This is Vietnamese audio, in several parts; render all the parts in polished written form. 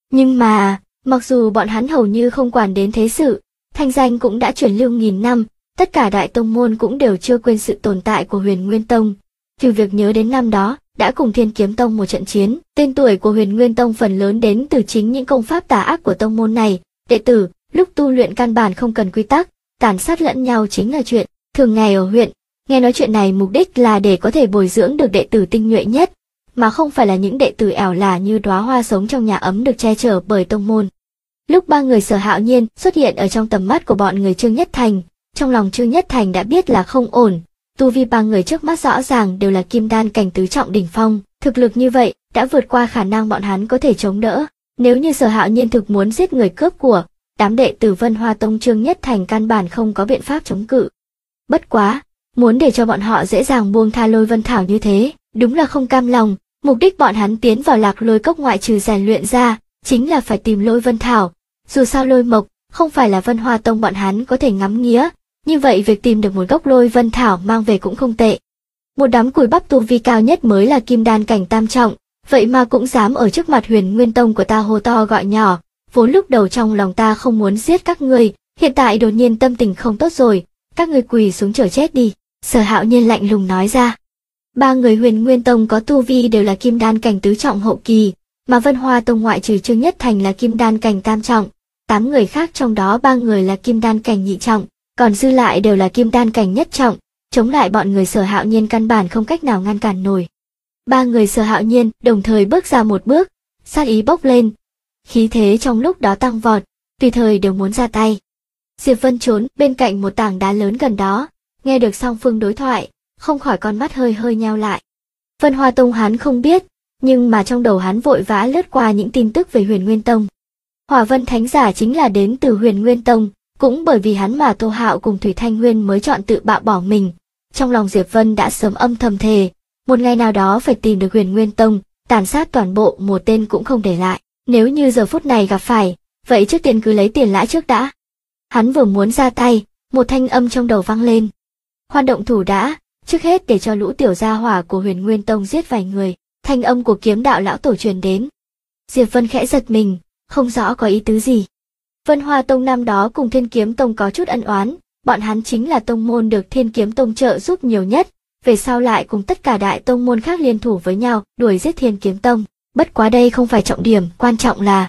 Nhưng mà, mặc dù bọn hắn hầu như không quản đến thế sự, thanh danh cũng đã truyền lưu nghìn năm, tất cả đại tông môn cũng đều chưa quên sự tồn tại của Huyền Nguyên Tông. Trừ việc nhớ đến năm đó, đã cùng Thiên Kiếm Tông một trận chiến, tên tuổi của Huyền Nguyên Tông phần lớn đến từ chính những công pháp tà ác của tông môn này. Đệ tử, lúc tu luyện căn bản không cần quy tắc, tàn sát lẫn nhau chính là chuyện thường ngày ở huyện. Nghe nói chuyện này mục đích là để có thể bồi dưỡng được đệ tử tinh nhuệ nhất, mà không phải là những đệ tử ẻo lả như đóa hoa sống trong nhà ấm được che chở bởi tông môn. Lúc ba người Sở Hạo Nhiên xuất hiện ở trong tầm mắt của bọn người Trương Nhất Thành, trong lòng Trương Nhất Thành đã biết là không ổn. Tu vi ba người trước mắt rõ ràng đều là kim đan cảnh tứ trọng đỉnh phong, thực lực như vậy đã vượt qua khả năng bọn hắn có thể chống đỡ. Nếu như Sở Hạo Nhiên thực muốn giết người cướp của, đám đệ tử Vân Hoa Tông Trương Nhất Thành căn bản không có biện pháp chống cự. Bất quá, muốn để cho bọn họ dễ dàng buông tha Lôi Vân Thảo như thế, đúng là không cam lòng. Mục đích bọn hắn tiến vào Lạc Lôi Cốc ngoại trừ rèn luyện ra, chính là phải tìm Lôi Vân Thảo. Dù sao Lôi Mộc không phải là Vân Hoa Tông bọn hắn có thể ngắm nghía, như vậy việc tìm được một gốc Lôi Vân Thảo mang về cũng không tệ. Một đám cùi bắp tu vi cao nhất mới là kim đan cảnh tam trọng, vậy mà cũng dám ở trước mặt Huyền Nguyên Tông của ta hô to gọi nhỏ. Vốn lúc đầu trong lòng ta không muốn giết các ngươi, hiện tại đột nhiên tâm tình không tốt rồi, các ngươi quỳ xuống chờ chết đi. Sở Hạo Nhiên lạnh lùng nói ra. Ba người Huyền Nguyên Tông có tu vi đều là kim đan cảnh tứ trọng hậu kỳ, mà Vân Hoa Tông ngoại trừ Trương Nhất Thành là kim đan cảnh tam trọng, 8 người khác trong đó 3 người là kim đan cảnh nhị trọng, còn dư lại đều là kim đan cảnh nhất trọng, chống lại bọn người Sở Hạo Nhiên căn bản không cách nào ngăn cản nổi. Ba người Sở Hạo Nhiên đồng thời bước ra một bước, sát ý bốc lên, khí thế trong lúc đó tăng vọt, tùy thời đều muốn ra tay. Diệp Vân trốn bên cạnh một tảng đá lớn gần đó, nghe được song phương đối thoại, không khỏi con mắt hơi hơi nheo lại. Vân Hoa Tông hắn không biết, nhưng mà trong đầu hắn vội vã lướt qua những tin tức về Huyền Nguyên Tông. Hỏa Vân Thánh Giả chính là đến từ Huyền Nguyên Tông, cũng bởi vì hắn mà Tô Hạo cùng Thủy Thanh Nguyên mới chọn tự bạo bỏ mình. Trong lòng Diệp Vân đã sớm âm thầm thề, một ngày nào đó phải tìm được Huyền Nguyên Tông, tàn sát toàn bộ một tên cũng không để lại. Nếu như giờ phút này gặp phải, vậy trước tiên cứ lấy tiền lãi trước đã. Hắn vừa muốn ra tay, một thanh âm trong đầu vang lên. Khoan động thủ đã, trước hết để cho lũ tiểu gia hỏa của Huyền Nguyên Tông giết vài người. Thanh âm của Kiếm Đạo lão tổ truyền đến. Diệp Vân khẽ giật mình, không rõ có ý tứ gì. Vân Hoa Tông năm đó cùng Thiên Kiếm Tông có chút ân oán, bọn hắn chính là tông môn được Thiên Kiếm Tông trợ giúp nhiều nhất, về sau lại cùng tất cả đại tông môn khác liên thủ với nhau, đuổi giết Thiên Kiếm Tông. Bất quá đây không phải trọng điểm, quan trọng là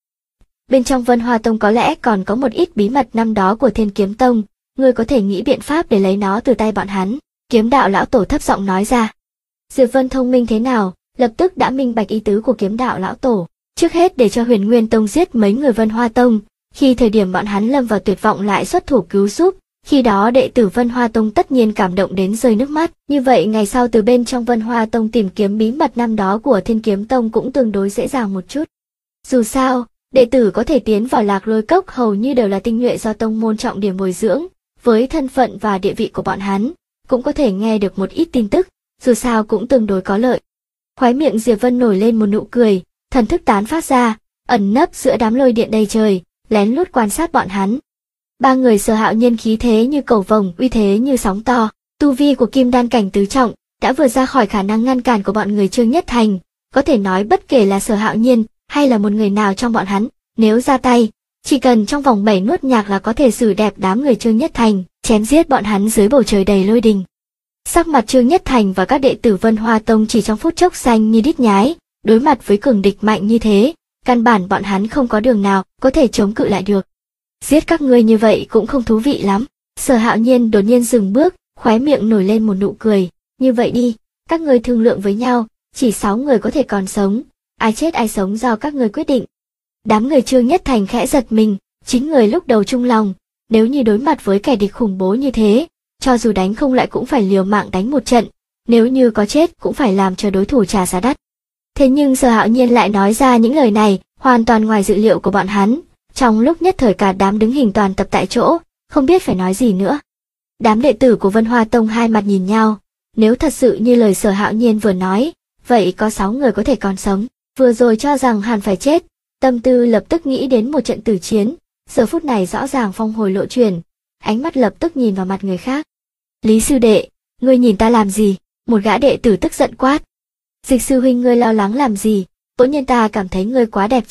bên trong Vân Hoa Tông có lẽ còn có một ít bí mật năm đó của Thiên Kiếm Tông, ngươi có thể nghĩ biện pháp để lấy nó từ tay bọn hắn. Kiếm Đạo lão tổ thấp giọng nói ra. Diệp Vân thông minh thế nào, lập tức đã minh bạch ý tứ của Kiếm Đạo lão tổ. Trước hết để cho Huyền Nguyên Tông giết mấy người Vân Hoa Tông, khi thời điểm bọn hắn lâm vào tuyệt vọng lại xuất thủ cứu giúp, khi đó đệ tử Vân Hoa Tông tất nhiên cảm động đến rơi nước mắt. Như vậy ngày sau từ bên trong Vân Hoa Tông tìm kiếm bí mật năm đó của Thiên Kiếm Tông cũng tương đối dễ dàng một chút. Dù sao, đệ tử có thể tiến vào Lạc Lôi Cốc hầu như đều là tinh nhuệ do tông môn trọng điểm bồi dưỡng, với thân phận và địa vị của bọn hắn, cũng có thể nghe được một ít tin tức, dù sao cũng tương đối có lợi. Khóe miệng Diệp Vân nổi lên một nụ cười, thần thức tán phát ra, ẩn nấp giữa đám lôi điện đầy trời, lén lút quan sát bọn hắn. Ba người Sở Hạo Nhiên khí thế như cầu vồng, uy thế như sóng to, tu vi của kim đan cảnh tứ trọng đã vượt ra khỏi khả năng ngăn cản của bọn người Trương Nhất Thành, có thể nói bất kể là Sở Hạo Nhiên hay là một người nào trong bọn hắn, nếu ra tay, chỉ cần trong vòng 7 nuốt nhạc là có thể xử đẹp đám người Trương Nhất Thành, chém giết bọn hắn dưới bầu trời đầy lôi đình. Sắc mặt Trương Nhất Thành và các đệ tử Vân Hoa Tông chỉ trong phút chốc xanh như đít nhái, đối mặt với cường địch mạnh như thế, căn bản bọn hắn không có đường nào có thể chống cự lại được. Giết các ngươi như vậy cũng không thú vị lắm. Sở Hạo Nhiên đột nhiên dừng bước, khóe miệng nổi lên một nụ cười. Như vậy đi, các ngươi thương lượng với nhau, chỉ 6 người có thể còn sống, ai chết ai sống do các ngươi quyết định. Đám người Trương Nhất Thành khẽ giật mình, chính người lúc đầu trung lòng, nếu như đối mặt với kẻ địch khủng bố như thế, cho dù đánh không lại cũng phải liều mạng đánh một trận, nếu như có chết cũng phải làm cho đối thủ trả giá đắt. Thế nhưng Sở Hạo Nhiên lại nói ra những lời này, hoàn toàn ngoài dự liệu của bọn hắn, trong lúc nhất thời cả đám đứng hình toàn tập tại chỗ, không biết phải nói gì nữa. Đám đệ tử của Vân Hoa Tông hai mặt nhìn nhau, nếu thật sự như lời Sở Hạo Nhiên vừa nói, vậy có 6 người có thể còn sống, vừa rồi cho rằng hẳn phải chết, tâm tư lập tức nghĩ đến một trận tử chiến, giờ phút này rõ ràng phong hồi lộ chuyển, ánh mắt lập tức nhìn vào mặt người khác. Lý sư đệ, ngươi nhìn ta làm gì? Một gã đệ tử tức giận quát. Dịch sư huynh ngươi lo lắng làm gì? Bỗng nhiên ta cảm thấy ngươi quá đẹp trai,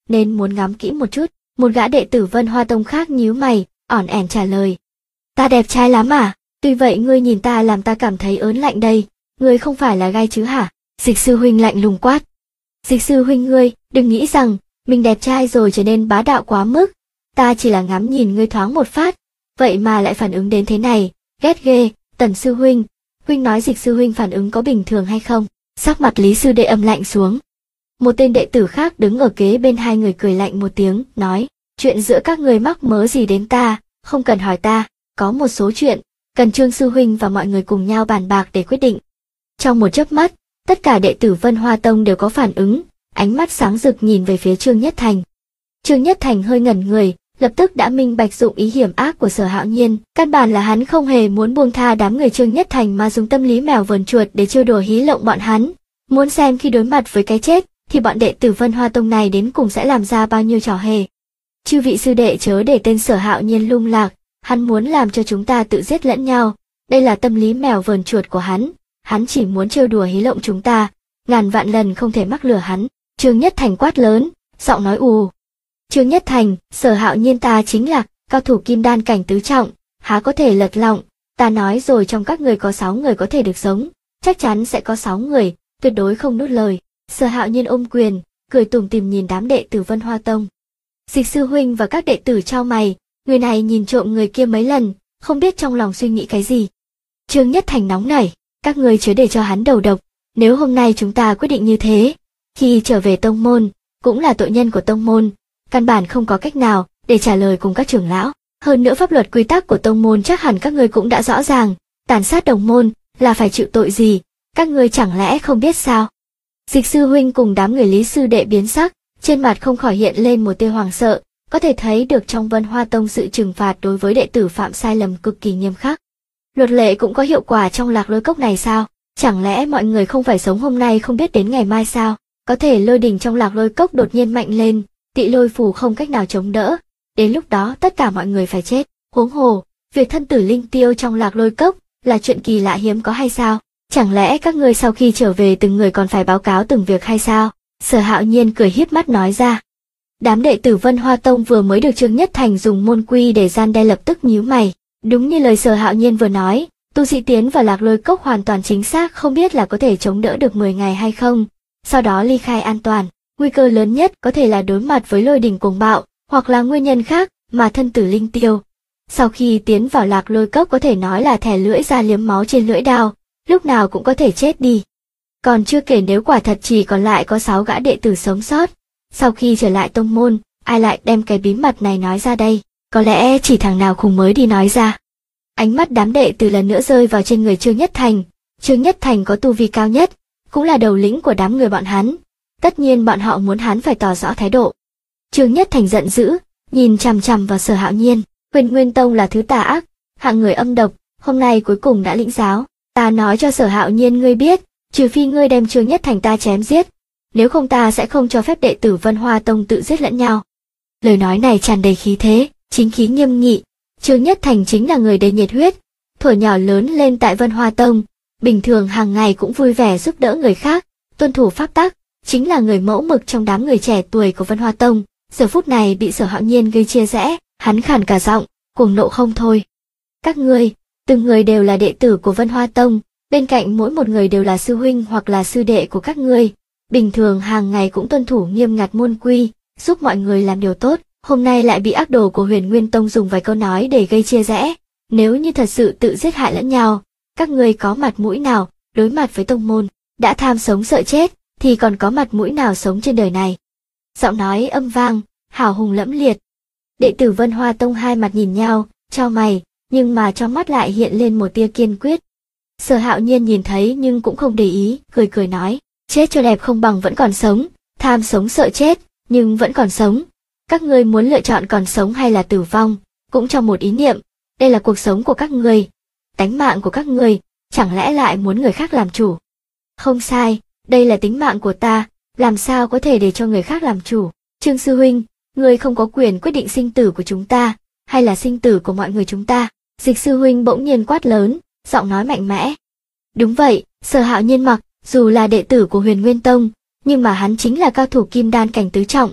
nên muốn ngắm kỹ một chút. Một gã đệ tử Vân Hoa Tông khác nhíu mày, ỏn ẻn trả lời. Ta đẹp trai lắm à? Tuy vậy ngươi nhìn ta làm ta cảm thấy ớn lạnh đây. Ngươi không phải là gai chứ hả? Dịch sư huynh lạnh lùng quát. Dịch sư huynh ngươi, đừng nghĩ rằng mình đẹp trai rồi trở nên bá đạo quá mức. Ta chỉ là ngắm nhìn ngươi thoáng một phát, vậy mà lại phản ứng đến thế này, ghét ghê. Tần sư huynh, huynh nói dịch sư huynh phản ứng có bình thường hay không? Sắc mặt Lý sư đệ âm lạnh xuống. Một tên đệ tử khác đứng ở kế bên hai người cười lạnh một tiếng, nói, chuyện giữa các người mắc mớ gì đến ta, không cần hỏi ta, có một số chuyện, cần Trương sư huynh và mọi người cùng nhau bàn bạc để quyết định. Trong một chớp mắt, tất cả đệ tử Vân Hoa Tông đều có phản ứng, ánh mắt sáng rực nhìn về phía Trương Nhất Thành. Trương Nhất Thành hơi ngẩn người, lập tức đã minh bạch dụng ý hiểm ác của Sở Hạo Nhiên, căn bản là hắn không hề muốn buông tha đám người Trương Nhất Thành mà dùng tâm lý mèo vờn chuột để trêu đùa hí lộng bọn hắn, muốn xem khi đối mặt với cái chết thì bọn đệ tử Vân Hoa Tông này đến cùng sẽ làm ra bao nhiêu trò hề. Chư vị sư đệ chớ để tên Sở Hạo Nhiên lung lạc, hắn muốn làm cho chúng ta tự giết lẫn nhau, đây là tâm lý mèo vờn chuột của hắn chỉ muốn trêu đùa hí lộng chúng ta, ngàn vạn lần không thể mắc lừa hắn. Trương Nhất Thành quát lớn, giọng nói ù. Trương Nhất Thành, Sở Hạo Nhiên ta chính là cao thủ kim đan cảnh tứ trọng, há có thể lật lọng, ta nói rồi trong các người có 6 người có thể được sống, chắc chắn sẽ có 6 người, tuyệt đối không nuốt lời. Sở Hạo Nhiên ôm quyền, cười tủm tỉm nhìn đám đệ tử Vân Hoa Tông. Dịch sư huynh và các đệ tử trao mày, người này nhìn trộm người kia mấy lần, không biết trong lòng suy nghĩ cái gì. Trương Nhất Thành nóng nảy, các ngươi chớ để cho hắn đầu độc, nếu hôm nay chúng ta quyết định như thế, khi trở về tông môn, cũng là tội nhân của tông môn, căn bản không có cách nào để trả lời cùng các trưởng lão. Hơn nữa pháp luật quy tắc của tông môn chắc hẳn các ngươi cũng đã rõ ràng, tàn sát đồng môn là phải chịu tội gì, các ngươi chẳng lẽ không biết sao? Dịch sư huynh cùng đám người Lý sư đệ biến sắc, trên mặt không khỏi hiện lên một tia hoảng sợ, có thể thấy được trong Vân Hoa Tông sự trừng phạt đối với đệ tử phạm sai lầm cực kỳ nghiêm khắc. Luật lệ cũng có hiệu quả trong Lạc Lôi Cốc này sao? Chẳng lẽ mọi người không phải sống hôm nay không biết đến ngày mai sao? Có thể lôi đỉnh trong Lạc Lôi Cốc đột nhiên mạnh lên, Tị Lôi Phù không cách nào chống đỡ, đến lúc đó tất cả mọi người phải chết. Huống hồ, việc thân tử linh tiêu trong Lạc Lôi Cốc là chuyện kỳ lạ hiếm có hay sao? Chẳng lẽ các ngươi sau khi trở về từng người còn phải báo cáo từng việc hay sao? Sở Hạo Nhiên cười híp mắt nói ra. Đám đệ tử Vân Hoa Tông vừa mới được Trương Nhất Thành dùng môn quy để gian đe lập tức nhíu mày. Đúng như lời Sở Hạo Nhiên vừa nói, tu sĩ tiến vào Lạc Lôi Cốc hoàn toàn chính xác không biết là có thể chống đỡ được 10 ngày hay không, sau đó ly khai an toàn. Nguy cơ lớn nhất có thể là đối mặt với lôi đỉnh cuồng bạo, hoặc là nguyên nhân khác mà thân tử linh tiêu. Sau khi tiến vào Lạc Lôi Cốc có thể nói là thẻ lưỡi ra liếm máu trên lưỡi đao, lúc nào cũng có thể chết đi. Còn chưa kể nếu quả thật chỉ còn lại có 6 gã đệ tử sống sót, sau khi trở lại tông môn, ai lại đem cái bí mật này nói ra đây? Có lẽ chỉ thằng nào khùng mới đi nói ra. Ánh mắt đám đệ tử lần nữa rơi vào trên người Trương Nhất Thành. Trương Nhất Thành có tu vi cao nhất, cũng là đầu lĩnh của đám người bọn hắn. Tất nhiên bọn họ muốn hắn phải tỏ rõ thái độ. Trương Nhất Thành giận dữ, nhìn chằm chằm vào Sở Hạo Nhiên. Huyền Nguyên Tông là thứ tà ác, hạng người âm độc, hôm nay cuối cùng đã lĩnh giáo. Ta nói cho Sở Hạo Nhiên ngươi biết, trừ phi ngươi đem Trương Nhất Thành ta chém giết, nếu không ta sẽ không cho phép đệ tử Vân Hoa Tông tự giết lẫn nhau. Lời nói này tràn đầy khí thế, chính khí nghiêm nghị. Trương Nhất Thành chính là người đầy nhiệt huyết, thuở nhỏ lớn lên tại Vân Hoa Tông, bình thường hàng ngày cũng vui vẻ giúp đỡ người khác, tuân thủ pháp tắc, chính là người mẫu mực trong đám người trẻ tuổi của Vân Hoa Tông. Giờ phút này bị Sở Hạo Nhiên gây chia rẽ, hắn khàn cả giọng, cuồng nộ không thôi. Các ngươi, từng người đều là đệ tử của Vân Hoa Tông, bên cạnh mỗi một người đều là sư huynh hoặc là sư đệ của các ngươi, bình thường hàng ngày cũng tuân thủ nghiêm ngặt môn quy, giúp mọi người làm điều tốt, hôm nay lại bị ác đồ của Huyền Nguyên Tông dùng vài câu nói để gây chia rẽ. Nếu như thật sự tự giết hại lẫn nhau, các ngươi có mặt mũi nào đối mặt với tông môn? Đã tham sống sợ chết thì còn có mặt mũi nào sống trên đời này? Giọng nói âm vang, hào hùng lẫm liệt. Đệ tử Vân Hoa Tông hai mặt nhìn nhau, chau mày, nhưng mà trong mắt lại hiện lên một tia kiên quyết. Sở Hạo Nhiên nhìn thấy nhưng cũng không để ý, cười cười nói, chết cho đẹp không bằng vẫn còn sống, tham sống sợ chết, nhưng vẫn còn sống. Các ngươi muốn lựa chọn còn sống hay là tử vong, cũng trong một ý niệm, đây là cuộc sống của các ngươi, tánh mạng của các ngươi, chẳng lẽ lại muốn người khác làm chủ? Không sai, đây là tính mạng của ta, làm sao có thể để cho người khác làm chủ? Trương sư huynh, ngươi không có quyền quyết định sinh tử của chúng ta, hay là sinh tử của mọi người chúng ta. Dịch sư huynh bỗng nhiên quát lớn, giọng nói mạnh mẽ. Đúng vậy, Sở Hạo Nhiên mặc dù là đệ tử của Huyền Nguyên Tông, nhưng mà hắn chính là cao thủ kim đan cảnh tứ trọng.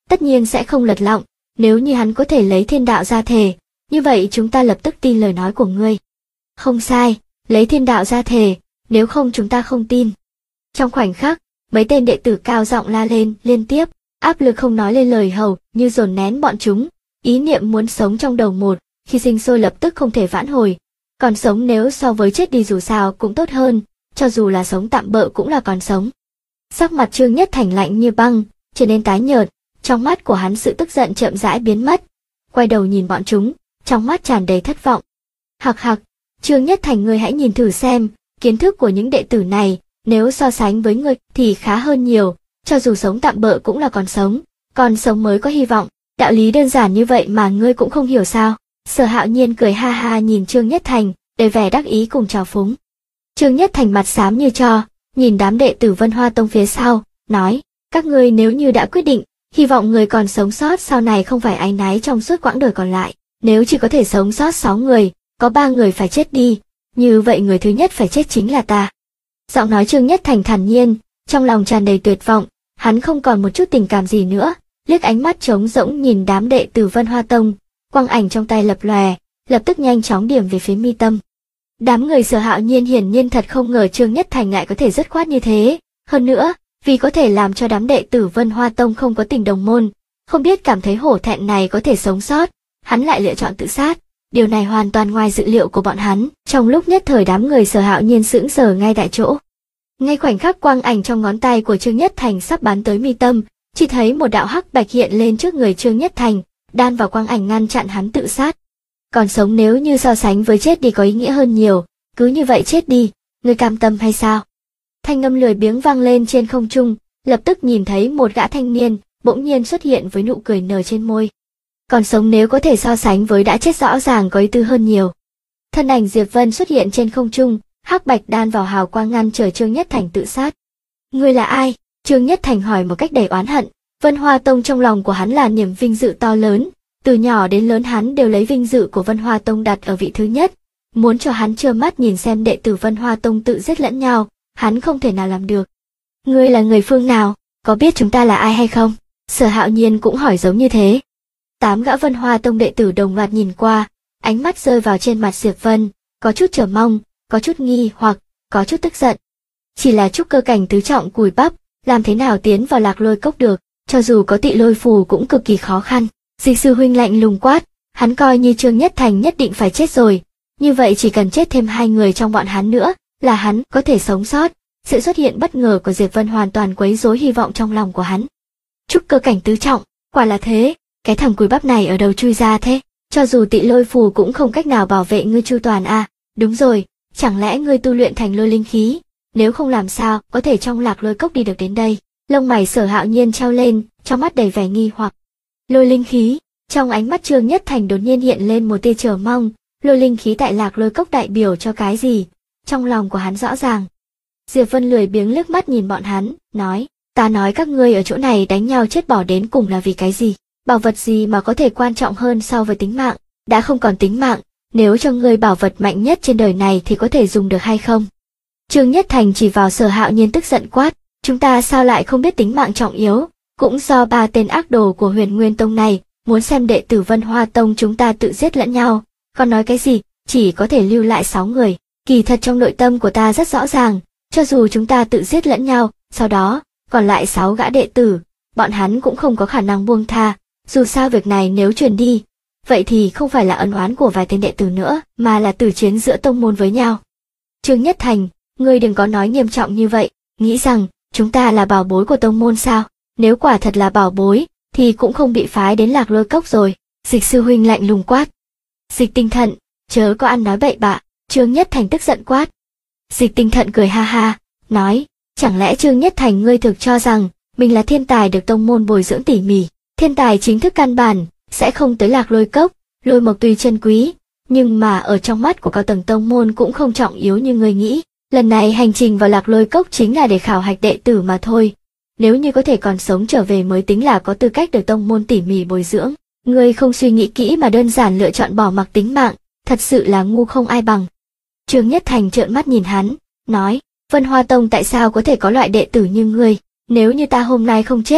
tất nhiên sẽ không lật lọng, nếu như hắn có thể lấy thiên đạo ra thề, như vậy chúng ta lập tức tin lời nói của ngươi. Không sai, lấy thiên đạo ra thề, nếu không chúng ta không tin. Trong khoảnh khắc, mấy tên đệ tử cao giọng la lên liên tiếp, áp lực không nói lên lời hầu như dồn nén bọn chúng, ý niệm muốn sống trong đầu một, khi sinh sôi lập tức không thể vãn hồi. Còn sống nếu so với chết đi dù sao cũng tốt hơn, cho dù là sống tạm bợ cũng là còn sống. Sắc mặt Trương Nhất Thành lạnh như băng, trở nên tái nhợt, trong mắt của hắn sự tức giận chậm rãi biến mất. Quay đầu nhìn bọn chúng, trong mắt tràn đầy thất vọng. Hặc hặc, Trương Nhất Thành ngươi hãy nhìn thử xem, kiến thức của những đệ tử này, nếu so sánh với ngươi thì khá hơn nhiều, cho dù sống tạm bợ cũng là còn sống mới có hy vọng, đạo lý đơn giản như vậy mà ngươi cũng không hiểu sao? Sở Hạo Nhiên cười ha ha nhìn Trương Nhất Thành, đầy vẻ đắc ý cùng trào phúng. Trương Nhất Thành mặt xám như tro, nhìn đám đệ tử Vân Hoa Tông phía sau, nói, các ngươi nếu như đã quyết định, hy vọng người còn sống sót sau này không phải áy náy trong suốt quãng đời còn lại, nếu chỉ có thể sống sót 6 người, có 3 người phải chết đi, như vậy người thứ nhất phải chết chính là ta. Giọng nói Trương Nhất Thành thản nhiên, trong lòng tràn đầy tuyệt vọng, hắn không còn một chút tình cảm gì nữa, liếc ánh mắt trống rỗng nhìn đám đệ tử Vân Hoa Tông, quang ảnh trong tay lập lòe, lập tức nhanh chóng điểm về phía mi tâm. Đám người Sở Hạo Nhiên hiển nhiên thật không ngờ Trương Nhất Thành lại có thể dứt khoát như thế, hơn nữa, vì có thể làm cho đám đệ tử Vân Hoa Tông không có tình đồng môn, không biết cảm thấy hổ thẹn này có thể sống sót, hắn lại lựa chọn tự sát. Điều này hoàn toàn ngoài dự liệu của bọn hắn, trong lúc nhất thời đám người Sở Hạo Nhiên sững sờ ngay tại chỗ. Ngay khoảnh khắc quang ảnh trong ngón tay của Trương Nhất Thành sắp bắn tới mi tâm, chỉ thấy một đạo hắc bạch hiện lên trước người Trương Nhất Thành, đan vào quang ảnh ngăn chặn hắn tự sát. Còn sống nếu như so sánh với chết đi có ý nghĩa hơn nhiều, cứ như vậy chết đi, ngươi cam tâm hay sao? Thanh âm lười biếng vang lên trên không trung, lập tức nhìn thấy một gã thanh niên, bỗng nhiên xuất hiện với nụ cười nở trên môi. Còn sống nếu có thể so sánh với đã chết rõ ràng có ý tứ hơn nhiều. Thân ảnh Diệp Vân xuất hiện trên không trung, hắc bạch đan vào hào quang ngăn trở Trương Nhất Thành tự sát. Ngươi là ai? Trương Nhất Thành hỏi một cách đầy oán hận. Vân Hoa Tông trong lòng của hắn là niềm vinh dự to lớn, từ nhỏ đến lớn hắn đều lấy vinh dự của Vân Hoa Tông đặt ở vị thứ nhất. Muốn cho hắn trơ mắt nhìn xem đệ tử Vân Hoa Tông tự giết lẫn nhau, hắn không thể nào làm được. Ngươi là người phương nào? Có biết chúng ta là ai hay không? Sở Hạo Nhiên cũng hỏi giống như thế. 8 gã Vân Hoa Tông đệ tử đồng loạt nhìn qua, ánh mắt rơi vào trên mặt Diệp Vân, có chút chờ mong, có chút nghi hoặc, có chút tức giận. Chỉ là trúc cơ cảnh tứ trọng cùi bắp, làm thế nào tiến vào Lạc Lôi Cốc được, cho dù có Tị Lôi phù cũng cực kỳ khó khăn. Dịch sư huynh lạnh lùng quát, hắn coi như Trương Nhất Thành nhất định phải chết rồi, như vậy chỉ cần chết thêm 2 người trong bọn hắn nữa, là hắn có thể sống sót. Sự xuất hiện bất ngờ của Diệp Vân hoàn toàn quấy rối hy vọng trong lòng của hắn. Trúc cơ cảnh tứ trọng, quả là thế, cái thằng cùi bắp này ở đâu chui ra thế? Cho dù Tị Lôi phù cũng không cách nào bảo vệ ngươi chu toàn à? Đúng rồi, chẳng lẽ ngươi tu luyện thành lôi linh khí? Nếu không làm sao có thể trong Lạc Lôi Cốc đi được đến đây? Lông mày Sở Hạo Nhiên trao lên, trong mắt đầy vẻ nghi hoặc. Lôi linh khí, trong ánh mắt Trương Nhất Thành đột nhiên hiện lên một tia chờ mong. Lôi linh khí tại Lạc Lôi Cốc đại biểu cho cái gì? Trong lòng của hắn rõ ràng. Diệp Vân lười biếng liếc mắt nhìn bọn hắn, nói, ta nói các ngươi ở chỗ này đánh nhau chết bỏ đến cùng là vì cái gì? Bảo vật gì mà có thể quan trọng hơn so với tính mạng? Đã không còn tính mạng, nếu cho ngươi bảo vật mạnh nhất trên đời này thì có thể dùng được hay không? Trương Nhất Thành chỉ vào Sở Hạo Nhiên tức giận quát, chúng ta sao lại không biết tính mạng trọng yếu? Cũng do 3 tên ác đồ của Huyền Nguyên Tông này, muốn xem đệ tử Vân Hoa Tông chúng ta tự giết lẫn nhau, còn nói cái gì, chỉ có thể lưu lại 6 người. Kỳ thật trong nội tâm của ta rất rõ ràng, cho dù chúng ta tự giết lẫn nhau, sau đó, còn lại 6 gã đệ tử, bọn hắn cũng không có khả năng buông tha, dù sao việc này nếu truyền đi, vậy thì không phải là ân oán của vài tên đệ tử nữa, mà là tử chiến giữa tông môn với nhau. Trương Nhất Thành, ngươi đừng có nói nghiêm trọng như vậy, nghĩ rằng, chúng ta là bảo bối của tông môn sao? Nếu quả thật là bảo bối, thì cũng không bị phái đến Lạc Lôi Cốc rồi. Dịch sư huynh lạnh lùng quát. Dịch Tinh Thận, chớ có ăn nói bậy bạ. Trương Nhất Thành tức giận quát. Dịch Tinh Thận cười ha ha, nói, chẳng lẽ Trương Nhất Thành ngươi thực cho rằng, mình là thiên tài được tông môn bồi dưỡng tỉ mỉ, thiên tài chính thức căn bản, sẽ không tới Lạc Lôi Cốc, lôi mộc tuy chân quý, nhưng mà ở trong mắt của cao tầng tông môn cũng không trọng yếu như ngươi nghĩ. Lần này hành trình vào Lạc Lôi Cốc chính là để khảo hạch đệ tử mà thôi. Nếu như có thể còn sống trở về mới tính là có tư cách được tông môn tỉ mỉ bồi dưỡng. Ngươi không suy nghĩ kỹ mà đơn giản lựa chọn bỏ mặc tính mạng, thật sự là ngu không ai bằng. Trương Nhất Thành trợn mắt nhìn hắn, nói, Vân Hoa Tông tại sao có thể có loại đệ tử như ngươi? Nếu như ta hôm nay không chết,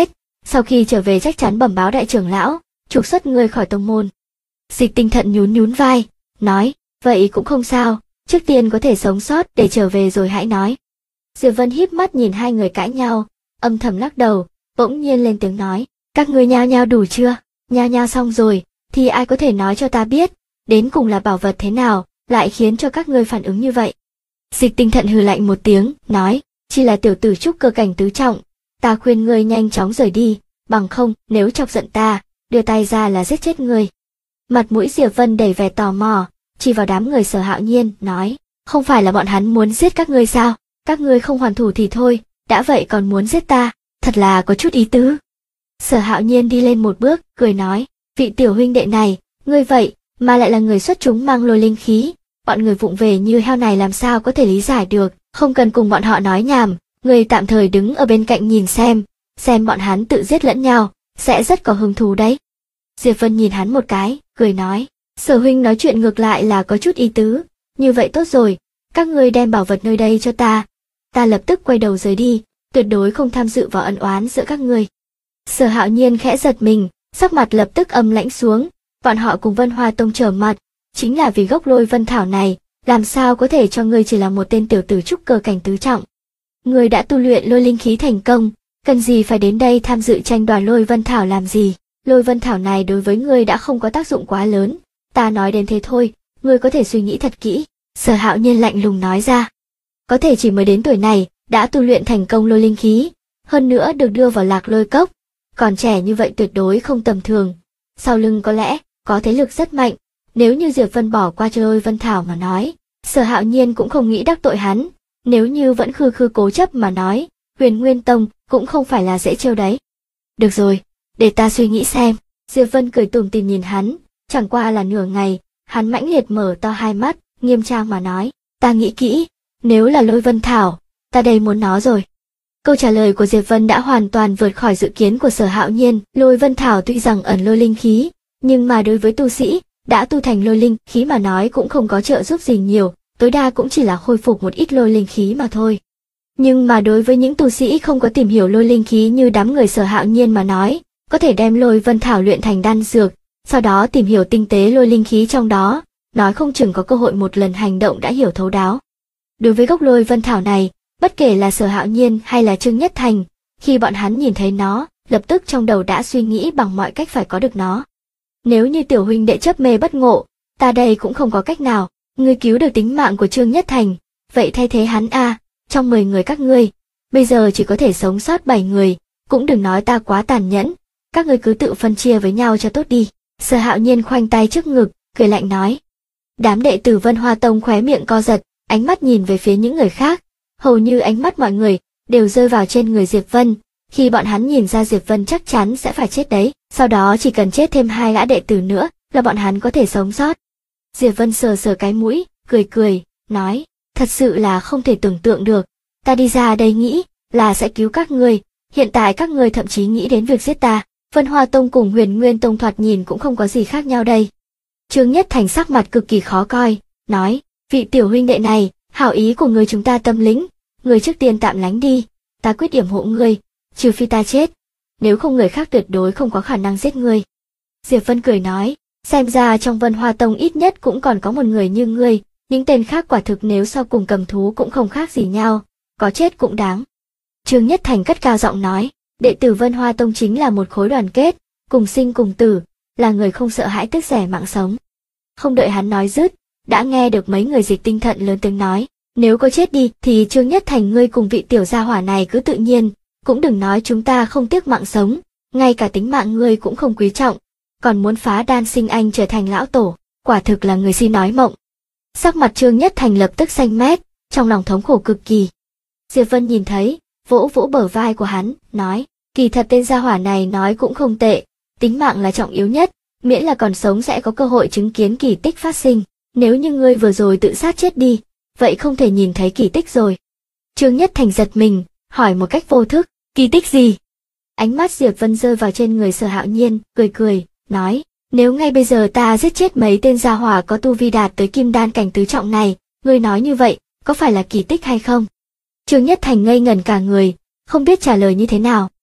sau khi trở về chắc chắn bẩm báo đại trưởng lão, trục xuất ngươi khỏi tông môn. Dịch Tinh Thận nhún nhún vai, nói, vậy cũng không sao, trước tiên có thể sống sót để trở về rồi hãy nói. Diệp Vân híp mắt nhìn hai người cãi nhau, âm thầm lắc đầu, bỗng nhiên lên tiếng nói, các ngươi nhao nhao đủ chưa? Nhao nhao xong rồi, thì ai có thể nói cho ta biết, đến cùng là bảo vật thế nào, lại khiến cho các ngươi phản ứng như vậy? Dịch Tinh Thận hừ lạnh một tiếng, nói, chỉ là tiểu tử trúc cơ cảnh tứ trọng, ta khuyên ngươi nhanh chóng rời đi, bằng không, nếu chọc giận ta, đưa tay ra là giết chết ngươi. Mặt mũi Diệp Vân đầy vẻ tò mò, chỉ vào đám người Sở Hạo Nhiên, nói, không phải là bọn hắn muốn giết các ngươi sao? Các ngươi không hoàn thủ thì thôi, đã vậy còn muốn giết ta, thật là có chút ý tứ. Sở Hạo Nhiên đi lên một bước, cười nói, vị tiểu huynh đệ này, ngươi vậy, mà lại là người xuất chúng mang lôi linh khí, bọn người vụng về như heo này làm sao có thể lý giải được, không cần cùng bọn họ nói nhảm, ngươi tạm thời đứng ở bên cạnh nhìn xem bọn hắn tự giết lẫn nhau, sẽ rất có hứng thú đấy. Diệp Vân nhìn hắn một cái, cười nói, Sở huynh nói chuyện ngược lại là có chút ý tứ, như vậy tốt rồi, các ngươi đem bảo vật nơi đây cho ta lập tức quay đầu rời đi, tuyệt đối không tham dự vào ân oán giữa các ngươi. Sở Hạo Nhiên khẽ giật mình, sắc mặt lập tức âm lãnh xuống, bọn họ cùng Vân Hoa Tông trở mặt, chính là vì gốc lôi vân thảo này, làm sao có thể cho ngươi chỉ là một tên tiểu tử trúc cơ cảnh tứ trọng. Ngươi đã tu luyện lôi linh khí thành công, cần gì phải đến đây tham dự tranh đoạt lôi vân thảo làm gì, lôi vân thảo này đối với ngươi đã không có tác dụng quá lớn, ta nói đến thế thôi, ngươi có thể suy nghĩ thật kỹ. Sở Hạo Nhiên lạnh lùng nói ra, có thể chỉ mới đến tuổi này, đã tu luyện thành công lôi linh khí, hơn nữa được đưa vào Lạc Lôi Cốc, còn trẻ như vậy tuyệt đối không tầm thường, sau lưng có lẽ có thế lực rất mạnh, nếu như Diệp Vân bỏ qua cho lôi vân thảo mà nói, Sở Hạo Nhiên cũng không nghĩ đắc tội hắn, nếu như vẫn khư cố chấp mà nói, Huyền Nguyên Tông cũng không phải là dễ trêu đấy. Được rồi, để ta suy nghĩ xem. Diệp Vân cười tủm tỉm nhìn hắn, chẳng qua là nửa ngày, hắn mãnh liệt mở to hai mắt, nghiêm trang mà nói, ta nghĩ kỹ, nếu là lôi vân thảo, ta đây muốn nó rồi. Câu trả lời của Diệp Vân đã hoàn toàn vượt khỏi dự kiến của Sở Hạo Nhiên, lôi vân thảo tuy rằng ẩn lôi linh khí, nhưng mà đối với tu sĩ đã tu thành lôi linh khí mà nói cũng không có trợ giúp gì nhiều, tối đa cũng chỉ là khôi phục một ít lôi linh khí mà thôi. Nhưng mà đối với những tu sĩ không có tìm hiểu lôi linh khí như đám người Sở Hạo Nhiên mà nói, có thể đem lôi vân thảo luyện thành đan dược, sau đó tìm hiểu tinh tế lôi linh khí trong đó, nói không chừng có cơ hội một lần hành động đã hiểu thấu đáo. Đối với gốc lôi vân thảo này, bất kể là Sở Hạo Nhiên hay là Trương Nhất Thành, khi bọn hắn nhìn thấy nó, lập tức trong đầu đã suy nghĩ bằng mọi cách phải có được nó. Nếu như tiểu huynh đệ chấp mê bất ngộ, ta đây cũng không có cách nào, ngươi cứu được tính mạng của Trương Nhất Thành, vậy thay thế hắn trong 10 người các ngươi, bây giờ chỉ có thể sống sót 7 người, cũng đừng nói ta quá tàn nhẫn, các ngươi cứ tự phân chia với nhau cho tốt đi. Sở Hạo Nhiên khoanh tay trước ngực, cười lạnh nói. Đám đệ tử Vân Hoa Tông khóe miệng co giật, ánh mắt nhìn về phía những người khác, hầu như ánh mắt mọi người đều rơi vào trên người Diệp Vân, khi bọn hắn nhìn ra Diệp Vân chắc chắn sẽ phải chết đấy, sau đó chỉ cần chết thêm 2 gã đệ tử nữa là bọn hắn có thể sống sót. Diệp Vân sờ sờ cái mũi, cười, nói, thật sự là không thể tưởng tượng được, ta đi ra đây nghĩ là sẽ cứu các ngươi, hiện tại các ngươi thậm chí nghĩ đến việc giết ta. Vân Hoa Tông cùng Huyền Nguyên Tông thoạt nhìn cũng không có gì khác nhau đây. Trương Nhất Thành sắc mặt cực kỳ khó coi, nói, vị tiểu huynh đệ này, hảo ý của người chúng ta tâm lĩnh, người trước tiên tạm lánh đi, ta quyết yểm hộ ngươi, trừ phi ta chết, nếu không người khác tuyệt đối không có khả năng giết ngươi. Diệp Vân cười nói, xem ra trong Vân Hoa Tông ít nhất cũng còn có một người như ngươi, những tên khác quả thực nếu sau cùng cầm thú cũng không khác gì nhau, có chết cũng đáng. Trương Nhất Thành cất cao giọng nói, đệ tử Vân Hoa Tông chính là một khối đoàn kết, cùng sinh cùng tử, là người không sợ hãi tiếc rẻ mạng sống. Không đợi hắn nói dứt, đã nghe được mấy người Dịch Tinh Thận lớn tiếng nói, nếu có chết đi thì Trương Nhất Thành ngươi cùng vị tiểu gia hỏa này cứ tự nhiên, cũng đừng nói chúng ta không tiếc mạng sống, ngay cả tính mạng ngươi cũng không quý trọng, còn muốn phá đan sinh anh trở thành lão tổ, quả thực là người si nói mộng. Sắc mặt Trương Nhất Thành lập tức xanh mét, trong lòng thống khổ cực kỳ. Diệp Vân nhìn thấy, vỗ vỗ bờ vai của hắn, nói, kỳ thật tên gia hỏa này nói cũng không tệ, tính mạng là trọng yếu nhất, miễn là còn sống sẽ có cơ hội chứng kiến kỳ tích phát sinh, nếu như ngươi vừa rồi tự sát chết đi, vậy không thể nhìn thấy kỳ tích rồi. Trương Nhất Thành giật mình, hỏi một cách vô thức, kỳ tích gì? Ánh mắt Diệp Vân rơi vào trên người Sở Hạo Nhiên, cười, nói, nếu ngay bây giờ ta giết chết mấy tên gia hỏa có tu vi đạt tới kim đan cảnh tứ trọng này, ngươi nói như vậy, có phải là kỳ tích hay không? Trương Nhất Thành ngây ngẩn cả người, không biết trả lời như thế nào.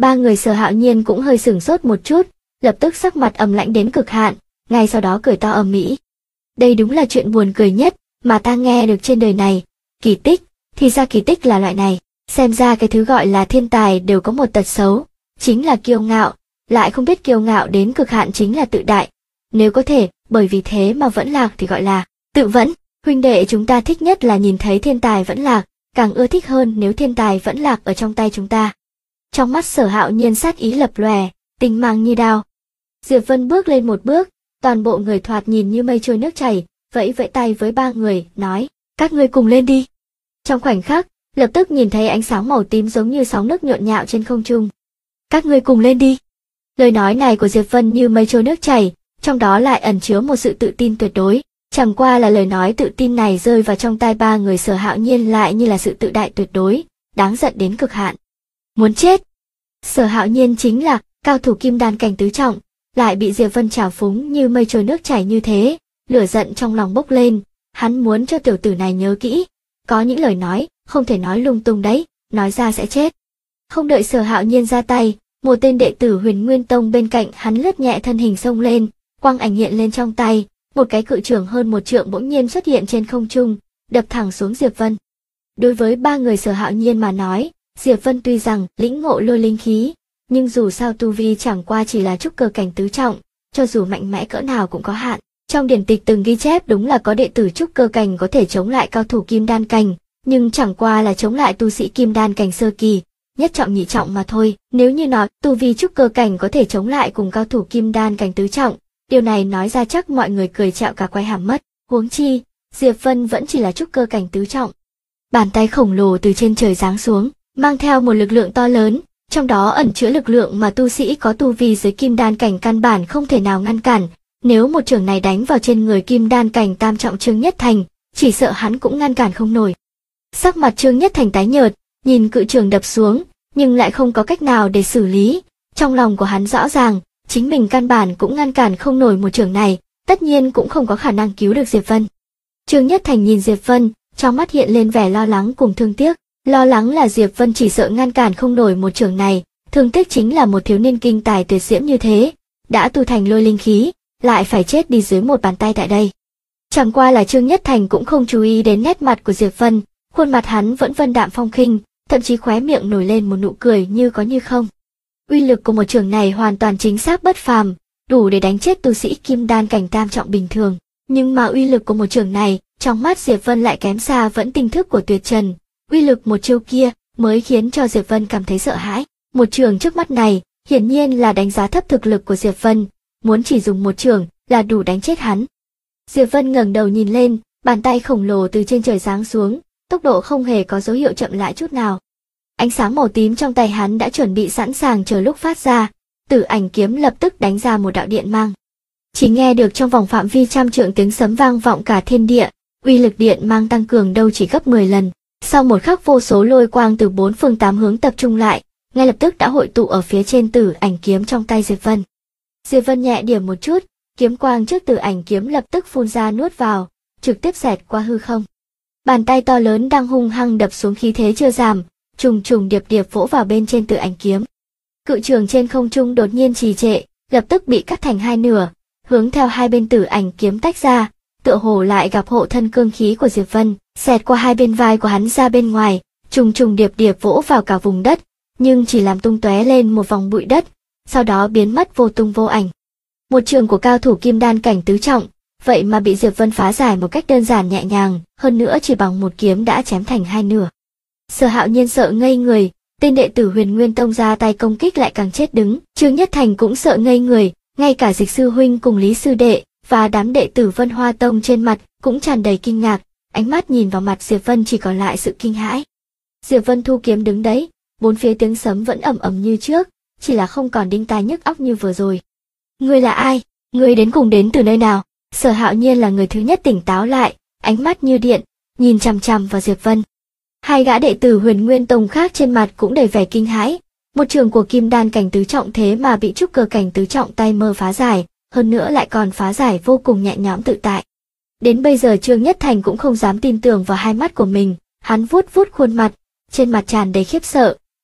Ba người Sở Hạo Nhiên cũng hơi sửng sốt một chút, lập tức sắc mặt ầm lãnh đến cực hạn, ngay sau đó cười to ầm ĩ. Đây đúng là chuyện buồn cười nhất mà ta nghe được trên đời này. Kỳ tích, thì ra kỳ tích là loại này. Xem ra cái thứ gọi là thiên tài đều có một tật xấu, chính là kiêu ngạo, lại không biết kiêu ngạo đến cực hạn chính là tự đại. Nếu có thể, bởi vì thế mà vẫn lạc thì gọi là tự vẫn. Huynh đệ chúng ta thích nhất là nhìn thấy thiên tài vẫn lạc, càng ưa thích hơn nếu thiên tài vẫn lạc ở trong tay chúng ta. Trong mắt Sở Hạo Nhiên sát ý lập lòe, tinh mang như đao. Diệp Vân bước lên một bước, toàn bộ người thoạt nhìn như mây trôi nước chảy, vẫy vẫy tay với ba người, nói, các ngươi cùng lên đi. Trong khoảnh khắc, lập tức nhìn thấy ánh sáng màu tím giống như sóng nước nhộn nhạo trên không trung. Các ngươi cùng lên đi. Lời nói này của Diệp Vân như mây trôi nước chảy, trong đó lại ẩn chứa một sự tự tin tuyệt đối. Chẳng qua là lời nói tự tin này rơi vào trong tai ba người Sở Hạo Nhiên lại như là sự tự đại tuyệt đối, đáng giận đến cực hạn. Muốn chết. Sở Hạo Nhiên chính là cao thủ kim đan cảnh tứ trọng, lại bị Diệp Vân trào phúng như mây trôi nước chảy như thế, lửa giận trong lòng bốc lên, hắn muốn cho tiểu tử này nhớ kỹ, có những lời nói không thể nói lung tung đấy, nói ra sẽ chết. Không đợi Sở Hạo Nhiên ra tay, một tên đệ tử Huyền Nguyên Tông bên cạnh hắn lướt nhẹ thân hình xông lên, quang ảnh hiện lên trong tay, một cái cự trường hơn 1 trượng bỗng nhiên xuất hiện trên không trung, đập thẳng xuống Diệp Vân. Đối với ba người Sở Hạo Nhiên mà nói, Diệp Vân tuy rằng lĩnh ngộ lôi linh khí, nhưng dù sao tu vi chẳng qua chỉ là trúc cơ cảnh tứ trọng, cho dù mạnh mẽ cỡ nào cũng có hạn. Trong điển tịch từng ghi chép đúng là có đệ tử trúc cơ cảnh có thể chống lại cao thủ kim đan cảnh, nhưng chẳng qua là chống lại tu sĩ kim đan cảnh sơ kỳ, nhất trọng nhị trọng mà thôi. Nếu như nói tu vi trúc cơ cảnh có thể chống lại cùng cao thủ kim đan cảnh tứ trọng, điều này nói ra chắc mọi người cười chẹo cả quay hàm mất. Huống chi, Diệp Vân vẫn chỉ là trúc cơ cảnh tứ trọng. Bàn tay khổng lồ từ trên trời giáng xuống, mang theo một lực lượng to lớn, trong đó ẩn chứa lực lượng mà tu sĩ có tu vi dưới kim đan cảnh căn bản không thể nào ngăn cản. Nếu một trường này đánh vào trên người kim đan cảnh tam trọng Trương Nhất Thành, chỉ sợ hắn cũng ngăn cản không nổi. Sắc mặt Trương Nhất Thành tái nhợt, nhìn cự trường đập xuống, nhưng lại không có cách nào để xử lý. Trong lòng của hắn rõ ràng, chính mình căn bản cũng ngăn cản không nổi một trường này, tất nhiên cũng không có khả năng cứu được Diệp Vân. Trương Nhất Thành nhìn Diệp Vân, trong mắt hiện lên vẻ lo lắng cùng thương tiếc. Lo lắng là Diệp Vân chỉ sợ ngăn cản không nổi một trường này, thương tiếc chính là một thiếu niên kinh tài tuyệt diễm như thế, đã tu thành lôi linh khí, lại phải chết đi dưới một bàn tay tại đây. Chẳng qua là Trương Nhất Thành cũng không chú ý đến nét mặt của Diệp Vân, khuôn mặt hắn vẫn vân đạm phong khinh, thậm chí khóe miệng nổi lên một nụ cười như có như không. Uy lực của một trường này hoàn toàn chính xác bất phàm, đủ để đánh chết tu sĩ kim đan cảnh tam trọng bình thường. Nhưng mà uy lực của một trường này, trong mắt Diệp Vân lại kém xa vẫn tinh thức của Tuyệt Trần. Uy lực một chiêu kia mới khiến cho Diệp Vân cảm thấy sợ hãi. Một trường trước mắt này, hiển nhiên là đánh giá thấp thực lực của Diệp Vân, muốn chỉ dùng một trường là đủ đánh chết hắn. Diệp Vân ngẩng đầu nhìn lên, bàn tay khổng lồ từ trên trời giáng xuống, tốc độ không hề có dấu hiệu chậm lại chút nào. Ánh sáng màu tím trong tay hắn đã chuẩn bị sẵn sàng chờ lúc phát ra, Tử Ảnh kiếm lập tức đánh ra một đạo điện mang. Chỉ nghe được trong vòng phạm vi trăm trượng tiếng sấm vang vọng cả thiên địa, uy lực điện mang tăng cường đâu chỉ gấp 10 lần. Sau một khắc vô số lôi quang từ 4 phương 8 hướng tập trung lại, ngay lập tức đã hội tụ ở phía trên Tử Ảnh kiếm trong tay Diệp Vân. Diệp Vân nhẹ điểm một chút, kiếm quang trước Tử Ảnh kiếm lập tức phun ra nuốt vào, trực tiếp xẹt qua hư không. Bàn tay to lớn đang hung hăng đập xuống khí thế chưa giảm, trùng trùng điệp điệp vỗ vào bên trên Tử Ảnh kiếm. Cự trường trên không trung đột nhiên trì trệ, lập tức bị cắt thành hai nửa, hướng theo hai bên Tử Ảnh kiếm tách ra, tựa hồ lại gặp hộ thân cương khí của Diệp Vân, xẹt qua hai bên vai của hắn ra bên ngoài, trùng trùng điệp điệp vỗ vào cả vùng đất, nhưng chỉ làm tung tóe lên một vòng bụi đất, sau đó biến mất vô tung vô ảnh. Một trường của cao thủ kim đan cảnh tứ trọng, vậy mà bị Diệp Vân phá giải một cách đơn giản nhẹ nhàng, hơn nữa chỉ bằng một kiếm đã chém thành hai nửa. Sở Hạo Nhiên sợ ngây người, tên đệ tử Huyền Nguyên Tông ra tay công kích lại càng chết đứng, Trương Nhất Thành cũng sợ ngây người, ngay cả Dịch sư huynh cùng Lý sư đệ và đám đệ tử Vân Hoa Tông trên mặt cũng tràn đầy kinh ngạc, ánh mắt nhìn vào mặt Diệp Vân chỉ còn lại sự kinh hãi. Diệp Vân thu kiếm đứng đấy, bốn phía tiếng sấm vẫn ầm ầm như trước, chỉ là không còn đinh tai nhức óc như vừa rồi. Ngươi là ai? Ngươi đến cùng đến từ nơi nào? Sở Hạo Nhiên là người thứ nhất tỉnh táo lại, ánh mắt như điện, nhìn chằm chằm vào Diệp Vân. Hai gã đệ tử Huyền Nguyên Tông khác trên mặt cũng đầy vẻ kinh hãi, một trường của kim đan cảnh tứ trọng thế mà bị trúc cơ cảnh tứ trọng tay mơ phá giải, hơn nữa lại còn phá giải vô cùng nhẹ nhõm tự tại. Đến bây giờ Trương Nhất Thành cũng không dám tin tưởng vào hai mắt của mình, hắn vuốt vuốt khuôn mặt, trên mặt tràn đầy khiếp sợ,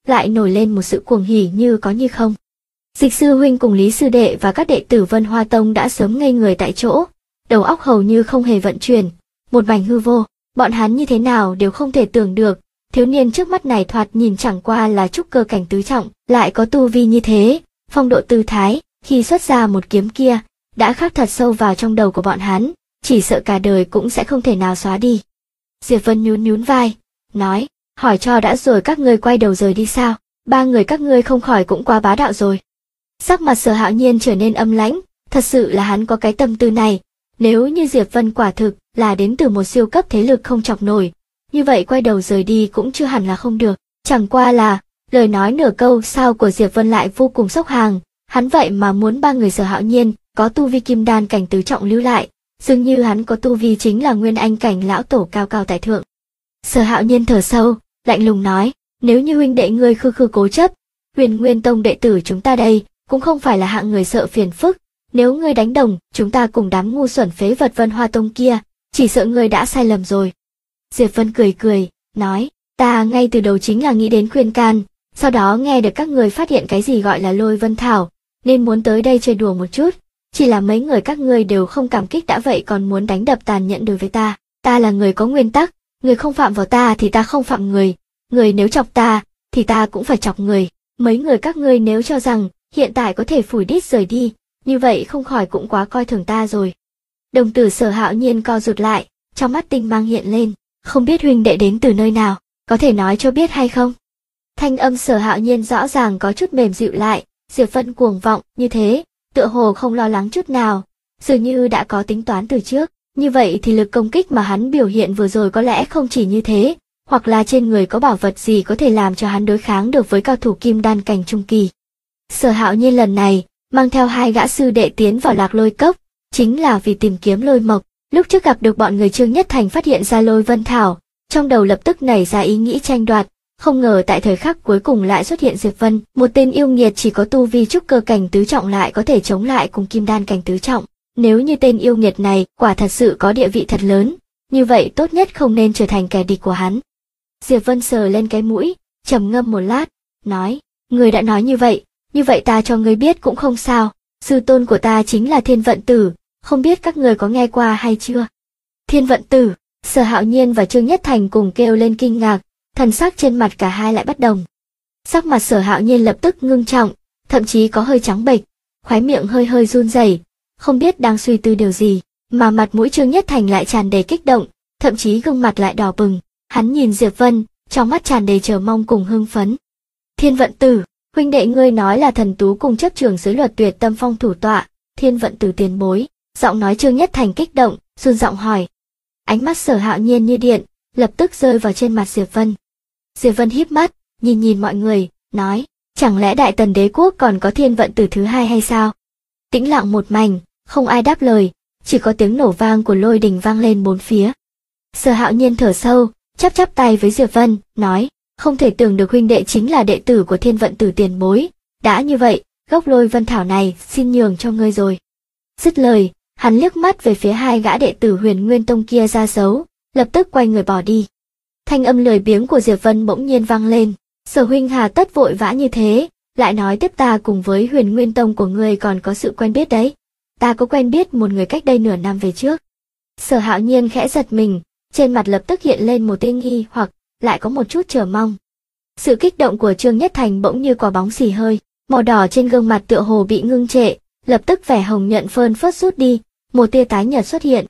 lại nổi lên một sự cuồng hỉ như có như không. Dịch sư huynh cùng Lý sư đệ và các đệ tử Vân Hoa Tông đã sớm ngây người tại chỗ, đầu óc hầu như không hề vận chuyển, một mảnh hư vô, bọn hắn như thế nào đều không thể tưởng được, thiếu niên trước mắt này thoạt nhìn chẳng qua là trúc cơ cảnh tứ trọng, lại có tu vi như thế, phong độ tư thái, khi xuất ra một kiếm kia, đã khắc thật sâu vào trong đầu của bọn hắn, chỉ sợ cả đời cũng sẽ không thể nào xóa đi. Diệp Vân nhún nhún vai, nói, hỏi cho đã rồi các ngươi quay đầu rời đi sao, ba người các ngươi không khỏi cũng quá bá đạo rồi. Sắc mặt Sở Hạo Nhiên trở nên âm lãnh, thật sự là hắn có cái tâm tư này, nếu như Diệp Vân quả thực là đến từ một siêu cấp thế lực không chọc nổi, như vậy quay đầu rời đi cũng chưa hẳn là không được, chẳng qua là, lời nói nửa câu sau của Diệp Vân lại vô cùng sốc hàng, hắn vậy mà muốn ba người Sở Hạo Nhiên có tu vi kim đan cảnh tứ trọng lưu lại, dường như hắn có tu vi chính là nguyên anh cảnh lão tổ cao cao tại thượng. Sở Hạo Nhiên thở sâu, lạnh lùng nói, nếu như huynh đệ ngươi khư khư cố chấp, Huyền Nguyên Tông đệ tử chúng ta đây cũng không phải là hạng người sợ phiền phức, nếu ngươi đánh đồng chúng ta cùng đám ngu xuẩn phế vật Vân Hoa Tông kia, chỉ sợ ngươi đã sai lầm rồi. Diệp Vân cười cười, nói, ta ngay từ đầu chính là nghĩ đến khuyên can, sau đó nghe được các người phát hiện cái gì gọi là Lôi Vân Thảo, nên muốn tới đây chơi đùa một chút, chỉ là mấy người các ngươi đều không cảm kích đã vậy còn muốn đánh đập tàn nhẫn đối với ta là người có nguyên tắc, người không phạm vào ta thì ta không phạm người nếu chọc ta thì ta cũng phải chọc người, mấy người các ngươi nếu cho rằng hiện tại có thể phủi đít rời đi, như vậy không khỏi cũng quá coi thường ta rồi. Đồng tử Sở Hạo Nhiên co rụt lại, trong mắt tinh mang hiện lên, không biết huynh đệ đến từ nơi nào, có thể nói cho biết hay không? Thanh âm Sở Hạo Nhiên rõ ràng có chút mềm dịu lại, Diệp Vân cuồng vọng như thế, tựa hồ không lo lắng chút nào, dường như đã có tính toán từ trước, như vậy thì lực công kích mà hắn biểu hiện vừa rồi có lẽ không chỉ như thế, hoặc là trên người có bảo vật gì có thể làm cho hắn đối kháng được với cao thủ kim đan cảnh trung kỳ. Sở Hạo Nhiên lần này mang theo hai gã sư đệ tiến vào Lạc Lôi Cốc, chính là vì tìm kiếm lôi mộc. Lúc trước gặp được bọn người Trương Nhất Thành phát hiện ra Lôi Vân Thảo, trong đầu lập tức nảy ra ý nghĩ tranh đoạt, không ngờ tại thời khắc cuối cùng lại xuất hiện Diệp Vân, một tên yêu nghiệt chỉ có tu vi trúc cơ cảnh tứ trọng lại có thể chống lại cùng kim đan cảnh tứ trọng. Nếu như tên yêu nghiệt này quả thật sự có địa vị thật lớn, như vậy tốt nhất không nên trở thành kẻ địch của hắn. Diệp Vân sờ lên cái mũi, trầm ngâm một lát, nói, người đã nói như vậy ta cho ngươi biết cũng không sao, sư tôn của ta chính là Thiên Vận Tử, không biết các người có nghe qua hay chưa? Thiên Vận Tử, Sở Hạo Nhiên và Trương Nhất Thành cùng kêu lên kinh ngạc, thần sắc trên mặt cả hai lại bất đồng. Sắc mặt Sở Hạo Nhiên lập tức ngưng trọng, thậm chí có hơi trắng bệch, khóe miệng hơi hơi run rẩy, không biết đang suy tư điều gì, mà mặt mũi Trương Nhất Thành lại tràn đầy kích động, thậm chí gương mặt lại đỏ bừng, hắn nhìn Diệp Vân, trong mắt tràn đầy chờ mong cùng hưng phấn. Thiên Vận Tử, huynh đệ ngươi nói là thần tú cùng chấp trưởng giới luật tuyệt tâm phong thủ tọa, Thiên Vận Tử tiền bối, giọng nói Trương Nhất Thành kích động, run giọng hỏi. Ánh mắt Sở Hạo Nhiên như điện, lập tức rơi vào trên mặt Diệp Vân. Diệp Vân híp mắt, nhìn mọi người, nói, chẳng lẽ Đại Tần Đế quốc còn có Thiên Vận Tử thứ hai hay sao? Tĩnh lặng một mảnh, không ai đáp lời, chỉ có tiếng nổ vang của lôi đình vang lên bốn phía. Sở Hạo Nhiên thở sâu, chắp tay với Diệp Vân, nói, không thể tưởng được huynh đệ chính là đệ tử của Thiên Vận Tử tiền bối, đã như vậy, gốc Lôi Vân Thảo này xin nhường cho ngươi rồi. Dứt lời, hắn liếc mắt về phía hai gã đệ tử Huyền Nguyên Tông kia ra dấu, lập tức quay người bỏ đi. Thanh âm lười biếng của Diệp Vân bỗng nhiên vang lên, Sở huynh hà tất vội vã như thế, lại nói tiếp ta cùng với Huyền Nguyên Tông của ngươi còn có sự quen biết đấy. Ta có quen biết một người cách đây nửa năm về trước. Sở Hạo Nhiên khẽ giật mình, trên mặt lập tức hiện lên một tia nghi hoặc, lại có một chút chờ mong. Sự kích động của Trương Nhất Thành bỗng như quả bóng xì hơi, màu đỏ trên gương mặt tựa hồ bị ngưng trệ, lập tức vẻ hồng nhuận phơn phớt rút đi, một tia tái nhợt xuất hiện.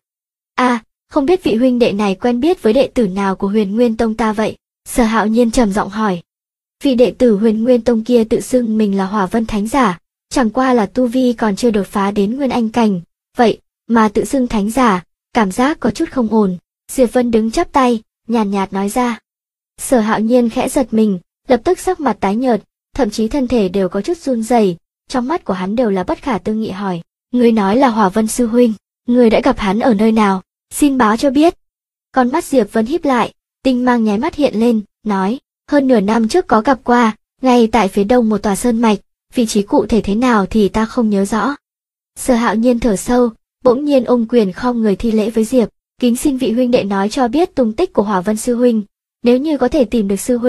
Không biết vị huynh đệ này quen biết với đệ tử nào của Huyền Nguyên Tông ta vậy? Sở Hạo Nhiên trầm giọng hỏi. Vị đệ tử Huyền Nguyên Tông kia tự xưng mình là Hỏa Vân Thánh Giả, chẳng qua là tu vi còn chưa đột phá đến Nguyên Anh cảnh, vậy mà tự xưng Thánh Giả, cảm giác có chút không ổn. Diệp Vân đứng chắp tay, nhàn nhạt nói ra. Sở Hạo Nhiên khẽ giật mình, lập tức sắc mặt tái nhợt, thậm chí thân thể đều có chút run rẩy, trong mắt của hắn đều là bất khả tư nghị hỏi, ngươi nói là Hỏa Vân sư huynh, ngươi đã gặp hắn ở nơi nào, xin báo cho biết. Con mắt Diệp Vân híp lại, tinh mang nháy mắt hiện lên, nói, hơn nửa năm trước có gặp qua, ngay tại phía đông một tòa sơn mạch, vị trí cụ thể thế nào thì ta không nhớ rõ. Sở Hạo Nhiên thở sâu, bỗng nhiên ôm quyền khom người thi lễ với Diệp, kính xin vị huynh đệ nói cho biết tung tích của Hỏa Vân sư huynh, nếu như có thể tìm được sư huynh,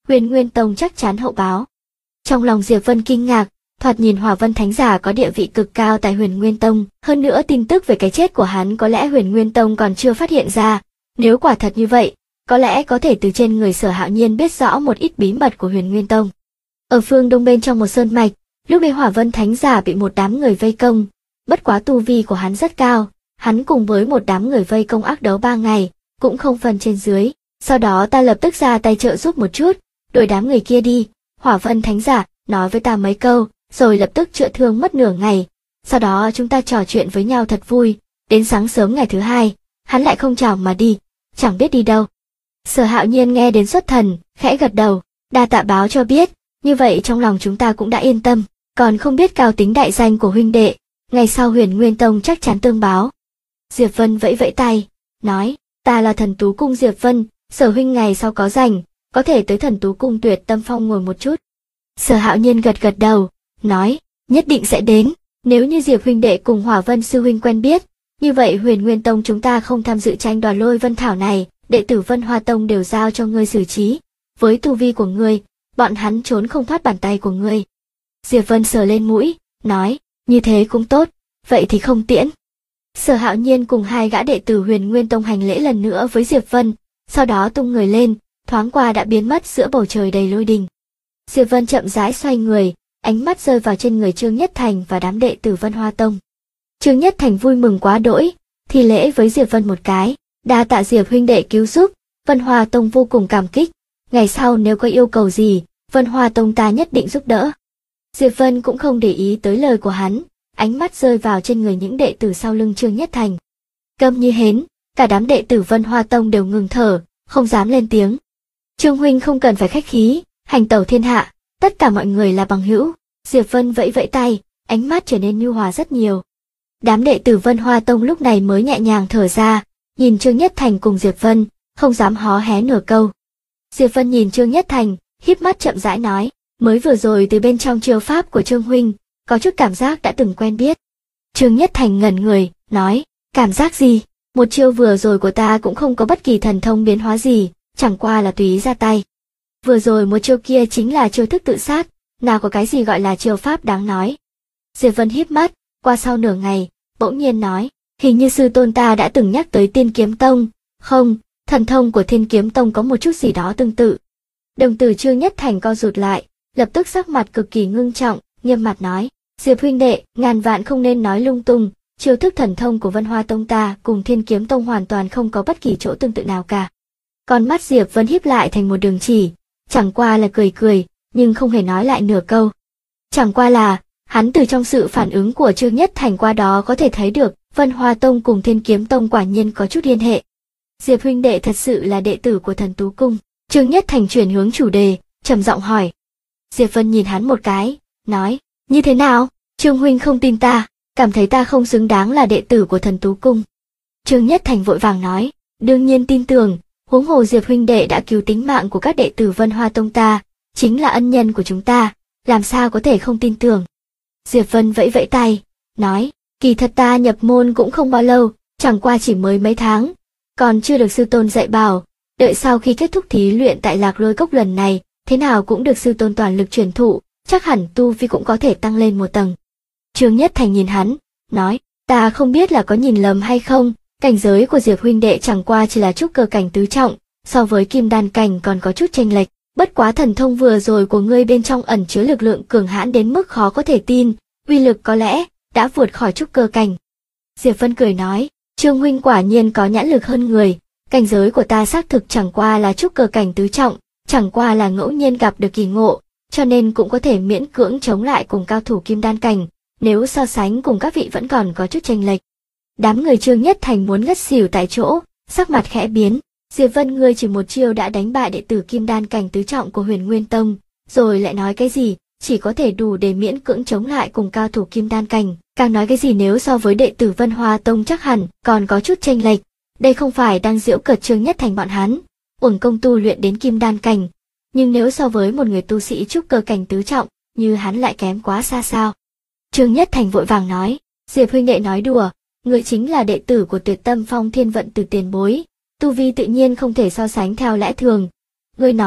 Huyền Nguyên Tông chắc chắn hậu báo. Trong lòng Diệp Vân kinh ngạc, thoạt nhìn Hỏa Vân Thánh Giả có địa vị cực cao tại Huyền Nguyên Tông, hơn nữa tin tức về cái chết của hắn có lẽ Huyền Nguyên Tông còn chưa phát hiện ra, nếu quả thật như vậy, có lẽ có thể từ trên người Sở Hạo Nhiên biết rõ một ít bí mật của Huyền Nguyên Tông. Ở phương đông bên trong một sơn mạch, lúc này Hỏa Vân Thánh Giả bị một đám người vây công, bất quá tu vi của hắn rất cao, hắn cùng với một đám người vây công ác đấu 3 ngày, cũng không phân trên dưới, sau đó ta lập tức ra tay trợ giúp một chút, đuổi đám người kia đi. Hỏa Vân Thánh Giả nói với ta mấy câu, rồi lập tức chữa thương mất nửa ngày, sau đó chúng ta trò chuyện với nhau thật vui, đến sáng sớm ngày thứ hai, hắn lại không chào mà đi, chẳng biết đi đâu. Sở Hạo Nhiên nghe đến xuất thần, khẽ gật đầu, đa tạ báo cho biết, như vậy trong lòng chúng ta cũng đã yên tâm, còn không biết cao tính đại danh của huynh đệ, ngày sau Huyền Nguyên Tông chắc chắn tương báo. Diệp Vân vẫy vẫy tay, nói, ta là Thần Tú Cung Diệp Vân, Sở huynh ngày sau có rảnh, có thể tới Thần Tú Cung Tuyệt Tâm Phong ngồi một chút. Sở Hạo Nhiên gật gật đầu, nói, nhất định sẽ đến, nếu như Diệp huynh đệ cùng Hỏa Vân sư huynh quen biết, như vậy Huyền Nguyên Tông chúng ta không tham dự tranh đoạt Lôi Vân Thảo này, đệ tử Vân Hoa Tông đều giao cho ngươi xử trí, với tu vi của ngươi, bọn hắn trốn không thoát bàn tay của ngươi. Diệp Vân sờ lên mũi, nói, như thế cũng tốt, vậy thì không tiễn. Sở Hạo Nhiên cùng hai gã đệ tử Huyền Nguyên Tông hành lễ lần nữa với Diệp Vân, sau đó tung người lên, thoáng qua đã biến mất giữa bầu trời đầy lôi đình. Diệp Vân chậm rãi xoay người, ánh mắt rơi vào trên người Trương Nhất Thành và đám đệ tử Vân Hoa Tông. Trương Nhất Thành vui mừng quá đỗi, thì lễ với Diệp Vân một cái, đa tạ Diệp huynh đệ cứu giúp, Vân Hoa Tông vô cùng cảm kích, ngày sau nếu có yêu cầu gì, Vân Hoa Tông ta nhất định giúp đỡ. Diệp Vân cũng không để ý tới lời của hắn, ánh mắt rơi vào trên người những đệ tử sau lưng Trương Nhất Thành. Câm như hến, cả đám đệ tử Vân Hoa Tông đều ngừng thở, không dám lên tiếng. Trương huynh không cần phải khách khí, hành tẩu thiên hạ, tất cả mọi người là bằng hữu. Diệp Vân vẫy vẫy tay, ánh mắt trở nên nhu hòa rất nhiều. Đám đệ tử Vân Hoa Tông lúc này mới nhẹ nhàng thở ra, nhìn Trương Nhất Thành cùng Diệp Vân, không dám hó hé nửa câu. Diệp Vân nhìn Trương Nhất Thành, híp mắt chậm rãi nói, mới vừa rồi từ bên trong chiêu pháp của Trương huynh, có chút cảm giác đã từng quen biết. Trương Nhất Thành ngẩn người, nói, cảm giác gì? Một chiêu vừa rồi của ta cũng không có bất kỳ thần thông biến hóa gì, chẳng qua là tùy ý ra tay. Vừa rồi một chiêu kia chính là chiêu thức tự sát, nào có cái gì gọi là chiêu pháp đáng nói. Diệp Vân híp mắt, qua sau nửa ngày, bỗng nhiên nói, hình như sư tôn ta đã từng nhắc tới Tiên Kiếm Tông, không, thần thông của Thiên Kiếm Tông có một chút gì đó tương tự. Đồng tử Trương Nhất Thành co rụt lại, lập tức sắc mặt cực kỳ ngưng trọng, nghiêm mặt nói, Diệp huynh đệ, ngàn vạn không nên nói lung tung, chiêu thức thần thông của Vân Hoa Tông ta cùng Thiên Kiếm Tông hoàn toàn không có bất kỳ chỗ tương tự nào cả. Con mắt Diệp Vân híp lại thành một đường chỉ, chẳng qua là cười cười, nhưng không hề nói lại nửa câu. Chẳng qua là, hắn từ trong sự phản ứng của Trương Nhất Thành qua đó có thể thấy được, Vân Hoa Tông cùng Thiên Kiếm Tông quả nhiên có chút liên hệ. Diệp huynh đệ thật sự là đệ tử của Thần Tú Cung. Trương Nhất Thành chuyển hướng chủ đề, trầm giọng hỏi. Diệp Vân nhìn hắn một cái, nói, như thế nào, Trương huynh không tin ta, cảm thấy ta không xứng đáng là đệ tử của Thần Tú Cung. Trương Nhất Thành vội vàng nói, đương nhiên tin tưởng, huống hồ Diệp huynh đệ đã cứu tính mạng của các đệ tử Vân Hoa Tông ta, chính là ân nhân của chúng ta, làm sao có thể không tin tưởng. Diệp Vân vẫy vẫy tay, nói, kỳ thật ta nhập môn cũng không bao lâu, chẳng qua chỉ mới mấy tháng, còn chưa được sư tôn dạy bảo, đợi sau khi kết thúc thí luyện tại Lạc Lôi Cốc lần này, thế nào cũng được sư tôn toàn lực truyền thụ, chắc hẳn tu vi cũng có thể tăng lên một tầng. Trương Nhất Thành nhìn hắn, nói, ta không biết là có nhìn lầm hay không, cảnh giới của Diệp huynh đệ chẳng qua chỉ là trúc cơ cảnh tứ trọng, so với kim đan cảnh còn có chút chênh lệch, bất quá thần thông vừa rồi của ngươi bên trong ẩn chứa lực lượng cường hãn đến mức khó có thể tin, uy lực có lẽ đã vượt khỏi trúc cơ cảnh. Diệp Vân cười nói, Trương huynh quả nhiên có nhãn lực hơn người, cảnh giới của ta xác thực chẳng qua là trúc cơ cảnh tứ trọng, chẳng qua là ngẫu nhiên gặp được kỳ ngộ, cho nên cũng có thể miễn cưỡng chống lại cùng cao thủ kim đan cảnh, nếu so sánh cùng các vị vẫn còn có chút chênh lệch. Đám người Trương Nhất Thành muốn ngất xỉu tại chỗ, sắc mặt khẽ biến, Diệp Vân ngươi chỉ một chiêu đã đánh bại đệ tử kim đan cảnh tứ trọng của Huyền Nguyên Tông, rồi lại nói cái gì, chỉ có thể đủ để miễn cưỡng chống lại cùng cao thủ kim đan cảnh, càng nói cái gì nếu so với đệ tử Vân Hoa Tông chắc hẳn còn có chút chênh lệch, đây không phải đang giễu cợt Trương Nhất Thành bọn hắn, uổng công tu luyện đến kim đan cảnh, nhưng nếu so với một người tu sĩ trúc cơ cảnh tứ trọng, như hắn lại kém quá xa sao. Trương Nhất Thành vội vàng nói, Diệp huynh đệ nói đùa, người chính là đệ tử của Tuyệt Tâm Phong Thiên Vận từ tiền bối, tu vi tự nhiên không thể so sánh theo lẽ thường. Ngươi nói,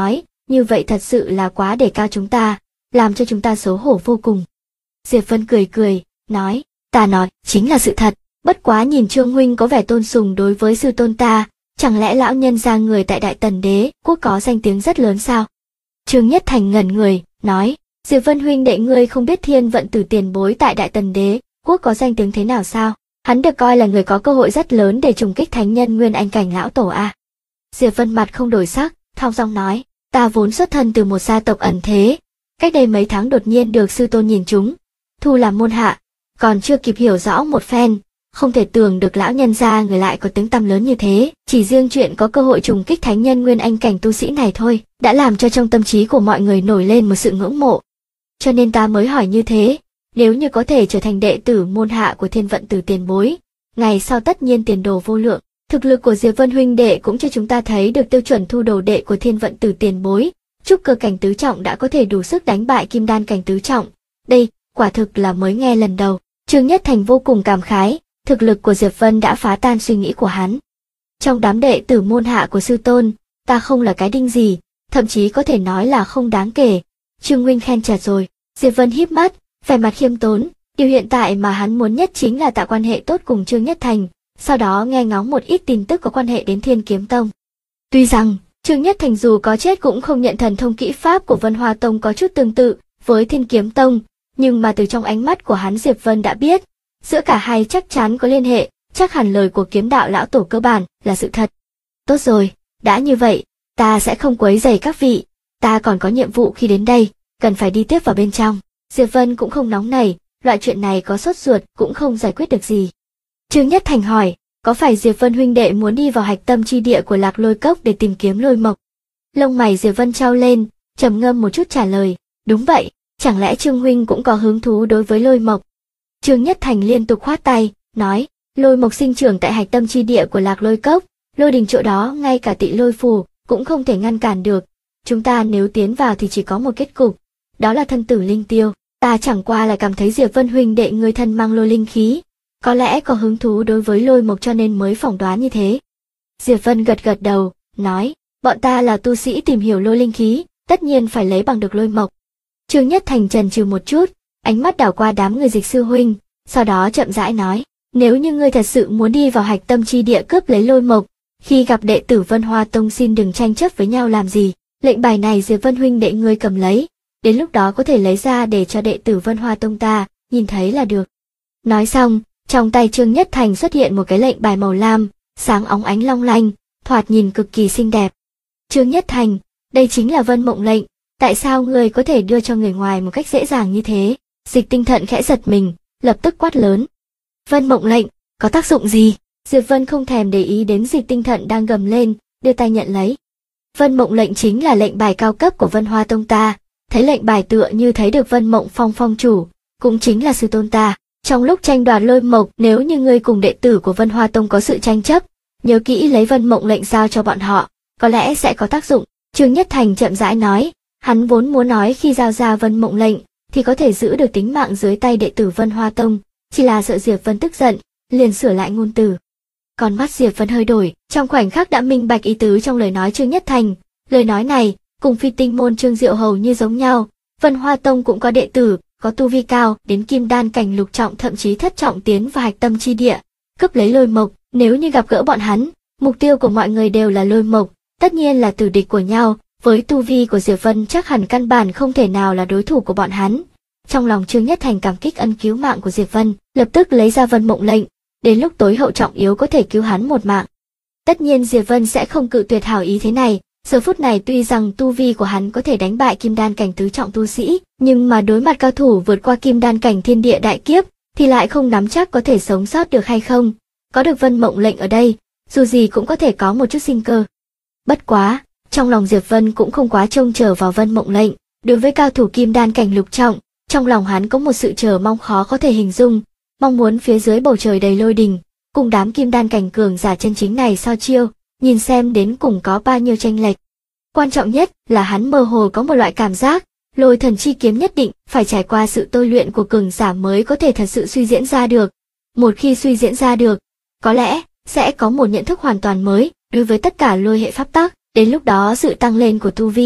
như vậy thật sự là quá đề cao chúng ta, làm cho chúng ta xấu hổ vô cùng. Diệp Vân cười cười, nói, ta nói, chính là sự thật, bất quá nhìn Trương huynh có vẻ tôn sùng đối với sư tôn ta, chẳng lẽ lão nhân gia người tại Đại Tần Đế quốc có danh tiếng rất lớn sao? Trương Nhất Thành ngẩn người, nói, Diệp Vân huynh đệ ngươi không biết Thiên Vận Tử tiền bối tại Đại Tần Đế quốc có danh tiếng thế nào sao? Hắn được coi là người có cơ hội rất lớn để trùng kích thánh nhân Nguyên Anh cảnh lão tổ a. Diệp Vân mặt không đổi sắc, thong dong nói, ta vốn xuất thân từ một gia tộc ẩn thế, cách đây mấy tháng đột nhiên được sư tôn nhìn trúng, thu làm môn hạ, còn chưa kịp hiểu rõ một phen, không thể tưởng được lão nhân gia người lại có tiếng tăm lớn như thế, chỉ riêng chuyện có cơ hội trùng kích thánh nhân Nguyên Anh cảnh tu sĩ này thôi, đã làm cho trong tâm trí của mọi người nổi lên một sự ngưỡng mộ. Cho nên ta mới hỏi như thế, nếu như có thể trở thành đệ tử môn hạ của Thiên Vận Tử tiền bối, ngày sau tất nhiên tiền đồ vô lượng. Thực lực của Diệp Vân huynh đệ cũng cho chúng ta thấy được tiêu chuẩn thu đồ đệ của Thiên Vận Tử tiền bối, trúc cơ cảnh tứ trọng đã có thể đủ sức đánh bại kim đan cảnh tứ trọng. Đây, quả thực là mới nghe lần đầu. Trương Nhất Thành vô cùng cảm khái, thực lực của Diệp Vân đã phá tan suy nghĩ của hắn. Trong đám đệ tử môn hạ của sư tôn, ta không là cái đinh gì, thậm chí có thể nói là không đáng kể. Trương huynh khen chật rồi. Diệp Vân híp mắt, vẻ mặt khiêm tốn, điều hiện tại mà hắn muốn nhất chính là tạo quan hệ tốt cùng Trương Nhất Thành, sau đó nghe ngóng một ít tin tức có quan hệ đến Thiên Kiếm Tông. Tuy rằng, Trương Nhất Thành dù có chết cũng không nhận thần thông kỹ pháp của Vân Hoa Tông có chút tương tự với Thiên Kiếm Tông, nhưng mà từ trong ánh mắt của hắn Diệp Vân đã biết, giữa cả hai chắc chắn có liên hệ, chắc hẳn lời của kiếm đạo lão tổ cơ bản là sự thật. Tốt rồi, đã như vậy, ta sẽ không quấy rầy các vị, ta còn có nhiệm vụ khi đến đây, cần phải đi tiếp vào bên trong. Diệp Vân cũng không nóng nảy, loại chuyện này có sốt ruột cũng không giải quyết được gì. Trương Nhất Thành hỏi, có phải Diệp Vân huynh đệ muốn đi vào hạch tâm chi địa của Lạc Lôi Cốc để tìm kiếm lôi mộc? Lông mày Diệp Vân trao lên, trầm ngâm một chút trả lời, đúng vậy, chẳng lẽ Trương huynh cũng có hứng thú đối với lôi mộc? Trương Nhất Thành liên tục khoát tay, nói, lôi mộc sinh trưởng tại hạch tâm chi địa của Lạc Lôi Cốc, lôi đình chỗ đó ngay cả Tị Lôi Phù cũng không thể ngăn cản được. Chúng ta nếu tiến vào thì chỉ có một kết cục, đó là thân tử linh tiêu. Ta chẳng qua là cảm thấy Diệp Vân huynh đệ người thân mang lôi linh khí, có lẽ có hứng thú đối với lôi mộc cho nên mới phỏng đoán như thế. Diệp Vân gật gật đầu, nói, bọn ta là tu sĩ tìm hiểu lôi linh khí, tất nhiên phải lấy bằng được lôi mộc. Trương Nhất Thành chần chừ một chút, ánh mắt đảo qua đám người Dịch sư huynh, sau đó chậm rãi nói, nếu như ngươi thật sự muốn đi vào hạch tâm chi địa cướp lấy lôi mộc, khi gặp đệ tử Vân Hoa Tông xin đừng tranh chấp với nhau làm gì, lệnh bài này Diệp Vân huynh đệ ngươi cầm lấy, đến lúc đó có thể lấy ra để cho đệ tử Vân Hoa Tông ta nhìn thấy là được. Nói xong, trong tay Trương Nhất Thành xuất hiện một cái lệnh bài màu lam, sáng óng ánh long lanh, thoạt nhìn cực kỳ xinh đẹp. Trương Nhất Thành, đây chính là Vân Mộng lệnh, tại sao ngươi có thể đưa cho người ngoài một cách dễ dàng như thế? Dịch Tinh Thận khẽ giật mình, lập tức quát lớn. Vân Mộng lệnh, có tác dụng gì? Diệp Vân không thèm để ý đến Dịch Tinh Thận đang gầm lên, đưa tay nhận lấy. Vân Mộng lệnh chính là lệnh bài cao cấp của Vân Hoa Tông ta, thấy lệnh bài tựa như thấy được Vân Mộng Phong phong chủ, cũng chính là sư tôn ta. Trong lúc tranh đoạt lôi mộc, nếu như ngươi cùng đệ tử của Vân Hoa Tông có sự tranh chấp, nhớ kỹ lấy Vân Mộng lệnh giao cho bọn họ, có lẽ sẽ có tác dụng. Trương Nhất Thành chậm rãi nói, hắn vốn muốn nói khi giao ra Vân Mộng lệnh thì có thể giữ được tính mạng dưới tay đệ tử Vân Hoa Tông, chỉ là sợ Diệp Vân tức giận, liền sửa lại ngôn từ. Còn mắt Diệp Vân hơi đổi, trong khoảnh khắc đã minh bạch ý tứ trong lời nói Trương Nhất Thành. Lời nói này cùng Phi Tinh môn Trương Diệu hầu như giống nhau, Vân Hoa Tông cũng có đệ tử có tu vi cao đến kim đan cảnh lục trọng thậm chí thất trọng tiến vào hạch tâm chi địa, cướp lấy lôi mộc. Nếu như gặp gỡ bọn hắn, mục tiêu của mọi người đều là lôi mộc, tất nhiên là tử địch của nhau. Với tu vi của Diệp Vân chắc hẳn căn bản không thể nào là đối thủ của bọn hắn. Trong lòng Trương Nhất Thành cảm kích ân cứu mạng của Diệp Vân, lập tức lấy ra Vân Mộng lệnh, đến lúc tối hậu trọng yếu có thể cứu hắn một mạng. Tất nhiên Diệp Vân sẽ không cự tuyệt hảo ý thế này. Giờ phút này tuy rằng tu vi của hắn có thể đánh bại kim đan cảnh tứ trọng tu sĩ, nhưng mà đối mặt cao thủ vượt qua kim đan cảnh thiên địa đại kiếp, thì lại không nắm chắc có thể sống sót được hay không. Có được Vân Mộng lệnh ở đây, dù gì cũng có thể có một chút sinh cơ. Bất quá, trong lòng Diệp Vân cũng không quá trông chờ vào Vân Mộng lệnh, đối với cao thủ kim đan cảnh lục trọng, trong lòng hắn có một sự chờ mong khó có thể hình dung, mong muốn phía dưới bầu trời đầy lôi đình, cùng đám kim đan cảnh cường giả chân chính này so chiêu, nhìn xem đến cùng có bao nhiêu chênh lệch. Quan trọng nhất là hắn mơ hồ có một loại cảm giác, lôi thần chi kiếm nhất định phải trải qua sự tôi luyện của cường giả mới có thể thật sự suy diễn ra được. Một khi suy diễn ra được, có lẽ sẽ có một nhận thức hoàn toàn mới đối với tất cả lôi hệ pháp tắc, đến lúc đó sự tăng lên của tu vi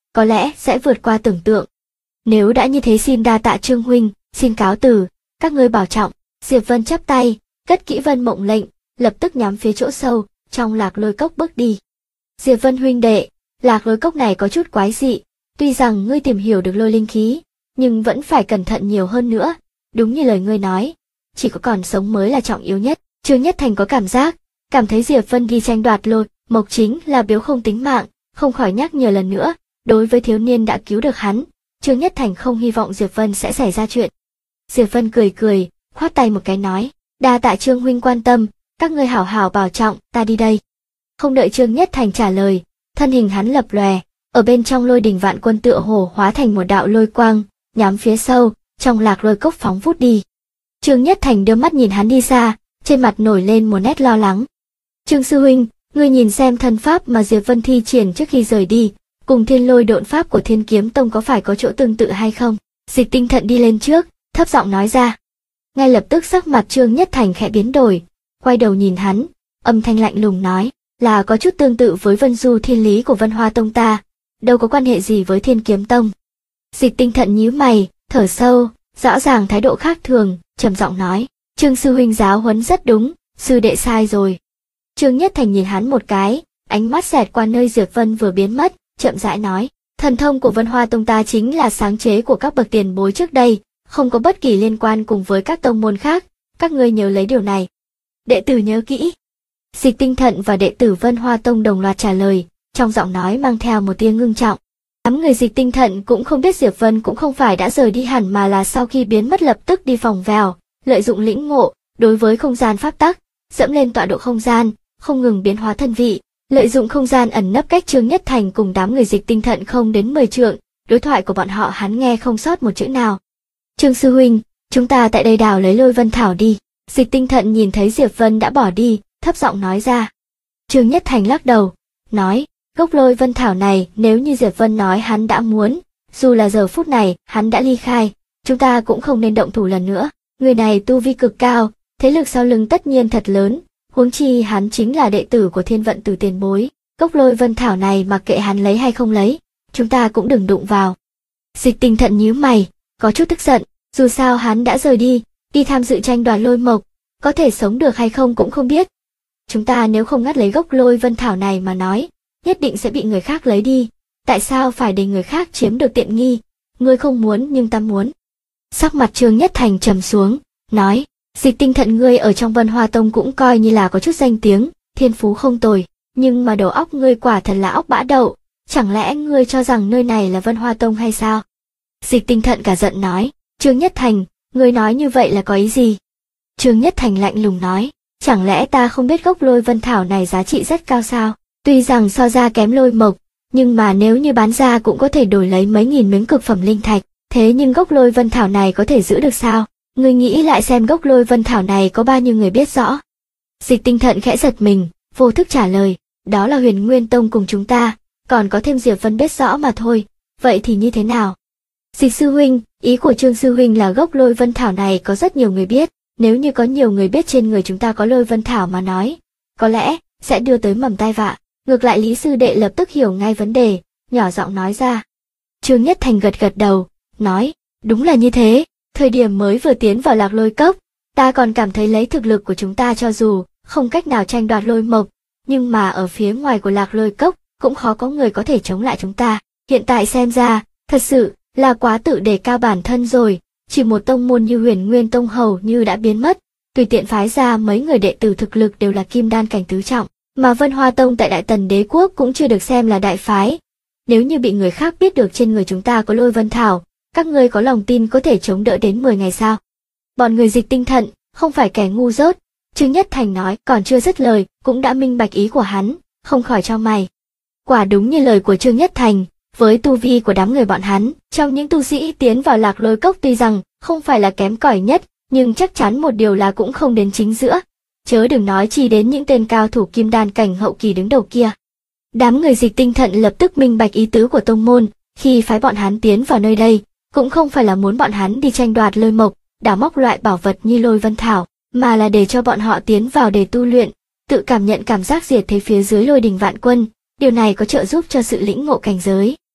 có lẽ sẽ vượt qua tưởng tượng. Nếu đã như thế xin đa tạ Trương huynh, xin cáo từ, các ngươi bảo trọng. Diệp Vân chắp tay, cất kỹ Vân Mộng lệnh, lập tức nhắm phía chỗ sâu trong Lạc Lôi Cốc bước đi. Diệp Vân huynh đệ, Lạc Lôi Cốc này có chút quái dị, tuy rằng ngươi tìm hiểu được lôi linh khí, nhưng vẫn phải cẩn thận nhiều hơn nữa, đúng như lời ngươi nói, chỉ có còn sống mới là trọng yếu nhất. Trương Nhất Thành có cảm thấy Diệp Vân đi tranh đoạt lôi mộc chính là biếu không tính mạng, không khỏi nhắc nhở lần nữa, đối với thiếu niên đã cứu được hắn, Trương Nhất Thành không hy vọng Diệp Vân sẽ xảy ra chuyện. Diệp Vân cười, khoát tay một cái nói, đa tạ Trương huynh quan tâm, các ngươi hảo hảo bảo trọng, ta đi đây. Không đợi Trương Nhất Thành trả lời, thân hình hắn lập lòe, ở bên trong lôi đình vạn quân tựa hồ hóa thành một đạo lôi quang, nhắm phía sâu trong Lạc Lôi Cốc phóng vút đi. Trương Nhất Thành đưa mắt nhìn hắn đi xa, trên mặt nổi lên một nét lo lắng. Trương sư huynh, ngươi nhìn xem thân pháp mà Diệp Vân thi triển trước khi rời đi, cùng thiên lôi độn pháp của Thiên Kiếm Tông có phải có chỗ tương tự hay không? Dịch Tinh Thận đi lên trước, thấp giọng nói ra. Ngay lập tức sắc mặt Trương Nhất Thành khẽ biến đổi, quay đầu nhìn hắn, âm thanh lạnh lùng nói, là có chút tương tự với Vân Du Thiên Lý của Vân Hoa Tông ta, đâu có quan hệ gì với Thiên Kiếm Tông. Dịch Tinh Thận nhíu mày, thở sâu, rõ ràng thái độ khác thường, trầm giọng nói, Trương sư huynh giáo huấn rất đúng, sư đệ sai rồi. Trương Nhất Thành nhìn hắn một cái, ánh mắt xẹt qua nơi Diệp Vân vừa biến mất, chậm rãi nói, thần thông của Vân Hoa Tông ta chính là sáng chế của các bậc tiền bối trước đây, không có bất kỳ liên quan cùng với các tông môn khác, các ngươi nhớ lấy điều này. Đệ tử nhớ kỹ. Dịch Tinh Thận và đệ tử Vân Hoa Tông đồng loạt trả lời, trong giọng nói mang theo một tia ngưng trọng. Đám người Dịch Tinh Thận cũng không biết Diệp Vân cũng không phải đã rời đi hẳn mà là sau khi biến mất lập tức đi phòng vào, lợi dụng lĩnh ngộ đối với không gian pháp tắc, dẫm lên tọa độ không gian, không ngừng biến hóa thân vị, lợi dụng không gian ẩn nấp cách Trương Nhất Thành cùng đám người Dịch Tinh Thận không đến 10 trượng, đối thoại của bọn họ hắn nghe không sót một chữ nào. Trương sư huynh, chúng ta tại đây đào lấy lôi vân thảo đi. Dịch Tinh Thận nhìn thấy Diệp Vân đã bỏ đi, thấp giọng nói ra. Trương Nhất Thành lắc đầu, nói, gốc lôi vân thảo này nếu như Diệp Vân nói hắn đã muốn, dù là giờ phút này hắn đã ly khai, chúng ta cũng không nên động thủ lần nữa. Người này tu vi cực cao, thế lực sau lưng tất nhiên thật lớn, huống chi hắn chính là đệ tử của Thiên Vận Tử tiền bối, gốc lôi vân thảo này mặc kệ hắn lấy hay không lấy, chúng ta cũng đừng đụng vào. Dịch Tinh Thận nhíu mày, có chút tức giận, dù sao hắn đã rời đi tham dự tranh đoạt lôi mộc, có thể sống được hay không cũng không biết. Chúng ta nếu không ngắt lấy gốc lôi vân thảo này mà nói, nhất định sẽ bị người khác lấy đi, tại sao phải để người khác chiếm được tiện nghi, ngươi không muốn nhưng ta muốn. Sắc mặt Trương Nhất Thành trầm xuống, nói, Dịch Tinh Thận ngươi ở trong Vân Hoa Tông cũng coi như là có chút danh tiếng, thiên phú không tồi, nhưng mà đầu óc ngươi quả thật là óc bã đậu, chẳng lẽ ngươi cho rằng nơi này là Vân Hoa Tông hay sao? Dịch Tinh Thận cả giận nói, Trương Nhất Thành, ngươi nói như vậy là có ý gì? Trương Nhất Thành lạnh lùng nói, chẳng lẽ ta không biết gốc lôi vân thảo này giá trị rất cao sao? Tuy rằng so ra kém lôi mộc, nhưng mà nếu như bán ra cũng có thể đổi lấy mấy nghìn miếng cực phẩm linh thạch, thế nhưng gốc lôi vân thảo này có thể giữ được sao? Ngươi nghĩ lại xem gốc lôi vân thảo này có bao nhiêu người biết rõ? Dịch Tinh Thận khẽ giật mình, vô thức trả lời, đó là Huyền Nguyên Tông cùng chúng ta, còn có thêm Diệp Vân biết rõ mà thôi, vậy thì như thế nào? Dịch sư huynh, ý của Trương sư huynh là gốc lôi vân thảo này có rất nhiều người biết, nếu như có nhiều người biết trên người chúng ta có lôi vân thảo mà nói, có lẽ sẽ đưa tới mầm tai vạ. Ngược lại Lý sư đệ lập tức hiểu ngay vấn đề, nhỏ giọng nói ra. Trương Nhất Thành gật đầu, nói, đúng là như thế, thời điểm mới vừa tiến vào Lạc Lôi Cốc, ta còn cảm thấy lấy thực lực của chúng ta cho dù không cách nào tranh đoạt lôi mộc, nhưng mà ở phía ngoài của Lạc Lôi Cốc cũng khó có người có thể chống lại chúng ta. Hiện tại xem ra, thật sự là quá tự đề cao bản thân rồi, chỉ một tông môn như Huyền Nguyên Tông hầu như đã biến mất, tùy tiện phái ra mấy người đệ tử thực lực đều là kim đan cảnh tứ trọng, mà Vân Hoa Tông tại Đại Tần Đế quốc cũng chưa được xem là đại phái. Nếu như bị người khác biết được trên người chúng ta có lôi vân thảo, các ngươi có lòng tin có thể chống đỡ đến 10 ngày sao? Bọn người Dịch Tinh Thận không phải kẻ ngu dốt, Trương Nhất Thành nói còn chưa dứt lời, cũng đã minh bạch ý của hắn, không khỏi chau mày. Quả đúng như lời của Trương Nhất Thành, với tu vi của đám người bọn hắn, trong những tu sĩ tiến vào Lạc Lôi Cốc tuy rằng không phải là kém cỏi nhất, nhưng chắc chắn một điều là cũng không đến chính giữa, chớ đừng nói chi đến những tên cao thủ kim đan cảnh hậu kỳ đứng đầu kia. Đám người Dịch Tinh Thận lập tức minh bạch ý tứ của tông môn, khi phái bọn hắn tiến vào nơi đây, cũng không phải là muốn bọn hắn đi tranh đoạt lôi mộc, đào móc loại bảo vật như lôi vân thảo, mà là để cho bọn họ tiến vào để tu luyện, tự cảm nhận cảm giác diệt thế phía dưới lôi đình vạn quân, điều này có trợ giúp cho sự lĩnh ngộ cảnh giới.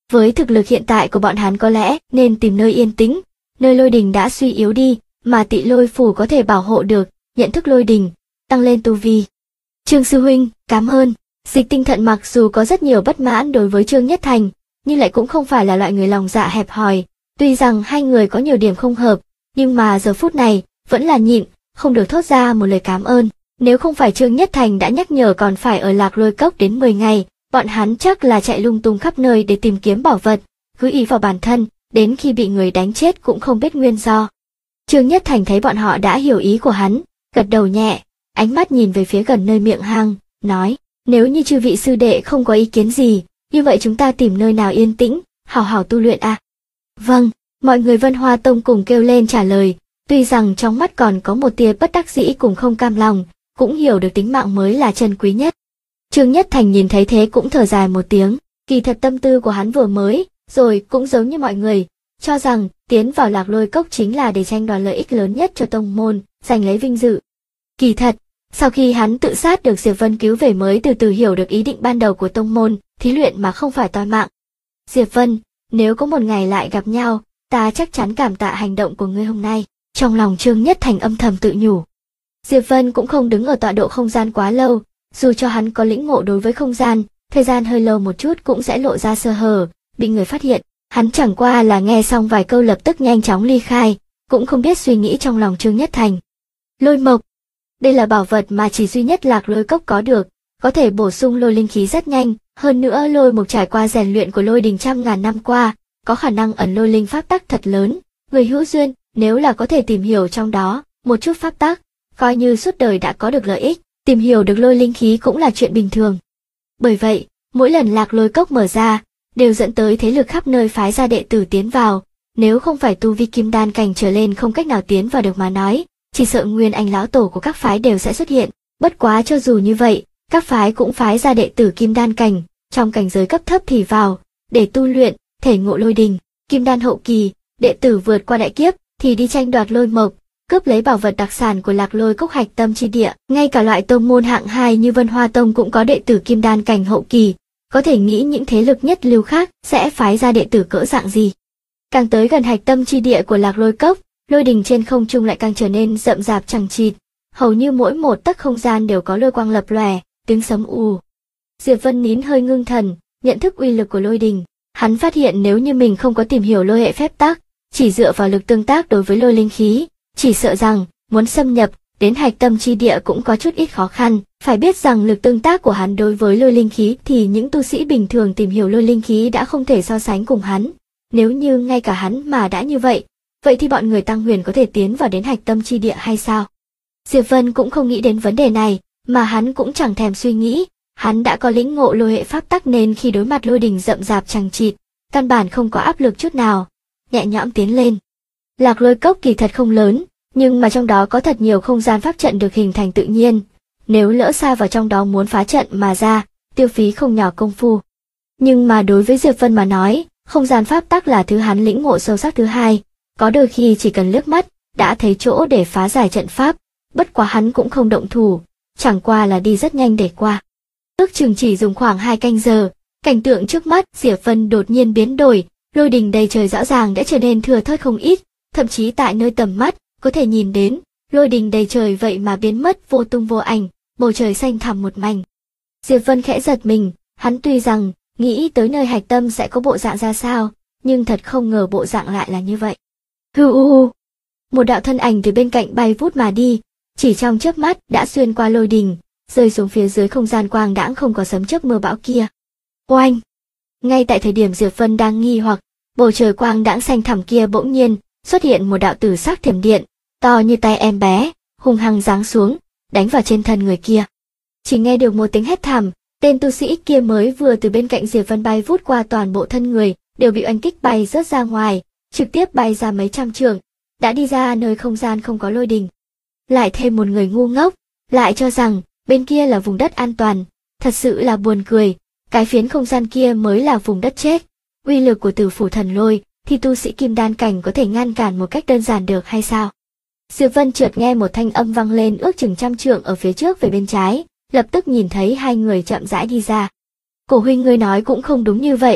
Với thực lực hiện tại của bọn hắn có lẽ nên tìm nơi yên tĩnh, nơi lôi đình đã suy yếu đi, mà Tị Lôi Phủ có thể bảo hộ được, nhận thức lôi đình, tăng lên tu vi. Trương sư huynh, cảm ơn. Dịch Tinh Thận mặc dù có rất nhiều bất mãn đối với Trương Nhất Thành, nhưng lại cũng không phải là loại người lòng dạ hẹp hòi. Tuy rằng hai người có nhiều điểm không hợp, nhưng mà giờ phút này vẫn là nhịn, không được thốt ra một lời cảm ơn. Nếu không phải Trương Nhất Thành đã nhắc nhở còn phải ở Lạc Lôi Cốc đến 10 ngày, bọn hắn chắc là chạy lung tung khắp nơi để tìm kiếm bảo vật, cứ ý vào bản thân, đến khi bị người đánh chết cũng không biết nguyên do. Trương Nhất Thành thấy bọn họ đã hiểu ý của hắn, gật đầu nhẹ, ánh mắt nhìn về phía gần nơi miệng hang, nói, nếu như chư vị sư đệ không có ý kiến gì, như vậy chúng ta tìm nơi nào yên tĩnh, hào hào tu luyện à. Vâng, mọi người Vân Hoa Tông cùng kêu lên trả lời, tuy rằng trong mắt còn có một tia bất đắc dĩ cùng không cam lòng, cũng hiểu được tính mạng mới là chân quý nhất. Trương Nhất Thành nhìn thấy thế cũng thở dài một tiếng, kỳ thật tâm tư của hắn vừa mới, rồi cũng giống như mọi người, cho rằng tiến vào Lạc Lôi Cốc chính là để tranh đoạt lợi ích lớn nhất cho tông môn, giành lấy vinh dự. Kỳ thật, sau khi hắn tự sát được Diệp Vân cứu về mới từ từ hiểu được ý định ban đầu của tông môn, thí luyện mà không phải toi mạng. Diệp Vân, nếu có một ngày lại gặp nhau, ta chắc chắn cảm tạ hành động của ngươi hôm nay. Trong lòng Trương Nhất Thành âm thầm tự nhủ. Diệp Vân cũng không đứng ở tọa độ không gian quá lâu, dù cho hắn có lĩnh ngộ đối với không gian, thời gian hơi lâu một chút cũng sẽ lộ ra sơ hở, bị người phát hiện. Hắn chẳng qua là nghe xong vài câu lập tức nhanh chóng ly khai, cũng không biết suy nghĩ trong lòng Trương Nhất Thành. Lôi mộc. Đây là bảo vật mà chỉ duy nhất Lạc Lôi Cốc có được, có thể bổ sung lôi linh khí rất nhanh, hơn nữa lôi mộc trải qua rèn luyện của lôi đình trăm ngàn năm qua, có khả năng ẩn lôi linh pháp tắc thật lớn. Người hữu duyên, nếu là có thể tìm hiểu trong đó một chút pháp tắc, coi như suốt đời đã có được lợi ích, tìm hiểu được lôi linh khí cũng là chuyện bình thường. Bởi vậy, mỗi lần Lạc Lôi Cốc mở ra, đều dẫn tới thế lực khắp nơi phái ra đệ tử tiến vào, nếu không phải tu vi kim đan cảnh trở lên không cách nào tiến vào được mà nói, chỉ sợ nguyên anh lão tổ của các phái đều sẽ xuất hiện. Bất quá cho dù như vậy, các phái cũng phái ra đệ tử kim đan cảnh, trong cảnh giới cấp thấp thì vào, để tu luyện, thể ngộ lôi đình. Kim đan hậu kỳ, đệ tử vượt qua đại kiếp, thì đi tranh đoạt lôi mộc, cướp lấy bảo vật đặc sản của Lạc Lôi Cốc hạch tâm chi địa. Ngay cả loại tông môn hạng 2 như Vân Hoa Tông cũng có đệ tử kim đan cảnh hậu kỳ, có thể nghĩ những thế lực nhất lưu khác sẽ phái ra đệ tử cỡ dạng gì. Càng tới gần hạch tâm chi địa của Lạc Lôi Cốc, lôi đình trên không trung lại càng trở nên rậm rạp chằng chịt, hầu như mỗi một tấc không gian đều có lôi quang lập lòe, tiếng sấm ù. Diệp Vân nín hơi ngưng thần, nhận thức uy lực của lôi đình. Hắn phát hiện nếu như mình không có tìm hiểu lôi hệ phép tắc, chỉ dựa vào lực tương tác đối với lôi linh khí, chỉ sợ rằng muốn xâm nhập đến hạch tâm chi địa cũng có chút ít khó khăn. Phải biết rằng lực tương tác của hắn đối với lôi linh khí thì những tu sĩ bình thường tìm hiểu lôi linh khí đã không thể so sánh cùng hắn. Nếu như ngay cả hắn mà đã như vậy, vậy thì bọn người Tăng Huyền có thể tiến vào đến hạch tâm chi địa hay sao? Diệp Vân cũng không nghĩ đến vấn đề này, mà hắn cũng chẳng thèm suy nghĩ. Hắn đã có lĩnh ngộ lôi hệ pháp tắc nên khi đối mặt lôi đình rậm rạp chằng chịt, căn bản không có áp lực chút nào, nhẹ nhõm tiến lên. Lạc Lôi Cốc kỳ thật không lớn, nhưng mà trong đó có thật nhiều không gian pháp trận được hình thành tự nhiên. Nếu lỡ xa vào trong đó muốn phá trận mà ra, tiêu phí không nhỏ công phu. Nhưng mà đối với Diệp Vân mà nói, không gian pháp tắc là thứ hắn lĩnh ngộ sâu sắc thứ hai, có đôi khi chỉ cần liếc mắt, đã thấy chỗ để phá giải trận pháp, bất quá hắn cũng không động thủ, chẳng qua là đi rất nhanh để qua. Ước chừng chỉ dùng khoảng 2 canh giờ, cảnh tượng trước mắt Diệp Vân đột nhiên biến đổi, lôi đình đầy trời rõ ràng đã trở nên thừa thớt không ít, thậm chí tại nơi tầm mắt có thể nhìn đến, lôi đình đầy trời vậy mà biến mất vô tung vô ảnh, bầu trời xanh thẳm một mảnh. Diệp Vân khẽ giật mình, hắn tuy rằng nghĩ tới nơi hạch tâm sẽ có bộ dạng ra sao, nhưng thật không ngờ bộ dạng lại là như vậy. Hư, một đạo thân ảnh từ bên cạnh bay vút mà đi, chỉ trong chớp mắt đã xuyên qua lôi đình, rơi xuống phía dưới không gian quang đãng không có sấm chớp mưa bão kia. Oanh! Ngay tại thời điểm Diệp Vân đang nghi hoặc, bầu trời quang đãng xanh thẳm kia bỗng nhiên xuất hiện một đạo tử sắc thiểm điện, to như tay em bé, hung hăng giáng xuống, đánh vào trên thân người kia. Chỉ nghe được một tiếng hét thảm, tên tu sĩ kia mới vừa từ bên cạnh Diệp Vân bay vút qua, toàn bộ thân người đều bị oanh kích bay rớt ra ngoài, trực tiếp bay ra mấy trăm trượng, đã đi ra nơi không gian không có lôi đình. Lại thêm một người ngu ngốc, lại cho rằng bên kia là vùng đất an toàn, thật sự là buồn cười, cái phiến không gian kia mới là vùng đất chết. Uy lực của Tử Phủ Thần Lôi thì tu sĩ kim đan cảnh có thể ngăn cản một cách đơn giản được hay sao? Diệp Vân chợt nghe một thanh âm vang lên ước chừng trăm trượng ở phía trước về bên trái, lập tức nhìn thấy hai người chậm rãi đi ra. Cổ huynh ngươi nói cũng không đúng như vậy,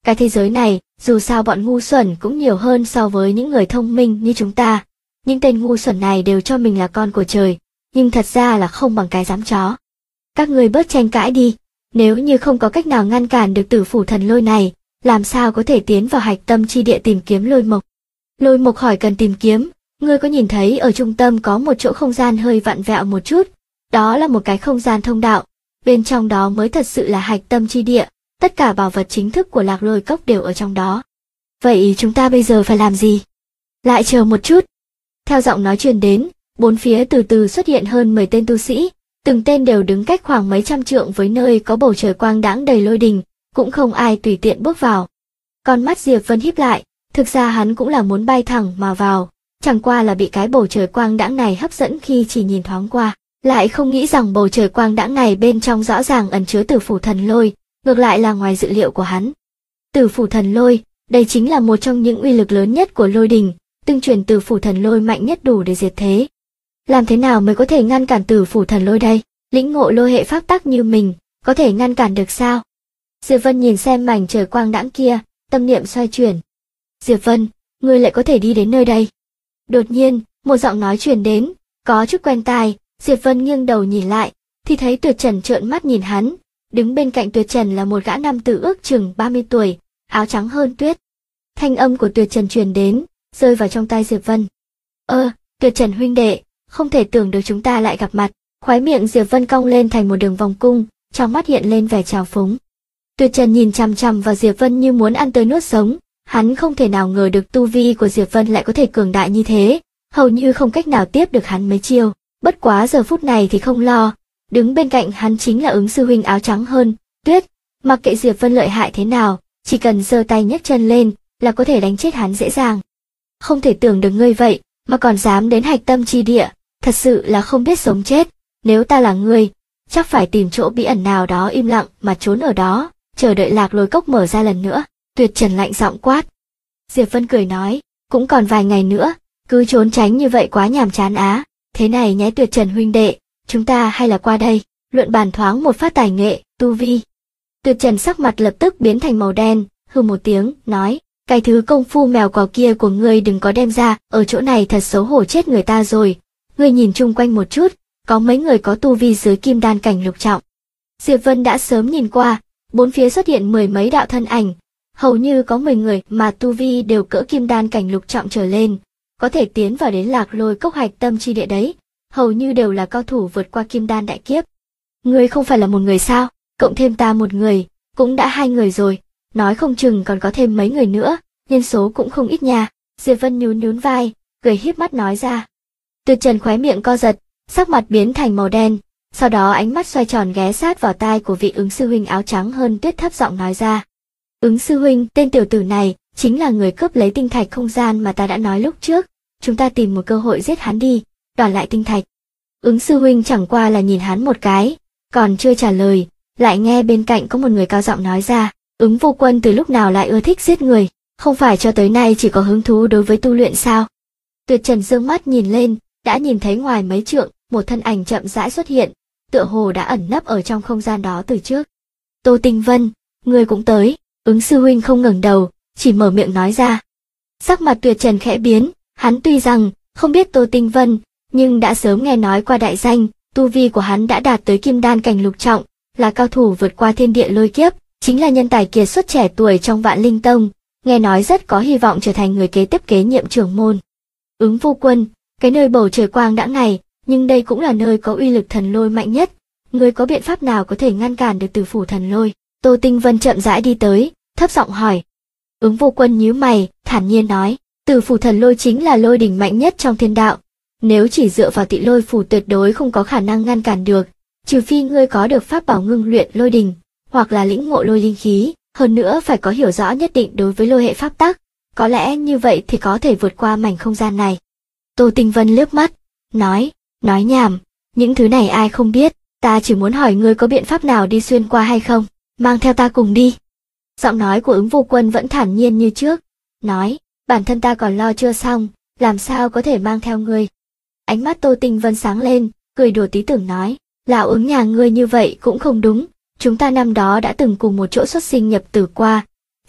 Cái thế giới này, dù sao bọn ngu xuẩn cũng nhiều hơn so với những người thông minh như chúng ta. Những tên ngu xuẩn này đều cho mình là con của trời, nhưng thật ra là không bằng cái giám chó. Các ngươi bớt tranh cãi đi, nếu như không có cách nào ngăn cản được Tử Phủ Thần Lôi này, làm sao có thể tiến vào hạch tâm chi địa tìm kiếm Lôi Mộc. Lôi Mộc hỏi cần tìm kiếm, ngươi có nhìn thấy ở trung tâm có một chỗ không gian hơi vặn vẹo một chút, đó là một cái không gian thông đạo, bên trong đó mới thật sự là hạch tâm chi địa, tất cả bảo vật chính thức của Lạc Lôi Cốc đều ở trong đó. Vậy chúng ta bây giờ phải làm gì? Lại chờ một chút. Theo giọng nói truyền đến, bốn phía từ từ xuất hiện hơn 10 tên tu sĩ, từng tên đều đứng cách khoảng mấy trăm trượng với nơi có bầu trời quang đãng đầy lôi đình, cũng không ai tùy tiện bước vào. Con mắt Diệp Vân híp lại, thực ra hắn cũng là muốn bay thẳng mà vào, chẳng qua là bị cái bầu trời quang đãng này hấp dẫn khi chỉ nhìn thoáng qua, lại không nghĩ rằng bầu trời quang đãng này bên trong rõ ràng ẩn chứa Tử Phủ Thần Lôi, ngược lại là ngoài dự liệu của hắn. Tử Phủ Thần Lôi, đây chính là một trong những uy lực lớn nhất của lôi đình, tương truyền Tử Phủ Thần Lôi mạnh nhất đủ để diệt thế. Làm thế nào mới có thể ngăn cản Tử Phủ Thần Lôi đây? Lĩnh ngộ lôi hệ pháp tắc như mình, có thể ngăn cản được sao? Diệp Vân nhìn xem mảnh trời quang đãng kia, tâm niệm xoay chuyển. Diệp Vân, ngươi lại có thể đi đến nơi đây. Đột nhiên, một giọng nói truyền đến, có chút quen tai, Diệp Vân nghiêng đầu nhìn lại, thì thấy Tuyệt Trần trợn mắt nhìn hắn, đứng bên cạnh Tuyệt Trần là một gã nam tử ước chừng 30 tuổi, áo trắng hơn tuyết. Thanh âm của Tuyệt Trần truyền đến, rơi vào trong tai Diệp Vân. Tuyệt Trần huynh đệ, không thể tưởng được chúng ta lại gặp mặt. Khóe miệng Diệp Vân cong lên thành một đường vòng cung, trong mắt hiện lên vẻ trào phúng. Tuyệt Trần nhìn chằm chằm vào Diệp Vân như muốn ăn tươi nuốt sống, hắn không thể nào ngờ được tu vi của Diệp Vân lại có thể cường đại như thế, hầu như không cách nào tiếp được hắn mấy chiêu. Bất quá giờ phút này thì không lo, đứng bên cạnh hắn chính là Ứng sư huynh áo trắng hơn tuyết, mặc kệ Diệp Vân lợi hại thế nào, chỉ cần giơ tay nhấc chân lên là có thể đánh chết hắn dễ dàng. Không thể tưởng được ngươi vậy mà còn dám đến hạch tâm chi địa, thật sự là không biết sống chết. Nếu ta là ngươi, chắc phải tìm chỗ bí ẩn nào đó im lặng mà trốn ở đó, chờ đợi Lạc Lôi Cốc mở ra lần nữa. Tuyệt Trần lạnh giọng quát. Diệp Vân cười nói, cũng còn vài ngày nữa, cứ trốn tránh như vậy quá nhàm chán á. Thế này nhé Tuyệt Trần huynh đệ, chúng ta hay là qua đây, luận bàn thoáng một phát tài nghệ, tu vi. Tuyệt Trần sắc mặt lập tức biến thành màu đen, hừ một tiếng, nói, cái thứ công phu mèo quào kia của ngươi đừng có đem ra, ở chỗ này thật xấu hổ chết người ta rồi. Ngươi nhìn chung quanh một chút, có mấy người có tu vi dưới kim đan cảnh lục trọng. Diệp Vân đã sớm nhìn qua, bốn phía xuất hiện mười mấy đạo thân ảnh, hầu như có 10 người mà tu vi đều cỡ kim đan cảnh lục trọng trở lên, có thể tiến vào đến Lạc Lôi Cốc hạch tâm chi địa đấy, hầu như đều là cao thủ vượt qua kim đan đại kiếp. Ngươi không phải là một người sao, cộng thêm ta một người, cũng đã 2 người rồi, nói không chừng còn có thêm mấy người nữa, nhân số cũng không ít nha. Diệp Vân nhún nhún vai, cười híp mắt nói ra. Tuyệt Trần khóe miệng co giật, sắc mặt biến thành màu đen, sau đó ánh mắt xoay tròn ghé sát vào tai của vị Ứng sư huynh áo trắng hơn tuyết thấp giọng nói ra. Ứng sư huynh, tên tiểu tử này, chính là người cướp lấy tinh thạch không gian mà ta đã nói lúc trước, chúng ta tìm một cơ hội giết hắn đi, đoạt lại tinh thạch. Ứng sư huynh chẳng qua là nhìn hắn một cái, còn chưa trả lời, lại nghe bên cạnh có một người cao giọng nói ra, Ứng vô quân từ lúc nào lại ưa thích giết người, không phải cho tới nay chỉ có hứng thú đối với tu luyện sao? Tuyệt Trần dương mắt nhìn lên, đã nhìn thấy ngoài mấy trượng, một thân ảnh chậm rãi xuất hiện, tựa hồ đã ẩn nấp ở trong không gian đó từ trước. Tô Tinh Vân, ngươi cũng tới. Ứng sư huynh không ngẩng đầu, chỉ mở miệng nói ra. Sắc mặt Tuyệt Trần khẽ biến, hắn tuy rằng không biết Tô Tinh Vân, nhưng đã sớm nghe nói qua đại danh, tu vi của hắn đã đạt tới kim đan cảnh lục trọng, là cao thủ vượt qua thiên địa lôi kiếp, chính là nhân tài kiệt xuất trẻ tuổi trong Vạn Linh Tông, nghe nói rất có hy vọng trở thành người kế tiếp kế nhiệm trưởng môn. Ứng vô quân, cái nơi bầu trời quang đãng này, nhưng đây cũng là nơi có uy lực thần lôi mạnh nhất, ngươi có biện pháp nào có thể ngăn cản được Tử Phủ Thần Lôi? Tô Tinh Vân chậm rãi đi tới, thấp giọng hỏi. Ứng vô quân nhíu mày, thản nhiên nói, Tử Phủ Thần Lôi chính là lôi đỉnh mạnh nhất trong thiên đạo, nếu chỉ dựa vào Tị Lôi Phủ tuyệt đối không có khả năng ngăn cản được, trừ phi ngươi có được pháp bảo ngưng luyện lôi đỉnh, hoặc là lĩnh ngộ lôi linh khí, hơn nữa phải có hiểu rõ nhất định đối với lôi hệ pháp tắc, có lẽ như vậy thì có thể vượt qua mảnh không gian này. Tô Tinh Vân liếc mắt, nói nhảm, những thứ này ai không biết, ta chỉ muốn hỏi ngươi có biện pháp nào đi xuyên qua hay không, mang theo ta cùng đi. Giọng nói của Ứng vô quân vẫn thản nhiên như trước, nói, bản thân ta còn lo chưa xong, làm sao có thể mang theo ngươi. Ánh mắt Tô Tinh Vân sáng lên, cười đùa tí tưởng nói, lão Ứng nhà ngươi như vậy cũng không đúng, chúng ta năm đó đã từng cùng một chỗ xuất sinh nhập tử qua,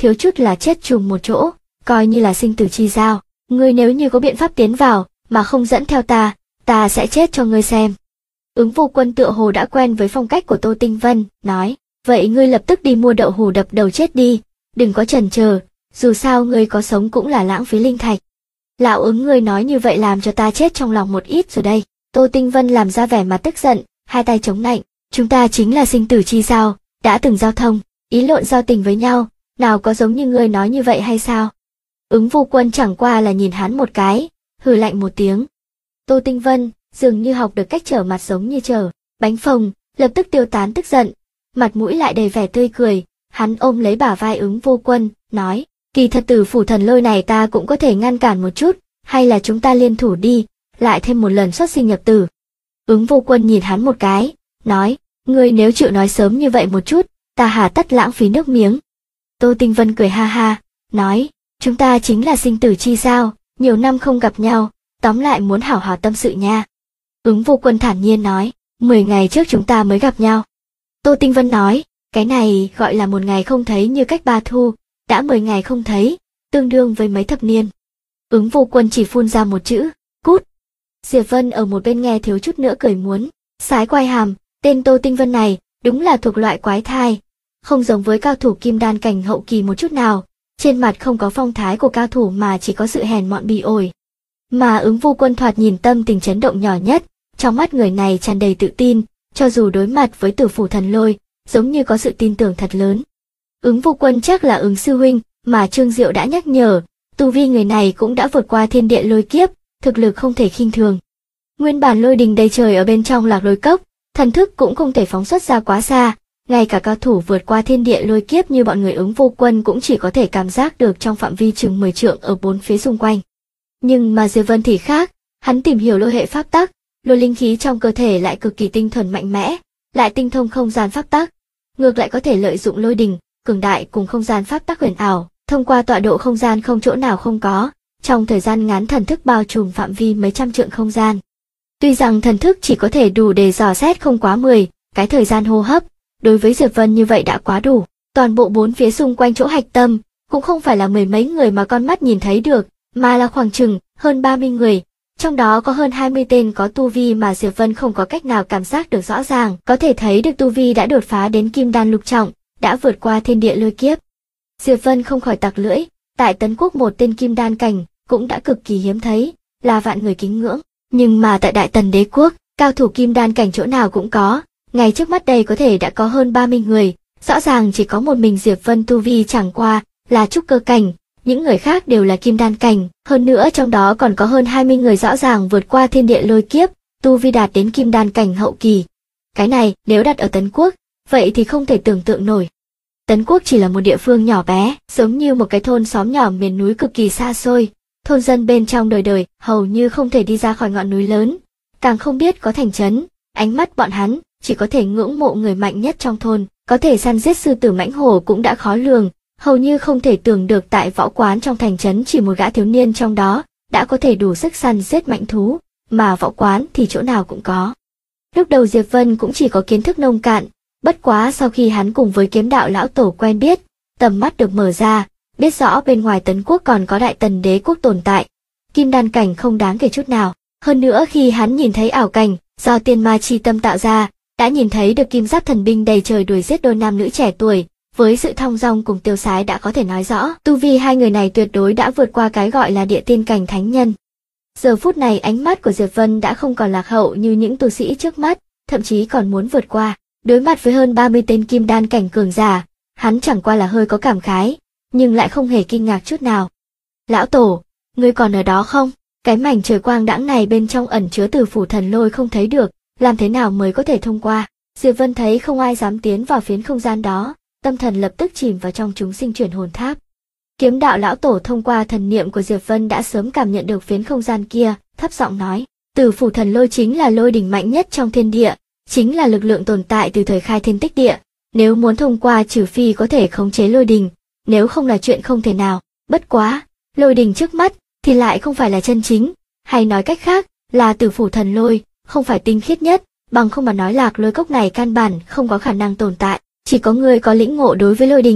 thiếu chút là chết chung một chỗ, coi như là sinh tử chi giao. Ngươi nếu như có biện pháp tiến vào, mà không dẫn theo ta sẽ chết cho ngươi xem. Ứng Vô Quân tựa hồ đã quen với phong cách của Tô Tinh Vân, nói, vậy ngươi lập tức đi mua đậu hù đập đầu chết đi, đừng có chần chờ, dù sao ngươi có sống cũng là lãng phí linh thạch. Lão Ứng, ngươi nói như vậy làm cho ta chết trong lòng một ít rồi đây. Tô Tinh Vân làm ra vẻ mặt tức giận, hai tay chống nạnh, chúng ta chính là sinh tử chi giao, đã từng giao thông, ý lộn giao tình với nhau, nào có giống như ngươi nói như vậy hay sao? Ứng Vô Quân chẳng qua là nhìn hắn một cái, hừ lạnh một tiếng. Tô Tinh Vân dường như học được cách trở mặt giống như trở bánh phồng, lập tức tiêu tán tức giận, mặt mũi lại đầy vẻ tươi cười, hắn ôm lấy bả vai Ứng Vô Quân, nói, kỳ thật Tử Phủ Thần Lôi này ta cũng có thể ngăn cản một chút, hay là chúng ta liên thủ đi, lại thêm một lần xuất sinh nhập tử. Ứng Vô Quân nhìn hắn một cái, nói, ngươi nếu chịu nói sớm như vậy một chút, ta hà tất lãng phí nước miếng. Tô Tinh Vân cười ha ha, nói, chúng ta chính là sinh tử chi giao, nhiều năm không gặp nhau, tóm lại muốn hảo hảo tâm sự nha. Ứng Vô Quân thản nhiên nói, 10 ngày trước chúng ta mới gặp nhau. Tô Tinh Vân nói, cái này gọi là một ngày không thấy như cách 3 thu, đã 10 ngày không thấy, tương đương với mấy thập niên. Ứng Vô Quân chỉ phun ra một chữ, cút. Diệp Vân ở một bên nghe thiếu chút nữa cười muốn sái quai hàm, tên Tô Tinh Vân này đúng là thuộc loại quái thai, không giống với cao thủ kim đan cảnh hậu kỳ một chút nào, trên mặt không có phong thái của cao thủ mà chỉ có sự hèn mọn bỉ ổi. Mà Ứng Vô Quân thoạt nhìn tâm tình chấn động nhỏ nhất, trong mắt người này tràn đầy tự tin, cho dù đối mặt với Tử Phủ Thần Lôi, giống như có sự tin tưởng thật lớn. Ứng Vô Quân chắc là Ứng sư huynh, mà Trương Diệu đã nhắc nhở, tu vi người này cũng đã vượt qua thiên địa lôi kiếp, thực lực không thể khinh thường. Nguyên bản lôi đình đầy trời ở bên trong Lạc Lôi Cốc, thần thức cũng không thể phóng xuất ra quá xa, ngay cả cao thủ vượt qua thiên địa lôi kiếp như bọn người Ứng Vô Quân cũng chỉ có thể cảm giác được trong phạm vi chừng 10 trượng ở bốn phía xung quanh. Nhưng mà Diệp Vân thì khác, hắn tìm hiểu lôi hệ pháp tắc, lôi linh khí trong cơ thể lại cực kỳ tinh thuần mạnh mẽ, lại tinh thông không gian pháp tắc, ngược lại có thể lợi dụng lôi đình cường đại cùng không gian pháp tắc huyền ảo, thông qua tọa độ không gian không chỗ nào không có, trong thời gian ngắn thần thức bao trùm phạm vi mấy trăm trượng không gian. Tuy rằng thần thức chỉ có thể đủ để dò xét không quá 10 cái thời gian hô hấp, đối với Diệp Vân như vậy đã quá đủ. Toàn bộ bốn phía xung quanh chỗ hạch tâm cũng không phải là mười mấy người mà con mắt nhìn thấy được, mà là khoảng chừng hơn 30 người, trong đó có hơn 20 tên có tu vi mà Diệp Vân không có cách nào cảm giác được rõ ràng, có thể thấy được tu vi đã đột phá đến kim đan lục trọng, đã vượt qua thiên địa lôi kiếp. Diệp Vân không khỏi tặc lưỡi, tại Tấn Quốc một tên kim đan cảnh cũng đã cực kỳ hiếm thấy, là vạn người kính ngưỡng, nhưng mà tại Đại Tần Đế quốc, cao thủ kim đan cảnh chỗ nào cũng có, ngay trước mắt đây có thể đã có hơn 30 người, rõ ràng chỉ có một mình Diệp Vân tu vi chẳng qua là trúc cơ cảnh, những người khác đều là kim đan cảnh, hơn nữa trong đó còn có hơn 20 người rõ ràng vượt qua thiên địa lôi kiếp, tu vi đạt đến kim đan cảnh hậu kỳ. Cái này nếu đặt ở Tấn Quốc, vậy thì không thể tưởng tượng nổi. Tấn Quốc chỉ là một địa phương nhỏ bé, giống như một cái thôn xóm nhỏ miền núi cực kỳ xa xôi, thôn dân bên trong đời đời hầu như không thể đi ra khỏi ngọn núi lớn, càng không biết có thành trấn, ánh mắt bọn hắn chỉ có thể ngưỡng mộ người mạnh nhất trong thôn, có thể săn giết sư tử mãnh hổ cũng đã khó lường, hầu như không thể tưởng được tại võ quán trong thành trấn chỉ một gã thiếu niên trong đó đã có thể đủ sức săn giết mạnh thú, mà võ quán thì chỗ nào cũng có. Lúc đầu Diệp Vân cũng chỉ có kiến thức nông cạn, bất quá sau khi hắn cùng với Kiếm Đạo lão tổ quen biết, tầm mắt được mở ra, biết rõ bên ngoài Tấn Quốc còn có Đại Tần Đế quốc tồn tại, kim đan cảnh không đáng kể chút nào. Hơn nữa khi hắn nhìn thấy ảo cảnh do tiên ma chi tâm tạo ra, đã nhìn thấy được kim giáp thần binh đầy trời đuổi giết đôi nam nữ trẻ tuổi, với sự thong dong cùng tiêu sái đã có thể nói rõ, tu vi hai người này tuyệt đối đã vượt qua cái gọi là địa tiên cảnh thánh nhân. Giờ phút này ánh mắt của Diệp Vân đã không còn lạc hậu như những tu sĩ trước mắt, thậm chí còn muốn vượt qua. Đối mặt với hơn 30 tên kim đan cảnh cường giả, hắn chẳng qua là hơi có cảm khái, nhưng lại không hề kinh ngạc chút nào. Lão tổ, ngươi còn ở đó không? Cái mảnh trời quang đãng này bên trong ẩn chứa Tử Phủ Thần Lôi không thấy được, làm thế nào mới có thể thông qua? Diệp Vân thấy không ai dám tiến vào phiến không gian đó, tâm thần lập tức chìm vào trong chúng sinh chuyển hồn tháp. Kiếm Đạo lão tổ thông qua thần niệm của Diệp Vân đã sớm cảm nhận được phiến không gian kia, thấp giọng nói, Tử Phủ Thần Lôi chính là lôi đỉnh mạnh nhất trong thiên địa, chính là lực lượng tồn tại từ thời khai thiên tích địa, nếu muốn thông qua trừ phi có thể khống chế lôi đình, nếu không là chuyện không thể nào. Bất quá, lôi đình trước mắt thì lại không phải là chân chính, hay nói cách khác, là Tử Phủ Thần Lôi, không phải tinh khiết nhất, bằng không mà nói Lạc Lôi Cốc này căn bản không có khả năng tồn tại, chỉ có người có lĩnh ngộ đối với lôi đình,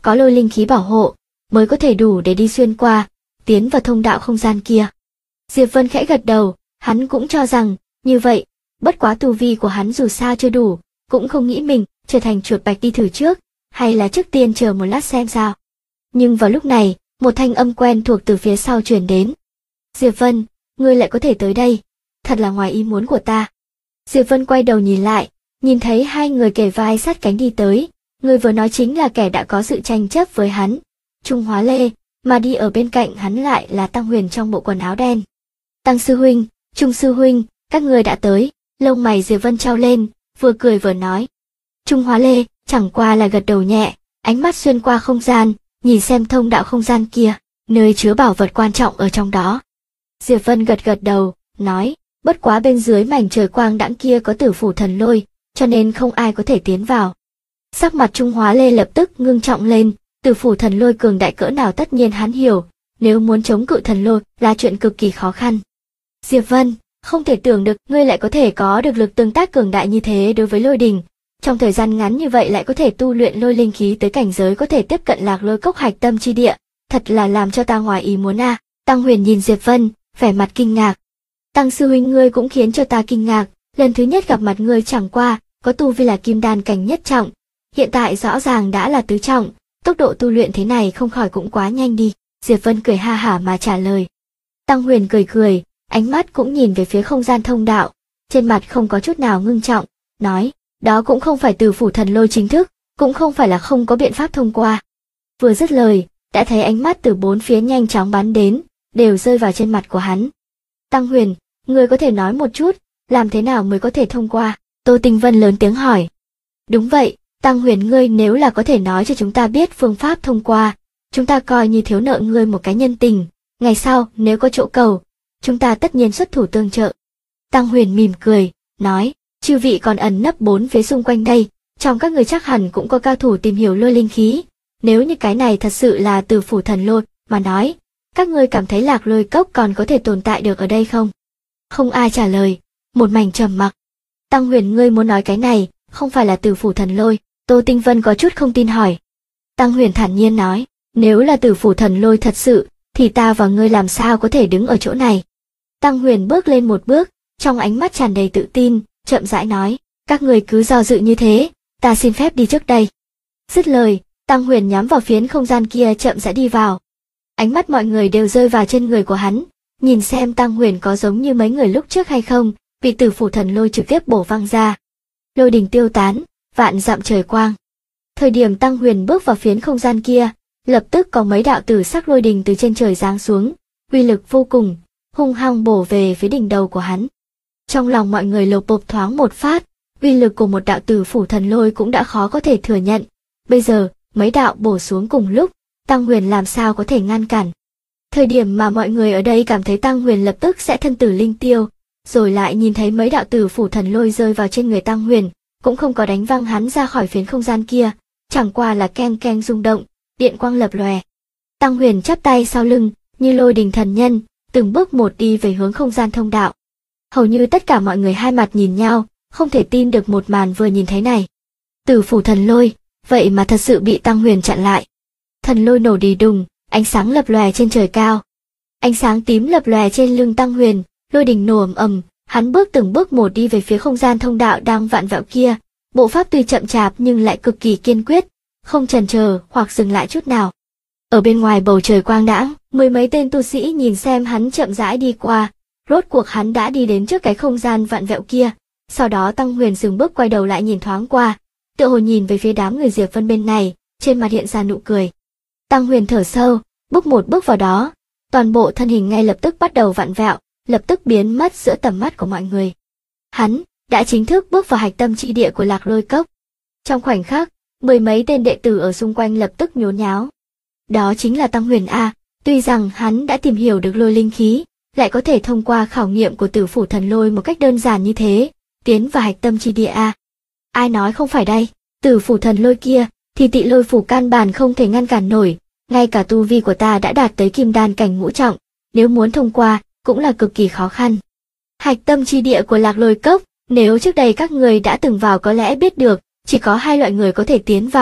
có lôi linh khí bảo hộ, mới có thể đủ để đi xuyên qua, tiến vào thông đạo không gian kia. Diệp Vân khẽ gật đầu, hắn cũng cho rằng, như vậy, bất quá tu vi của hắn dù sao chưa đủ, cũng không nghĩ mình trở thành chuột bạch đi thử trước, hay là trước tiên chờ một lát xem sao. Nhưng vào lúc này, một thanh âm quen thuộc từ phía sau truyền đến. Diệp Vân, ngươi lại có thể tới đây, thật là ngoài ý muốn của ta. Diệp Vân quay đầu nhìn lại, nhìn thấy hai người kề vai sát cánh đi tới, người vừa nói chính là kẻ đã có sự tranh chấp với hắn, Trung Hóa Lê, mà đi ở bên cạnh hắn lại là Tăng Huyền trong bộ quần áo đen. Tăng sư huynh, Trung sư huynh, các người đã tới, lông mày Diệp Vân trao lên, vừa cười vừa nói. Trung Hóa Lê chẳng qua là gật đầu nhẹ, ánh mắt xuyên qua không gian, nhìn xem thông đạo không gian kia, nơi chứa bảo vật quan trọng ở trong đó. Diệp Vân gật gật đầu, nói, bất quá bên dưới mảnh trời quang đãng kia có tử phủ thần lôi, cho nên không ai có thể tiến vào. Sắc mặt Trung Hóa Lê lập tức ngưng trọng lên, tử phủ thần lôi cường đại cỡ nào tất nhiên hắn hiểu, nếu muốn chống cự thần lôi là chuyện cực kỳ khó khăn. Diệp Vân, không thể tưởng được ngươi lại có thể có được lực tương tác cường đại như thế đối với lôi đình, trong thời gian ngắn như vậy lại có thể tu luyện lôi linh khí tới cảnh giới có thể tiếp cận lạc lôi cốc hạch tâm chi địa, thật là làm cho ta ngoài ý muốn a. Tăng Huyền nhìn Diệp Vân, vẻ mặt kinh ngạc. Tăng sư huynh ngươi cũng khiến cho ta kinh ngạc, lần thứ nhất gặp mặt ngươi chẳng qua, có tu vi là kim đan cảnh nhất trọng, hiện tại rõ ràng đã là tứ trọng, tốc độ tu luyện thế này không khỏi cũng quá nhanh đi. Diệp Vân cười ha hả mà trả lời. Tăng Huyền cười cười, ánh mắt cũng nhìn về phía không gian thông đạo, trên mặt không có chút nào ngưng trọng, nói, đó cũng không phải tử phủ thần lôi chính thức, cũng không phải là không có biện pháp thông qua. Vừa dứt lời, đã thấy ánh mắt từ bốn phía nhanh chóng bắn đến, đều rơi vào trên mặt của hắn. Tăng Huyền, ngươi có thể nói một chút, làm thế nào mới có thể thông qua? Tô Tinh Vân lớn tiếng hỏi. Đúng vậy, Tăng Huyền ngươi nếu là có thể nói cho chúng ta biết phương pháp thông qua, chúng ta coi như thiếu nợ ngươi một cái nhân tình, ngày sau nếu có chỗ cầu, chúng ta tất nhiên xuất thủ tương trợ. Tăng Huyền mỉm cười, nói, chư vị còn ẩn nấp bốn phía xung quanh đây, trong các người chắc hẳn cũng có cao thủ tìm hiểu lôi linh khí, nếu như cái này thật sự là tử phủ thần lôi mà nói, các ngươi cảm thấy lạc lôi cốc còn có thể tồn tại được ở đây không? Không ai trả lời, một mảnh trầm mặc. Tăng Huyền ngươi muốn nói cái này, không phải là tử phủ thần lôi, Tô Tinh Vân có chút không tin hỏi. Tăng Huyền thản nhiên nói, nếu là tử phủ thần lôi thật sự, thì ta và ngươi làm sao có thể đứng ở chỗ này? Tăng Huyền bước lên một bước, trong ánh mắt tràn đầy tự tin, chậm rãi nói, các người cứ do dự như thế, ta xin phép đi trước đây. Dứt lời, Tăng Huyền nhắm vào phiến không gian kia chậm rãi đi vào. Ánh mắt mọi người đều rơi vào trên người của hắn, nhìn xem Tăng Huyền có giống như mấy người lúc trước hay không, bị tử phủ thần lôi trực tiếp bổ văng ra. Lôi đình tiêu tán, vạn dặm trời quang. Thời điểm Tăng Huyền bước vào phiến không gian kia, lập tức có mấy đạo tử sắc lôi đình từ trên trời giáng xuống, uy lực vô cùng, hung hăng bổ về phía đỉnh đầu của hắn. Trong lòng mọi người lột bộp thoáng một phát, uy lực của một đạo tử phủ thần lôi cũng đã khó có thể thừa nhận. Bây giờ, mấy đạo bổ xuống cùng lúc, Tăng Huyền làm sao có thể ngăn cản. Thời điểm mà mọi người ở đây cảm thấy Tăng Huyền lập tức sẽ thân tử linh tiêu, rồi lại nhìn thấy mấy đạo tử phủ thần lôi rơi vào trên người Tăng Huyền, cũng không có đánh văng hắn ra khỏi phiến không gian kia, chẳng qua là keng keng rung động, điện quang lập lòe. Tăng Huyền chắp tay sau lưng, như lôi đình thần nhân, từng bước một đi về hướng không gian thông đạo. Hầu như tất cả mọi người hai mặt nhìn nhau, không thể tin được một màn vừa nhìn thấy này. Tử phủ thần lôi, vậy mà thật sự bị Tăng Huyền chặn lại. Thần lôi nổ đì đùng, ánh sáng lập lòe trên trời cao. Ánh sáng tím lập lòe trên lưng Tăng Huyền, lôi đình nổ ầm ầm, hắn bước từng bước một đi về phía không gian thông đạo đang vạn vẹo kia, bộ pháp tuy chậm chạp nhưng lại cực kỳ kiên quyết, không chần chờ hoặc dừng lại chút nào. Ở bên ngoài bầu trời quang đãng, mười mấy tên tu sĩ nhìn xem hắn chậm rãi đi qua, rốt cuộc hắn đã đi đến trước cái không gian vạn vẹo kia, sau đó Tăng Huyền dừng bước quay đầu lại nhìn thoáng qua, tựa hồ nhìn về phía đám người Diệp Vân bên này, trên mặt hiện ra nụ cười. Tăng Huyền thở sâu, bước một bước vào đó, toàn bộ thân hình ngay lập tức bắt đầu vặn vẹo, lập tức biến mất giữa tầm mắt của mọi người. Hắn đã chính thức bước vào hạch tâm chi địa của Lạc Lôi Cốc. Trong khoảnh khắc, mười mấy tên đệ tử ở xung quanh lập tức nhốn nháo. Đó chính là Tăng Huyền a, tuy rằng hắn đã tìm hiểu được lôi linh khí, lại có thể thông qua khảo nghiệm của tử phủ thần lôi một cách đơn giản như thế, tiến vào hạch tâm chi địa a. Ai nói không phải đây, tử phủ thần lôi kia, thì tị lôi phủ căn bản không thể ngăn cản nổi, ngay cả tu vi của ta đã đạt tới kim đan cảnh ngũ trọng, nếu muốn thông qua, cũng là cực kỳ khó khăn. Hạch tâm chi địa của Lạc Lôi Cốc, nếu trước đây các người đã từng vào có lẽ biết được, chỉ có hai loại người có thể tiến vào,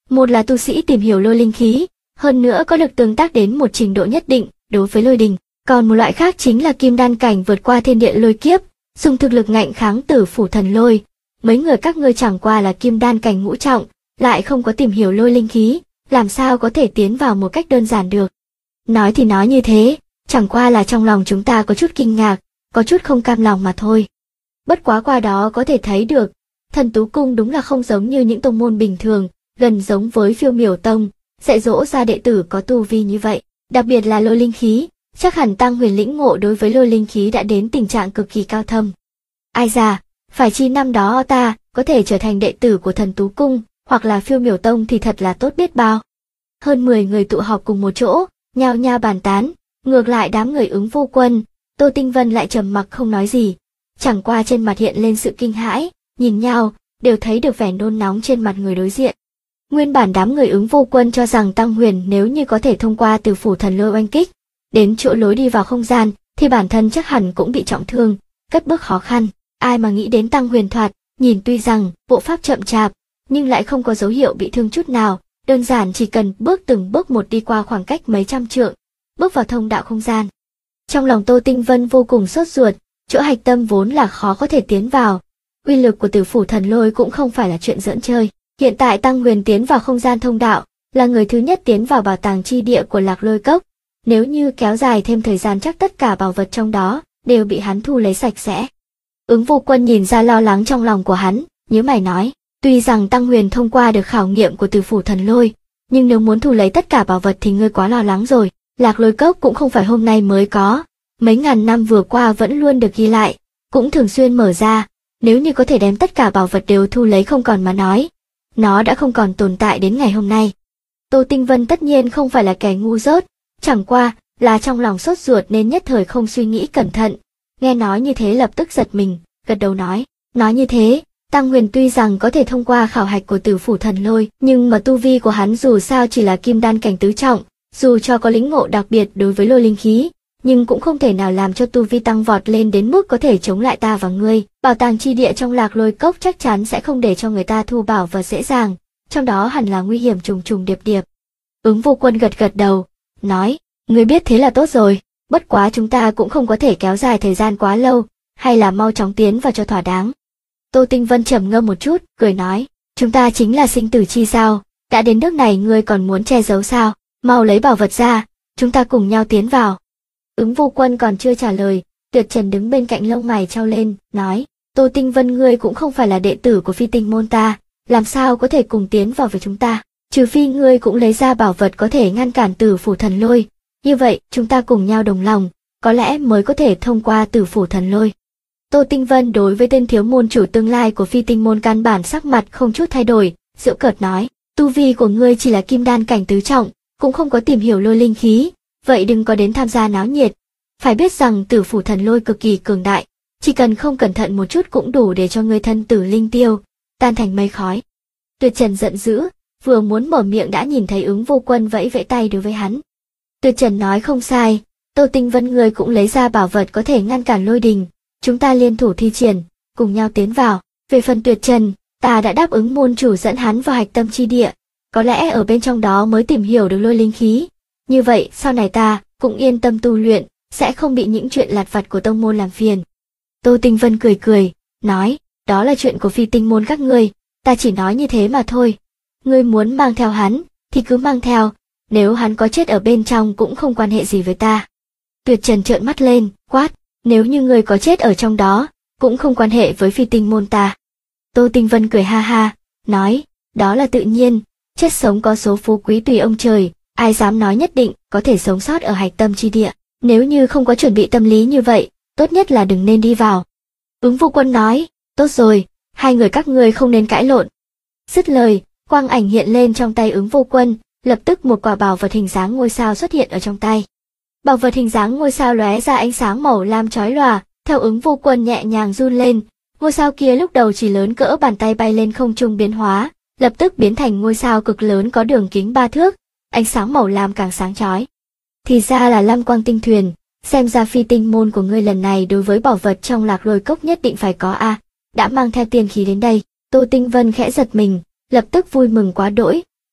Một là tu sĩ tìm hiểu lôi linh khí, hơn nữa có lực tương tác đến một trình độ nhất định đối với lôi đình. Còn một loại khác chính là kim đan cảnh vượt qua thiên địa lôi kiếp, dùng thực lực ngạnh kháng Tử Phủ Thần Lôi. Mấy người các ngươi chẳng qua là kim đan cảnh ngũ trọng, lại không có tìm hiểu lôi linh khí, làm sao có thể tiến vào một cách đơn giản được. Nói thì nói như thế, chẳng qua là trong lòng chúng ta có chút kinh ngạc, có chút không cam lòng mà thôi. Bất quá qua đó có thể thấy được, Thần Tú Cung đúng là không giống như những tông môn bình thường, gần giống với Phiêu Miểu Tông, dạy dỗ ra đệ tử có tu vi như vậy, đặc biệt là lôi linh khí, chắc hẳn Tăng Huyền lĩnh ngộ đối với lôi linh khí đã đến tình trạng cực kỳ cao thâm. Ai già, phải chi năm đó ta có thể trở thành đệ tử của Thần Tú Cung, hoặc là Phiêu Miểu Tông thì thật là tốt biết bao. Hơn 10 người tụ họp cùng một chỗ, nhao nhao bàn tán, ngược lại đám người Ứng Vô Quân, Tô Tinh Vân lại trầm mặc không nói gì, chẳng qua trên mặt hiện lên sự kinh hãi, nhìn nhau, đều thấy được vẻ nôn nóng trên mặt người đối diện. Nguyên bản đám người Ứng Vô Quân cho rằng Tăng Huyền nếu như có thể thông qua Tử Phủ Thần Lôi oanh kích, đến chỗ lối đi vào không gian, thì bản thân chắc hẳn cũng bị trọng thương, cất bước khó khăn. Ai mà nghĩ đến Tăng Huyền thoạt, nhìn tuy rằng bộ pháp chậm chạp, nhưng lại không có dấu hiệu bị thương chút nào, đơn giản chỉ cần bước từng bước một đi qua khoảng cách mấy trăm trượng, bước vào thông đạo không gian. Trong lòng Tô Tinh Vân vô cùng sốt ruột, chỗ hạch tâm vốn là khó có thể tiến vào, uy lực của Tử Phủ Thần Lôi cũng không phải là chuyện giỡn chơi. Hiện tại Tăng Huyền tiến vào không gian thông đạo, là người thứ nhất tiến vào bảo tàng chi địa của Lạc Lôi Cốc. Nếu như kéo dài thêm thời gian chắc tất cả bảo vật trong đó đều bị hắn thu lấy sạch sẽ. Ứng Vô Quân nhìn ra lo lắng trong lòng của hắn, nhíu mày nói, tuy rằng Tăng Huyền thông qua được khảo nghiệm của Tử Phủ Thần Lôi, nhưng nếu muốn thu lấy tất cả bảo vật thì ngươi quá lo lắng rồi. Lạc Lôi Cốc cũng không phải hôm nay mới có, mấy ngàn năm vừa qua vẫn luôn được ghi lại, cũng thường xuyên mở ra, nếu như có thể đem tất cả bảo vật đều thu lấy không còn mà nói, nó đã không còn tồn tại đến ngày hôm nay. Tô Tinh Vân tất nhiên không phải là kẻ ngu dốt, chẳng qua là trong lòng sốt ruột nên nhất thời không suy nghĩ cẩn thận. Nghe nói như thế lập tức giật mình, gật đầu nói như thế, Tăng Huyền tuy rằng có thể thông qua khảo hạch của Tử Phủ Thần Lôi, nhưng mà tu vi của hắn dù sao chỉ là kim đan cảnh tứ trọng, dù cho có lĩnh ngộ đặc biệt đối với lôi linh khí, nhưng cũng không thể nào làm cho tu vi tăng vọt lên đến mức có thể chống lại ta và ngươi. Bảo tàng chi địa trong Lạc Lôi Cốc chắc chắn sẽ không để cho người ta thu bảo vật dễ dàng, trong đó hẳn là nguy hiểm trùng trùng điệp điệp. Ứng Vô Quân gật gật đầu, nói, ngươi biết thế là tốt rồi, bất quá chúng ta cũng không có thể kéo dài thời gian quá lâu, hay là mau chóng tiến vào cho thỏa đáng. Tô Tinh Vân trầm ngâm một chút, cười nói, chúng ta chính là sinh tử chi sao, đã đến nước này ngươi còn muốn che giấu sao, mau lấy bảo vật ra, chúng ta cùng nhau tiến vào. Ứng Vô Quân còn chưa trả lời, Tuyệt Trần đứng bên cạnh lông mày trao lên, nói, Tô Tinh Vân ngươi cũng không phải là đệ tử của Phi Tinh môn ta, làm sao có thể cùng tiến vào với chúng ta, trừ phi ngươi cũng lấy ra bảo vật có thể ngăn cản Tử Phủ Thần Lôi, như vậy chúng ta cùng nhau đồng lòng, có lẽ mới có thể thông qua Tử Phủ Thần Lôi. Tô Tinh Vân đối với tên thiếu môn chủ tương lai của Phi Tinh môn căn bản sắc mặt không chút thay đổi, giễu cợt nói, tu vi của ngươi chỉ là kim đan cảnh tứ trọng, cũng không có tìm hiểu lôi linh khí, vậy đừng có đến tham gia náo nhiệt. Phải biết rằng Tử Phủ Thần Lôi cực kỳ cường đại, chỉ cần không cẩn thận một chút cũng đủ để cho ngươi thân tử linh tiêu, tan thành mây khói. Tuyệt Trần giận dữ, vừa muốn mở miệng đã nhìn thấy Ứng Vô Quân vẫy vẫy tay đối với hắn. Tuyệt Trần nói không sai, Tô Tinh Vân ngươi cũng lấy ra bảo vật có thể ngăn cản lôi đình, chúng ta liên thủ thi triển, cùng nhau tiến vào. Về phần Tuyệt Trần, ta đã đáp ứng môn chủ dẫn hắn vào hạch tâm chi địa, có lẽ ở bên trong đó mới tìm hiểu được lôi linh khí. Như vậy sau này ta cũng yên tâm tu luyện, sẽ không bị những chuyện lặt vặt của tông môn làm phiền. Tô Tinh Vân cười cười, nói, đó là chuyện của Phi Tinh môn các ngươi, ta chỉ nói như thế mà thôi. Ngươi muốn mang theo hắn, thì cứ mang theo, nếu hắn có chết ở bên trong cũng không quan hệ gì với ta. Tuyệt Trần trợn mắt lên, quát, nếu như ngươi có chết ở trong đó, cũng không quan hệ với Phi Tinh môn ta. Tô Tinh Vân cười ha ha, nói, đó là tự nhiên, chết sống có số phú quý tùy ông trời, ai dám nói nhất định có thể sống sót ở hạch tâm chi địa. Nếu như không có chuẩn bị tâm lý như vậy, tốt nhất là đừng nên đi vào. Ứng Vô Quân nói, tốt rồi, hai người các ngươi không nên cãi lộn. Dứt lời, quang ảnh hiện lên trong tay Ứng Vô Quân, lập tức một quả bảo vật hình dáng ngôi sao xuất hiện ở trong tay. Bảo vật hình dáng ngôi sao lóe ra ánh sáng màu lam chói lòa, theo Ứng Vô Quân nhẹ nhàng run lên, ngôi sao kia lúc đầu chỉ lớn cỡ bàn tay bay lên không trung biến hóa, lập tức biến thành ngôi sao cực lớn có đường kính 3 thước, ánh sáng màu lam càng sáng chói. Thì ra là Lam Quang Tinh Thuyền, xem ra Phi Tinh môn của ngươi lần này đối với bảo vật trong Lạc Lôi Cốc nhất định phải có a, đã mang theo tiên khí đến đây. Tô Tinh Vân khẽ giật mình, lập tức vui mừng quá đỗi,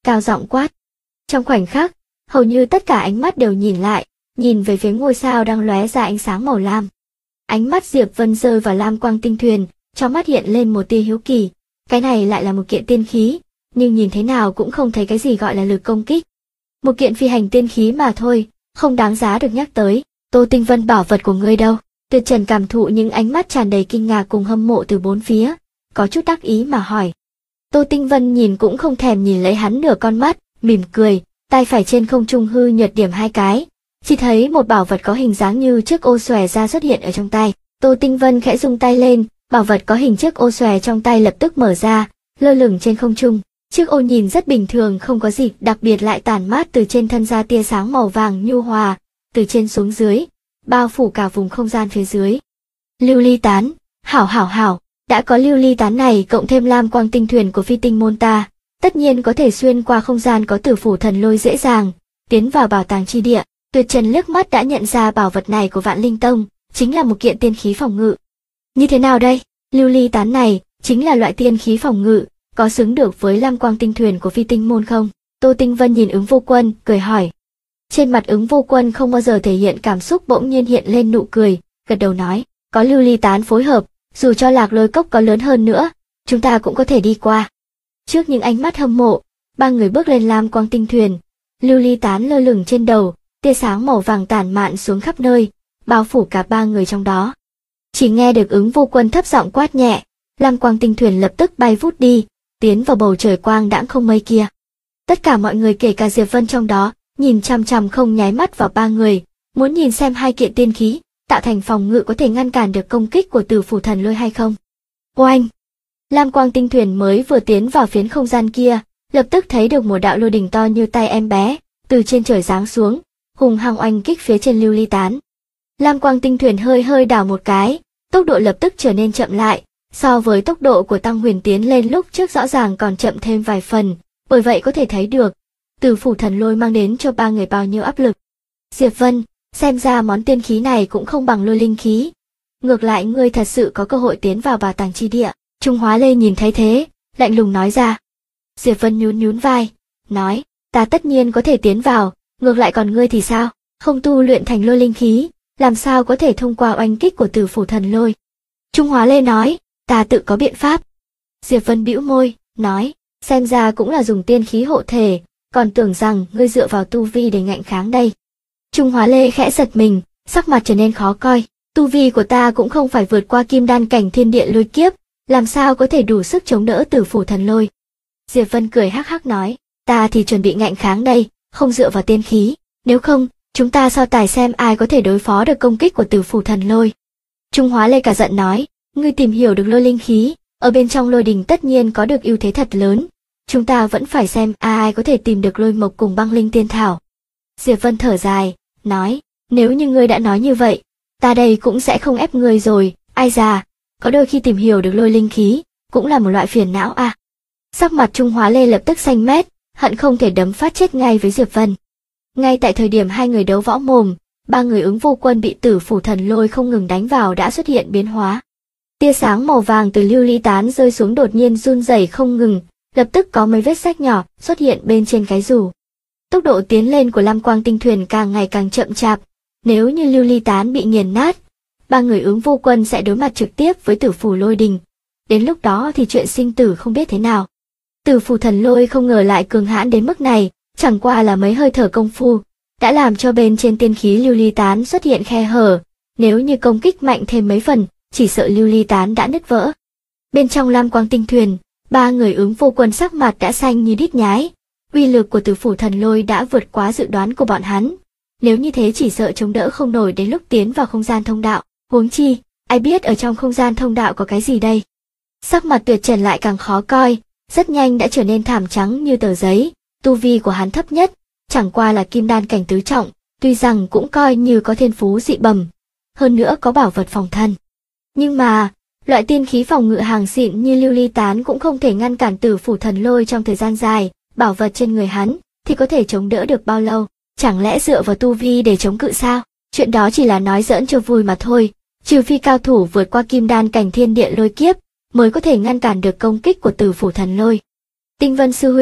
cao giọng quát. Trong khoảnh khắc, hầu như tất cả ánh mắt đều nhìn lại, nhìn về phía ngôi sao đang lóe ra ánh sáng màu lam. Ánh mắt Diệp Vân rơi vào lam quang tinh thuyền, trong mắt hiện lên một tia hiếu kỳ. Cái này lại là một kiện tiên khí, nhưng nhìn thế nào cũng không thấy cái gì gọi là lực công kích. Một kiện phi hành tiên khí mà thôi, không đáng giá được nhắc tới. Tô Tinh Vân, bảo vật của ngươi đâu? Tuyệt Trần cảm thụ những ánh mắt tràn đầy kinh ngạc cùng hâm mộ từ bốn phía, có chút đắc ý mà hỏi. Tô Tinh Vân nhìn cũng không thèm nhìn lấy hắn nửa con mắt, mỉm cười, tay phải trên không trung hư nhật điểm hai cái, chỉ thấy một bảo vật có hình dáng như chiếc ô xòe ra xuất hiện ở trong tay. Tô Tinh Vân khẽ rung tay lên, bảo vật có hình chiếc ô xòe trong tay lập tức mở ra, lơ lửng trên không trung. Chiếc ô nhìn rất bình thường, không có gì đặc biệt, lại tản mát từ trên thân ra tia sáng màu vàng nhu hòa, từ trên xuống dưới, bao phủ cả vùng không gian phía dưới. Lưu ly tán, hảo, đã có lưu ly tán này cộng thêm lam quang tinh thuyền của phi tinh môn ta, tất nhiên có thể xuyên qua không gian có tử phủ thần lôi dễ dàng, tiến vào bảo tàng chi địa. Tuyệt Trần liếc mắt đã nhận ra bảo vật này của Vạn Linh Tông, chính là một kiện tiên khí phòng ngự. Như thế nào đây? Lưu ly tán này chính là loại tiên khí phòng ngự, có xứng được với lam quang tinh thuyền của phi tinh môn không? Tô Tinh Vân nhìn Ứng Vô Quân, cười hỏi. Trên mặt Ứng Vô Quân không bao giờ thể hiện cảm xúc, bỗng nhiên hiện lên nụ cười, gật đầu nói, có lưu ly tán phối hợp, dù cho Lạc Lôi Cốc có lớn hơn nữa, chúng ta cũng có thể đi qua. Trước những ánh mắt hâm mộ, ba người bước lên lam quang tinh thuyền, lưu ly tán lơ lửng trên đầu, tia sáng màu vàng tản mạn xuống khắp nơi, bao phủ cả ba người trong đó. Chỉ nghe được Ứng Vô Quân thấp giọng quát nhẹ, lam quang tinh thuyền lập tức bay vút đi, tiến vào bầu trời quang đãng không mây kia. Tất cả mọi người kể cả Diệp Vân trong đó, nhìn chằm chằm không nháy mắt vào ba người, muốn nhìn xem hai kiện tiên khí tạo thành phòng ngự có thể ngăn cản được công kích của tử phủ thần lôi hay không. Oanh! Lam quang tinh thuyền mới vừa tiến vào phiến không gian kia, lập tức thấy được một đạo lôi đỉnh to như tay em bé, từ trên trời giáng xuống, hùng hăng oanh kích phía trên lưu ly tán. Lam quang tinh thuyền hơi đảo một cái, tốc độ lập tức trở nên chậm lại, so với tốc độ của Tăng Huyền tiến lên lúc trước rõ ràng còn chậm thêm vài phần, bởi vậy có thể thấy được, tử phủ thần lôi mang đến cho ba người bao nhiêu áp lực. Diệp Vân, xem ra món tiên khí này cũng không bằng lôi linh khí. Ngược lại ngươi thật sự có cơ hội tiến vào bảo tàng chi địa. Trung Hóa Lê nhìn thấy thế, lạnh lùng nói ra. Diệp Vân nhún vai, nói, ta tất nhiên có thể tiến vào, ngược lại còn ngươi thì sao? Không tu luyện thành lôi linh khí, làm sao có thể thông qua oanh kích của tử phủ thần lôi? Trung Hóa Lê nói, ta tự có biện pháp. Diệp Vân bĩu môi, nói, xem ra cũng là dùng tiên khí hộ thể, còn tưởng rằng ngươi dựa vào tu vi để ngạnh kháng đây. Trung Hóa Lê khẽ giật mình, sắc mặt trở nên khó coi. Tu vi của ta cũng không phải vượt qua kim đan cảnh thiên địa lôi kiếp, làm sao có thể đủ sức chống đỡ tử phủ thần lôi. Diệp Vân cười hắc hắc nói, ta thì chuẩn bị ngạnh kháng đây, không dựa vào tiên khí, nếu không, chúng ta so tài xem ai có thể đối phó được công kích của tử phủ thần lôi. Trung Hóa Lê cả giận nói, ngươi tìm hiểu được lôi linh khí, ở bên trong lôi đình tất nhiên có được ưu thế thật lớn, chúng ta vẫn phải xem ai có thể tìm được lôi mộc cùng băng linh tiên thảo. Diệp Vân thở dài, nói, nếu như ngươi đã nói như vậy, ta đây cũng sẽ không ép ngươi rồi, ai già, có đôi khi tìm hiểu được lôi linh khí, cũng là một loại phiền não à. Sắc mặt Trung Hóa Lê lập tức xanh mét, hận không thể đấm phát chết ngay với Diệp Vân. Ngay tại thời điểm hai người đấu võ mồm, ba người Ứng Vô Quân bị tử phủ thần lôi không ngừng đánh vào đã xuất hiện biến hóa. Tia sáng màu vàng từ lưu ly tán rơi xuống đột nhiên run rẩy không ngừng, lập tức có mấy vết rách nhỏ xuất hiện bên trên cái dù. Tốc độ tiến lên của lam quang tinh thuyền càng ngày càng chậm chạp, nếu như lưu ly tán bị nghiền nát, ba người Ứng Vô Quân sẽ đối mặt trực tiếp với tử phủ lôi đình. Đến lúc đó thì chuyện sinh tử không biết thế nào. Tử phủ thần lôi không ngờ lại cường hãn đến mức này, chẳng qua là mấy hơi thở công phu, đã làm cho bên trên tiên khí lưu ly tán xuất hiện khe hở, nếu như công kích mạnh thêm mấy phần, chỉ sợ lưu ly tán đã nứt vỡ. Bên trong lam quang tinh thuyền, ba người Ứng Vô Quân sắc mặt đã xanh như đít nhái, uy lực của tử phủ thần lôi đã vượt quá dự đoán của bọn hắn. Nếu như thế chỉ sợ chống đỡ không nổi đến lúc tiến vào không gian thông đạo, huống chi, ai biết ở trong không gian thông đạo có cái gì đây. Sắc mặt Tuyệt Trần lại càng khó coi, rất nhanh đã trở nên thảm trắng như tờ giấy, tu vi của hắn thấp nhất, chẳng qua là kim đan cảnh tứ trọng, tuy rằng cũng coi như có thiên phú dị bẩm, hơn nữa có bảo vật phòng thân. Nhưng mà, loại tiên khí phòng ngự hàng xịn như lưu ly tán cũng không thể ngăn cản tử phủ thần lôi trong thời gian dài, bảo vật trên người hắn thì có thể chống đỡ được bao lâu, chẳng lẽ dựa vào tu vi để chống cự sao? Chuyện đó chỉ là nói giỡn cho vui mà thôi, trừ phi cao thủ vượt qua kim đan cảnh thiên địa lôi kiếp, mới có thể ngăn cản được công kích của tử phủ thần lôi. Tinh Vân sư huynh,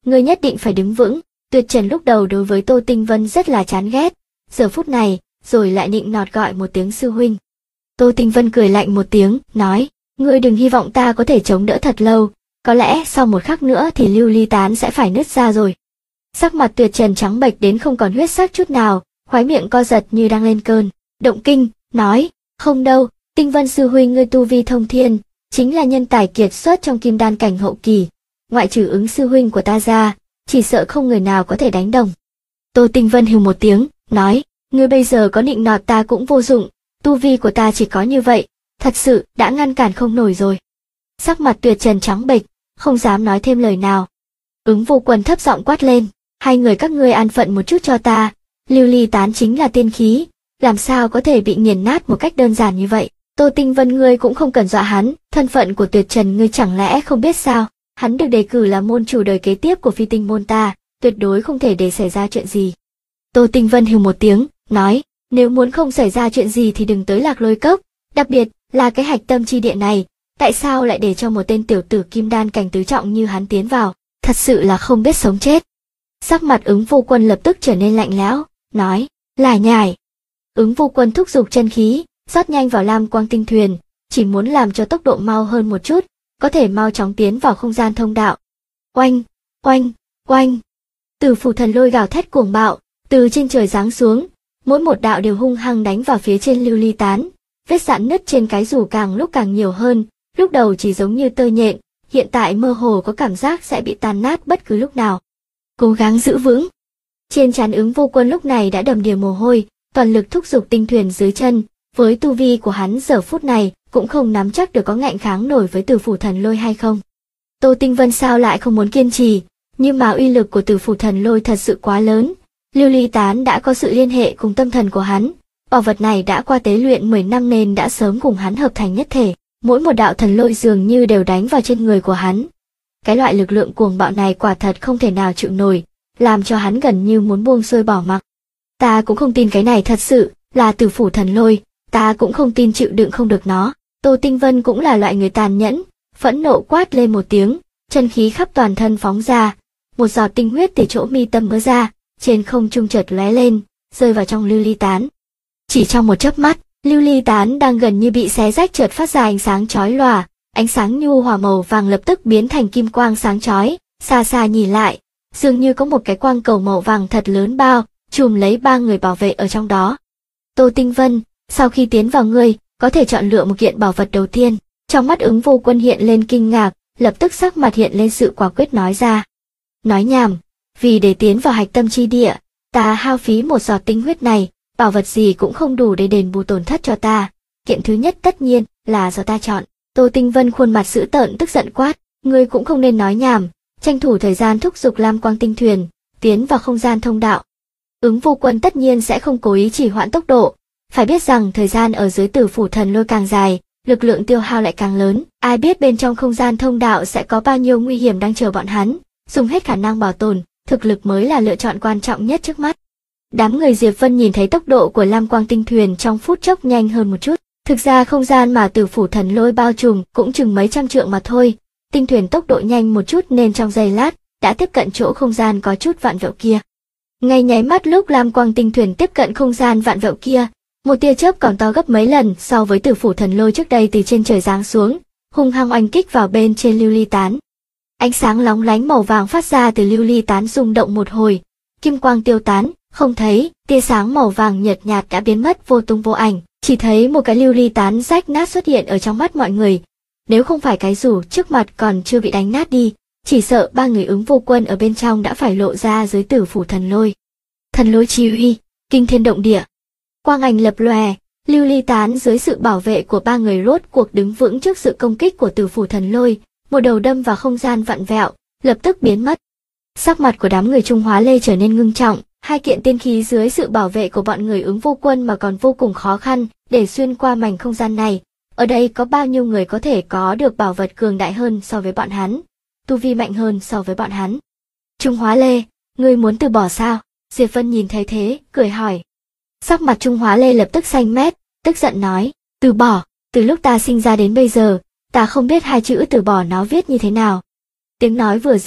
ngươi nhất định phải đứng vững. Tuyệt Trần lúc đầu đối với Tô Tinh Vân rất là chán ghét, giờ phút này, rồi lại nịnh nọt gọi một tiếng sư huynh. Tô Tinh Vân cười lạnh một tiếng, nói, ngươi đừng hy vọng ta có thể chống đỡ thật lâu, có lẽ sau một khắc nữa thì lưu ly tán sẽ phải nứt ra rồi. Sắc mặt Tuyệt Trần trắng bệch đến không còn huyết sắc chút nào, khóe miệng co giật như đang lên cơn động kinh, nói, không đâu, Tinh Vân sư huynh ngươi tu vi thông thiên, chính là nhân tài kiệt xuất trong kim đan cảnh hậu kỳ, ngoại trừ Ứng sư huynh của ta ra, chỉ sợ không người nào có thể đánh đồng. Tô Tinh Vân hừ một tiếng, nói, ngươi bây giờ có nịnh nọt ta cũng vô dụng, tu vi của ta chỉ có như vậy, thật sự đã ngăn cản không nổi rồi. Sắc mặt Tuyệt Trần trắng bệch, không dám nói thêm lời nào. Ứng Vô Quân thấp giọng quát lên, hai người các ngươi an phận một chút cho ta, lưu ly tán chính là tiên khí, làm sao có thể bị nghiền nát một cách đơn giản như vậy. Tô Tinh Vân ngươi cũng không cần dọa hắn, thân phận của Tuyệt Trần ngươi chẳng lẽ không biết sao, hắn được đề cử là môn chủ đời kế tiếp của phi tinh môn ta, tuyệt đối không thể để xảy ra chuyện gì. Tô Tinh Vân hừ một tiếng, nói, nếu muốn không xảy ra chuyện gì thì đừng tới Lạc Lôi Cốc, đặc biệt là cái hạch tâm chi địa này, tại sao lại để cho một tên tiểu tử kim đan cảnh tứ trọng như hắn tiến vào, thật sự là không biết sống chết. Sắc mặt Ứng Vô Quân lập tức trở nên lạnh lẽo, nói, lải nhải. Ứng Vô Quân thúc giục chân khí, rót nhanh vào lam quang tinh thuyền, chỉ muốn làm cho tốc độ mau hơn một chút, có thể mau chóng tiến vào không gian thông đạo. Oanh, oanh, oanh. Tử Phủ Thần Lôi gào thét cuồng bạo, từ trên trời giáng xuống, mỗi một đạo đều hung hăng đánh vào phía trên lưu ly tán, vết rạn nứt trên cái dù càng lúc càng nhiều hơn, lúc đầu chỉ giống như tơ nhện, hiện tại mơ hồ có cảm giác sẽ bị tan nát bất cứ lúc nào. Cố gắng giữ vững. Trên trán Ứng Vô Quân lúc này đã đầm đìa mồ hôi, toàn lực thúc giục tinh thuyền dưới chân, với tu vi của hắn giờ phút này cũng không nắm chắc được có ngạnh kháng nổi với Tử Phủ Thần Lôi hay không. Tô Tinh Vân sao lại không muốn kiên trì, nhưng mà uy lực của Tử Phủ Thần Lôi thật sự quá lớn. Lưu ly tán đã có sự liên hệ cùng tâm thần của hắn, bảo vật này đã qua tế luyện 10 năm nên đã sớm cùng hắn hợp thành nhất thể, mỗi một đạo thần lôi dường như đều đánh vào trên người của hắn. Cái loại lực lượng cuồng bạo này quả thật không thể nào chịu nổi, làm cho hắn gần như muốn buông xuôi bỏ mặc. Ta cũng không tin cái này thật sự là Tử Phủ Thần Lôi, ta cũng không tin chịu đựng không được nó. Tô Tinh Vân cũng là loại người tàn nhẫn, phẫn nộ quát lên một tiếng, chân khí khắp toàn thân phóng ra, một giọt tinh huyết từ chỗ mi tâm bớ ra, trên không trung chợt lóe lên, rơi vào trong lưu ly tán. Chỉ trong một chớp mắt, lưu ly tán đang gần như bị xé rách chợt phát ra ánh sáng chói lòa, ánh sáng nhu hòa màu vàng lập tức biến thành kim quang sáng chói, xa xa nhìn lại, dường như có một cái quang cầu màu vàng thật lớn bao trùm lấy ba người bảo vệ ở trong đó. Tô Tinh Vân, sau khi tiến vào ngươi, có thể chọn lựa một kiện bảo vật đầu tiên. Trong mắt Ứng Vô Quân hiện lên kinh ngạc, lập tức sắc mặt hiện lên sự quả quyết nói ra. Nói nhảm, vì để tiến vào hạch tâm chi địa, ta hao phí một giọt tinh huyết này, bảo vật gì cũng không đủ để đền bù tổn thất cho ta. Kiện thứ nhất tất nhiên là do ta chọn. Tô Tinh Vân khuôn mặt dữ tợn tức giận quát, ngươi cũng không nên nói nhảm, tranh thủ thời gian thúc giục lam quang tinh thuyền, tiến vào không gian thông đạo. Ứng Vô Quân tất nhiên sẽ không cố ý chỉ hoãn tốc độ, phải biết rằng thời gian ở dưới Tử Phủ Thần Lôi càng dài, lực lượng tiêu hao lại càng lớn, ai biết bên trong không gian thông đạo sẽ có bao nhiêu nguy hiểm đang chờ bọn hắn, dùng hết khả năng bảo tồn, thực lực mới là lựa chọn quan trọng nhất trước mắt. Đám người Diệp Vân nhìn thấy tốc độ của lam quang tinh thuyền trong phút chốc nhanh hơn một chút, thực ra không gian mà Tử Phủ Thần Lôi bao trùm cũng chừng mấy trăm trượng mà thôi, tinh thuyền tốc độ nhanh một chút nên trong giây lát đã tiếp cận chỗ không gian có chút vạn vẹo kia. Ngay nháy mắt lúc lam quang tinh thuyền tiếp cận không gian vạn vẹo kia, một tia chớp còn to gấp mấy lần so với Tử Phủ Thần Lôi trước đây từ trên trời giáng xuống, hung hăng oanh kích vào bên trên lưu ly tán. Ánh sáng lóng lánh màu vàng phát ra từ lưu ly tán rung động một hồi, kim quang tiêu tán, không thấy, tia sáng màu vàng nhợt nhạt đã biến mất vô tung vô ảnh, chỉ thấy một cái lưu ly tán rách nát xuất hiện ở trong mắt mọi người. Nếu không phải cái rủ trước mặt còn chưa bị đánh nát đi, chỉ sợ ba người Ứng Vô Quân ở bên trong đã phải lộ ra dưới Tử Phủ Thần Lôi. Thần lôi chi uy, kinh thiên động địa. Quang ảnh lập lòe, lưu ly tán dưới sự bảo vệ của ba người rốt cuộc đứng vững trước sự công kích của Tử Phủ Thần Lôi, một đầu đâm vào không gian vặn vẹo, lập tức biến mất. Sắc mặt của đám người Trung Hóa Lê trở nên ngưng trọng, hai kiện tiên khí dưới sự bảo vệ của bọn người Ứng Vô Quân mà còn vô cùng khó khăn để xuyên qua mảnh không gian này. Ở đây có bao nhiêu người có thể có được bảo vật cường đại hơn so với bọn hắn, tu vi mạnh hơn so với bọn hắn. Trung Hóa Lê, ngươi muốn từ bỏ sao? Diệp Vân nhìn thấy thế, cười hỏi. Sắc mặt Trung Hóa Lê lập tức xanh mét, tức giận nói, từ bỏ, từ lúc ta sinh ra đến bây giờ, ta không biết hai chữ từ bỏ nó viết như thế nào. Tiếng nói vừa dứt,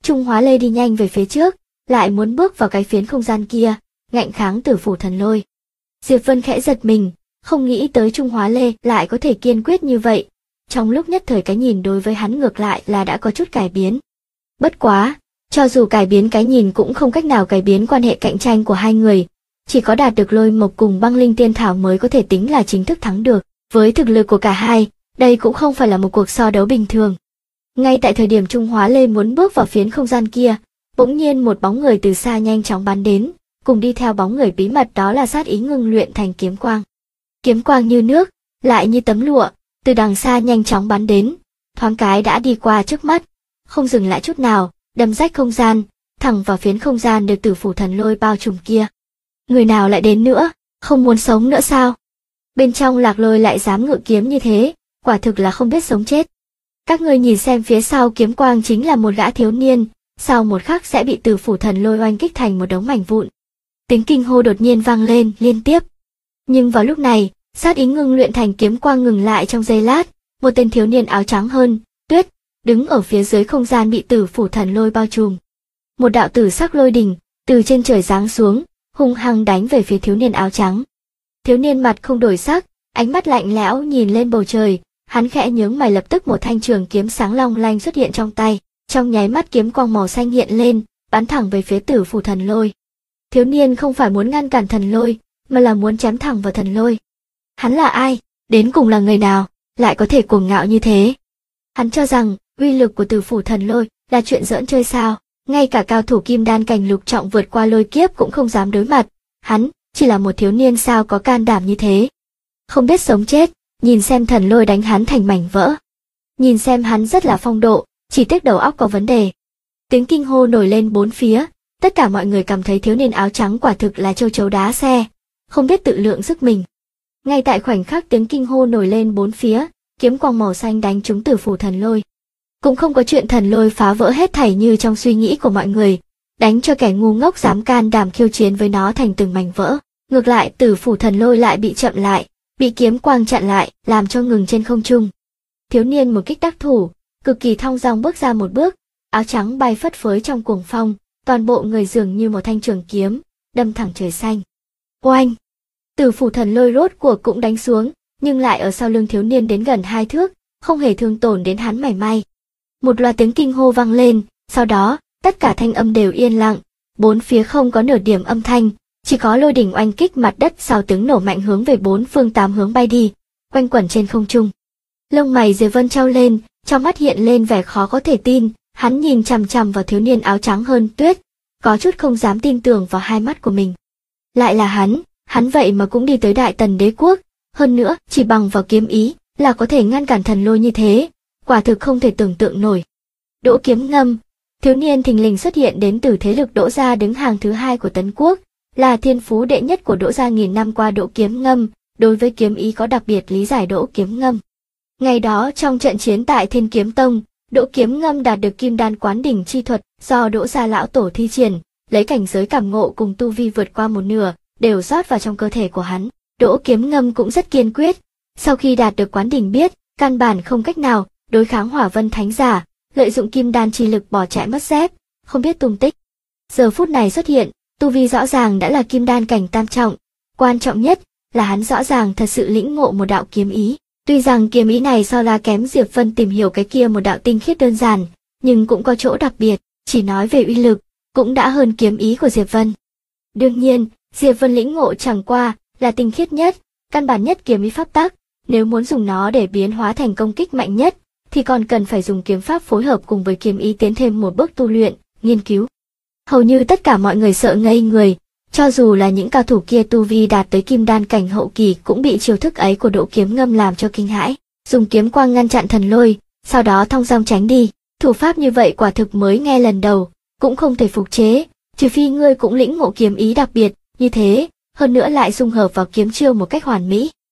Trung Hóa Lê đi nhanh về phía trước, lại muốn bước vào cái phiến không gian kia, ngạnh kháng Tử Phủ Thần Lôi. Diệp Vân khẽ giật mình, không nghĩ tới Trung Hóa Lê lại có thể kiên quyết như vậy. Trong lúc nhất thời cái nhìn đối với hắn ngược lại là đã có chút cải biến. Bất quá, cho dù cải biến cái nhìn cũng không cách nào cải biến quan hệ cạnh tranh của hai người, chỉ có đạt được Lôi Mộc cùng Băng Linh Tiên Thảo mới có thể tính là chính thức thắng được. Với thực lực của cả hai, đây cũng không phải là một cuộc so đấu bình thường. Ngay tại thời điểm Trung Hóa Lê muốn bước vào phiến không gian kia, bỗng nhiên một bóng người từ xa nhanh chóng bắn đến, cùng đi theo bóng người bí mật đó là sát ý ngưng luyện thành kiếm quang. Kiếm quang như nước, lại như tấm lụa, từ đằng xa nhanh chóng bắn đến, thoáng cái đã đi qua trước mắt, không dừng lại chút nào, đâm rách không gian, thẳng vào phiến không gian được Tử Phủ Thần Lôi bao trùm kia. Người nào lại đến nữa, không muốn sống nữa sao? Bên trong Lạc Lôi lại dám ngự kiếm như thế, quả thực là không biết sống chết. Các người nhìn xem phía sau kiếm quang chính là một gã thiếu niên, sau một khắc sẽ bị Tử Phủ Thần Lôi oanh kích thành một đống mảnh vụn. Tiếng kinh hô đột nhiên vang lên liên tiếp. Nhưng vào lúc này, sát ý ngưng luyện thành kiếm quang ngừng lại trong giây lát, một tên thiếu niên áo trắng hơn, Tuyết, đứng ở phía dưới không gian bị Tử Phủ Thần Lôi bao trùm. Một đạo tử sắc lôi đỉnh từ trên trời giáng xuống, hung hăng đánh về phía thiếu niên áo trắng. Thiếu niên mặt không đổi sắc, ánh mắt lạnh lẽo nhìn lên bầu trời, hắn khẽ nhướng mày, lập tức một thanh trường kiếm sáng long lanh xuất hiện trong tay, trong nháy mắt kiếm quang màu xanh hiện lên, bắn thẳng về phía Tử Phủ Thần Lôi. Thiếu niên không phải muốn ngăn cản thần lôi, mà là muốn chém thẳng vào thần lôi. Hắn là ai? Đến cùng là người nào? Lại có thể cuồng ngạo như thế? Hắn cho rằng uy lực của Tử Phủ Thần Lôi là chuyện giỡn chơi sao? Ngay cả cao thủ kim đan cảnh lục trọng vượt qua lôi kiếp cũng không dám đối mặt. Hắn chỉ là một thiếu niên sao có can đảm như thế? Không biết sống chết, nhìn xem thần lôi đánh hắn thành mảnh vỡ. Nhìn xem hắn rất là phong độ, chỉ tiếc đầu óc có vấn đề. Tiếng kinh hô nổi lên bốn phía, tất cả mọi người cảm thấy thiếu niên áo trắng quả thực là châu chấu đá xe, không biết tự lượng sức mình. Ngay tại khoảnh khắc tiếng kinh hô nổi lên bốn phía, kiếm quang màu xanh đánh trúng Tử Phủ Thần Lôi. Cũng không có chuyện thần lôi phá vỡ hết thảy như trong suy nghĩ của mọi người, đánh cho kẻ ngu ngốc dám can đảm khiêu chiến với nó thành từng mảnh vỡ. Ngược lại Tử Phủ Thần Lôi lại bị chậm lại, bị kiếm quang chặn lại, làm cho ngừng trên không trung. Thiếu niên một kích đắc thủ, cực kỳ thong dong bước ra một bước, áo trắng bay phất phới trong cuồng phong, toàn bộ người dường như một thanh trường kiếm, đâm thẳng trời xanh. Oanh! Tử Phủ Thần Lôi rốt cuộc cũng đánh xuống, nhưng lại ở sau lưng thiếu niên đến gần 2 thước, không hề thương tổn đến hắn mảy may. Một loạt tiếng kinh hô vang lên, sau đó, tất cả thanh âm đều yên lặng, bốn phía không có nửa điểm âm thanh, chỉ có lôi đỉnh oanh kích mặt đất sau tiếng nổ mạnh hướng về bốn phương tám hướng bay đi, quanh quẩn trên không trung. Lông mày Diệp Vân trao lên, trong mắt hiện lên vẻ khó có thể tin, hắn nhìn chằm chằm vào thiếu niên áo trắng hơn Tuyết, có chút không dám tin tưởng vào hai mắt của mình. Lại là hắn vậy mà cũng đi tới Đại Tần Đế quốc, hơn nữa, chỉ bằng vào kiếm ý là có thể ngăn cản thần lôi như thế, quả thực không thể tưởng tượng nổi. Đỗ Kiếm Ngâm, thiếu niên thình lình xuất hiện đến từ thế lực Đỗ gia đứng hàng thứ 2 của Tấn quốc, là thiên phú đệ nhất của Đỗ gia nghìn năm qua. Đỗ Kiếm Ngâm đối với kiếm ý có đặc biệt lý giải. Đỗ Kiếm Ngâm, ngày đó trong trận chiến tại Thiên Kiếm Tông, Đỗ Kiếm Ngâm đạt được Kim Đan Quán Đỉnh chi thuật do Đỗ gia lão tổ thi triển, lấy cảnh giới cảm ngộ cùng tu vi vượt qua một nửa, đều rót vào trong cơ thể của hắn. Đỗ Kiếm Ngâm cũng rất kiên quyết, sau khi đạt được Quán Đỉnh biết, căn bản không cách nào đối kháng Hỏa Vân Thánh giả, lợi dụng Kim Đan chi lực bỏ chạy mất dép, không biết tung tích. Giờ phút này xuất hiện, tu vi rõ ràng đã là Kim Đan cảnh tam trọng, quan trọng nhất là hắn rõ ràng thật sự lĩnh ngộ một đạo kiếm ý. Tuy rằng kiếm ý này so ra kém Diệp Vân tìm hiểu cái kia một đạo tinh khiết đơn giản, nhưng cũng có chỗ đặc biệt, chỉ nói về uy lực, cũng đã hơn kiếm ý của Diệp Vân. Đương nhiên, Diệp Vân lĩnh ngộ chẳng qua là tinh khiết nhất, căn bản nhất kiếm ý pháp tắc, nếu muốn dùng nó để biến hóa thành công kích mạnh nhất, thì còn cần phải dùng kiếm pháp phối hợp cùng với kiếm ý tiến thêm một bước tu luyện, nghiên cứu. Hầu như tất cả mọi người sợ ngây người, cho dù là những cao thủ kia tu vi đạt tới Kim Đan cảnh hậu kỳ cũng bị chiêu thức ấy của Đỗ Kiếm Ngâm làm cho kinh hãi, dùng kiếm quang ngăn chặn thần lôi, sau đó thong dong tránh đi. Thủ pháp như vậy quả thực mới nghe lần đầu, cũng không thể phục chế, trừ phi ngươi cũng lĩnh ngộ kiếm ý đặc biệt như thế, hơn nữa lại dung hợp vào kiếm chiêu một cách hoàn mỹ.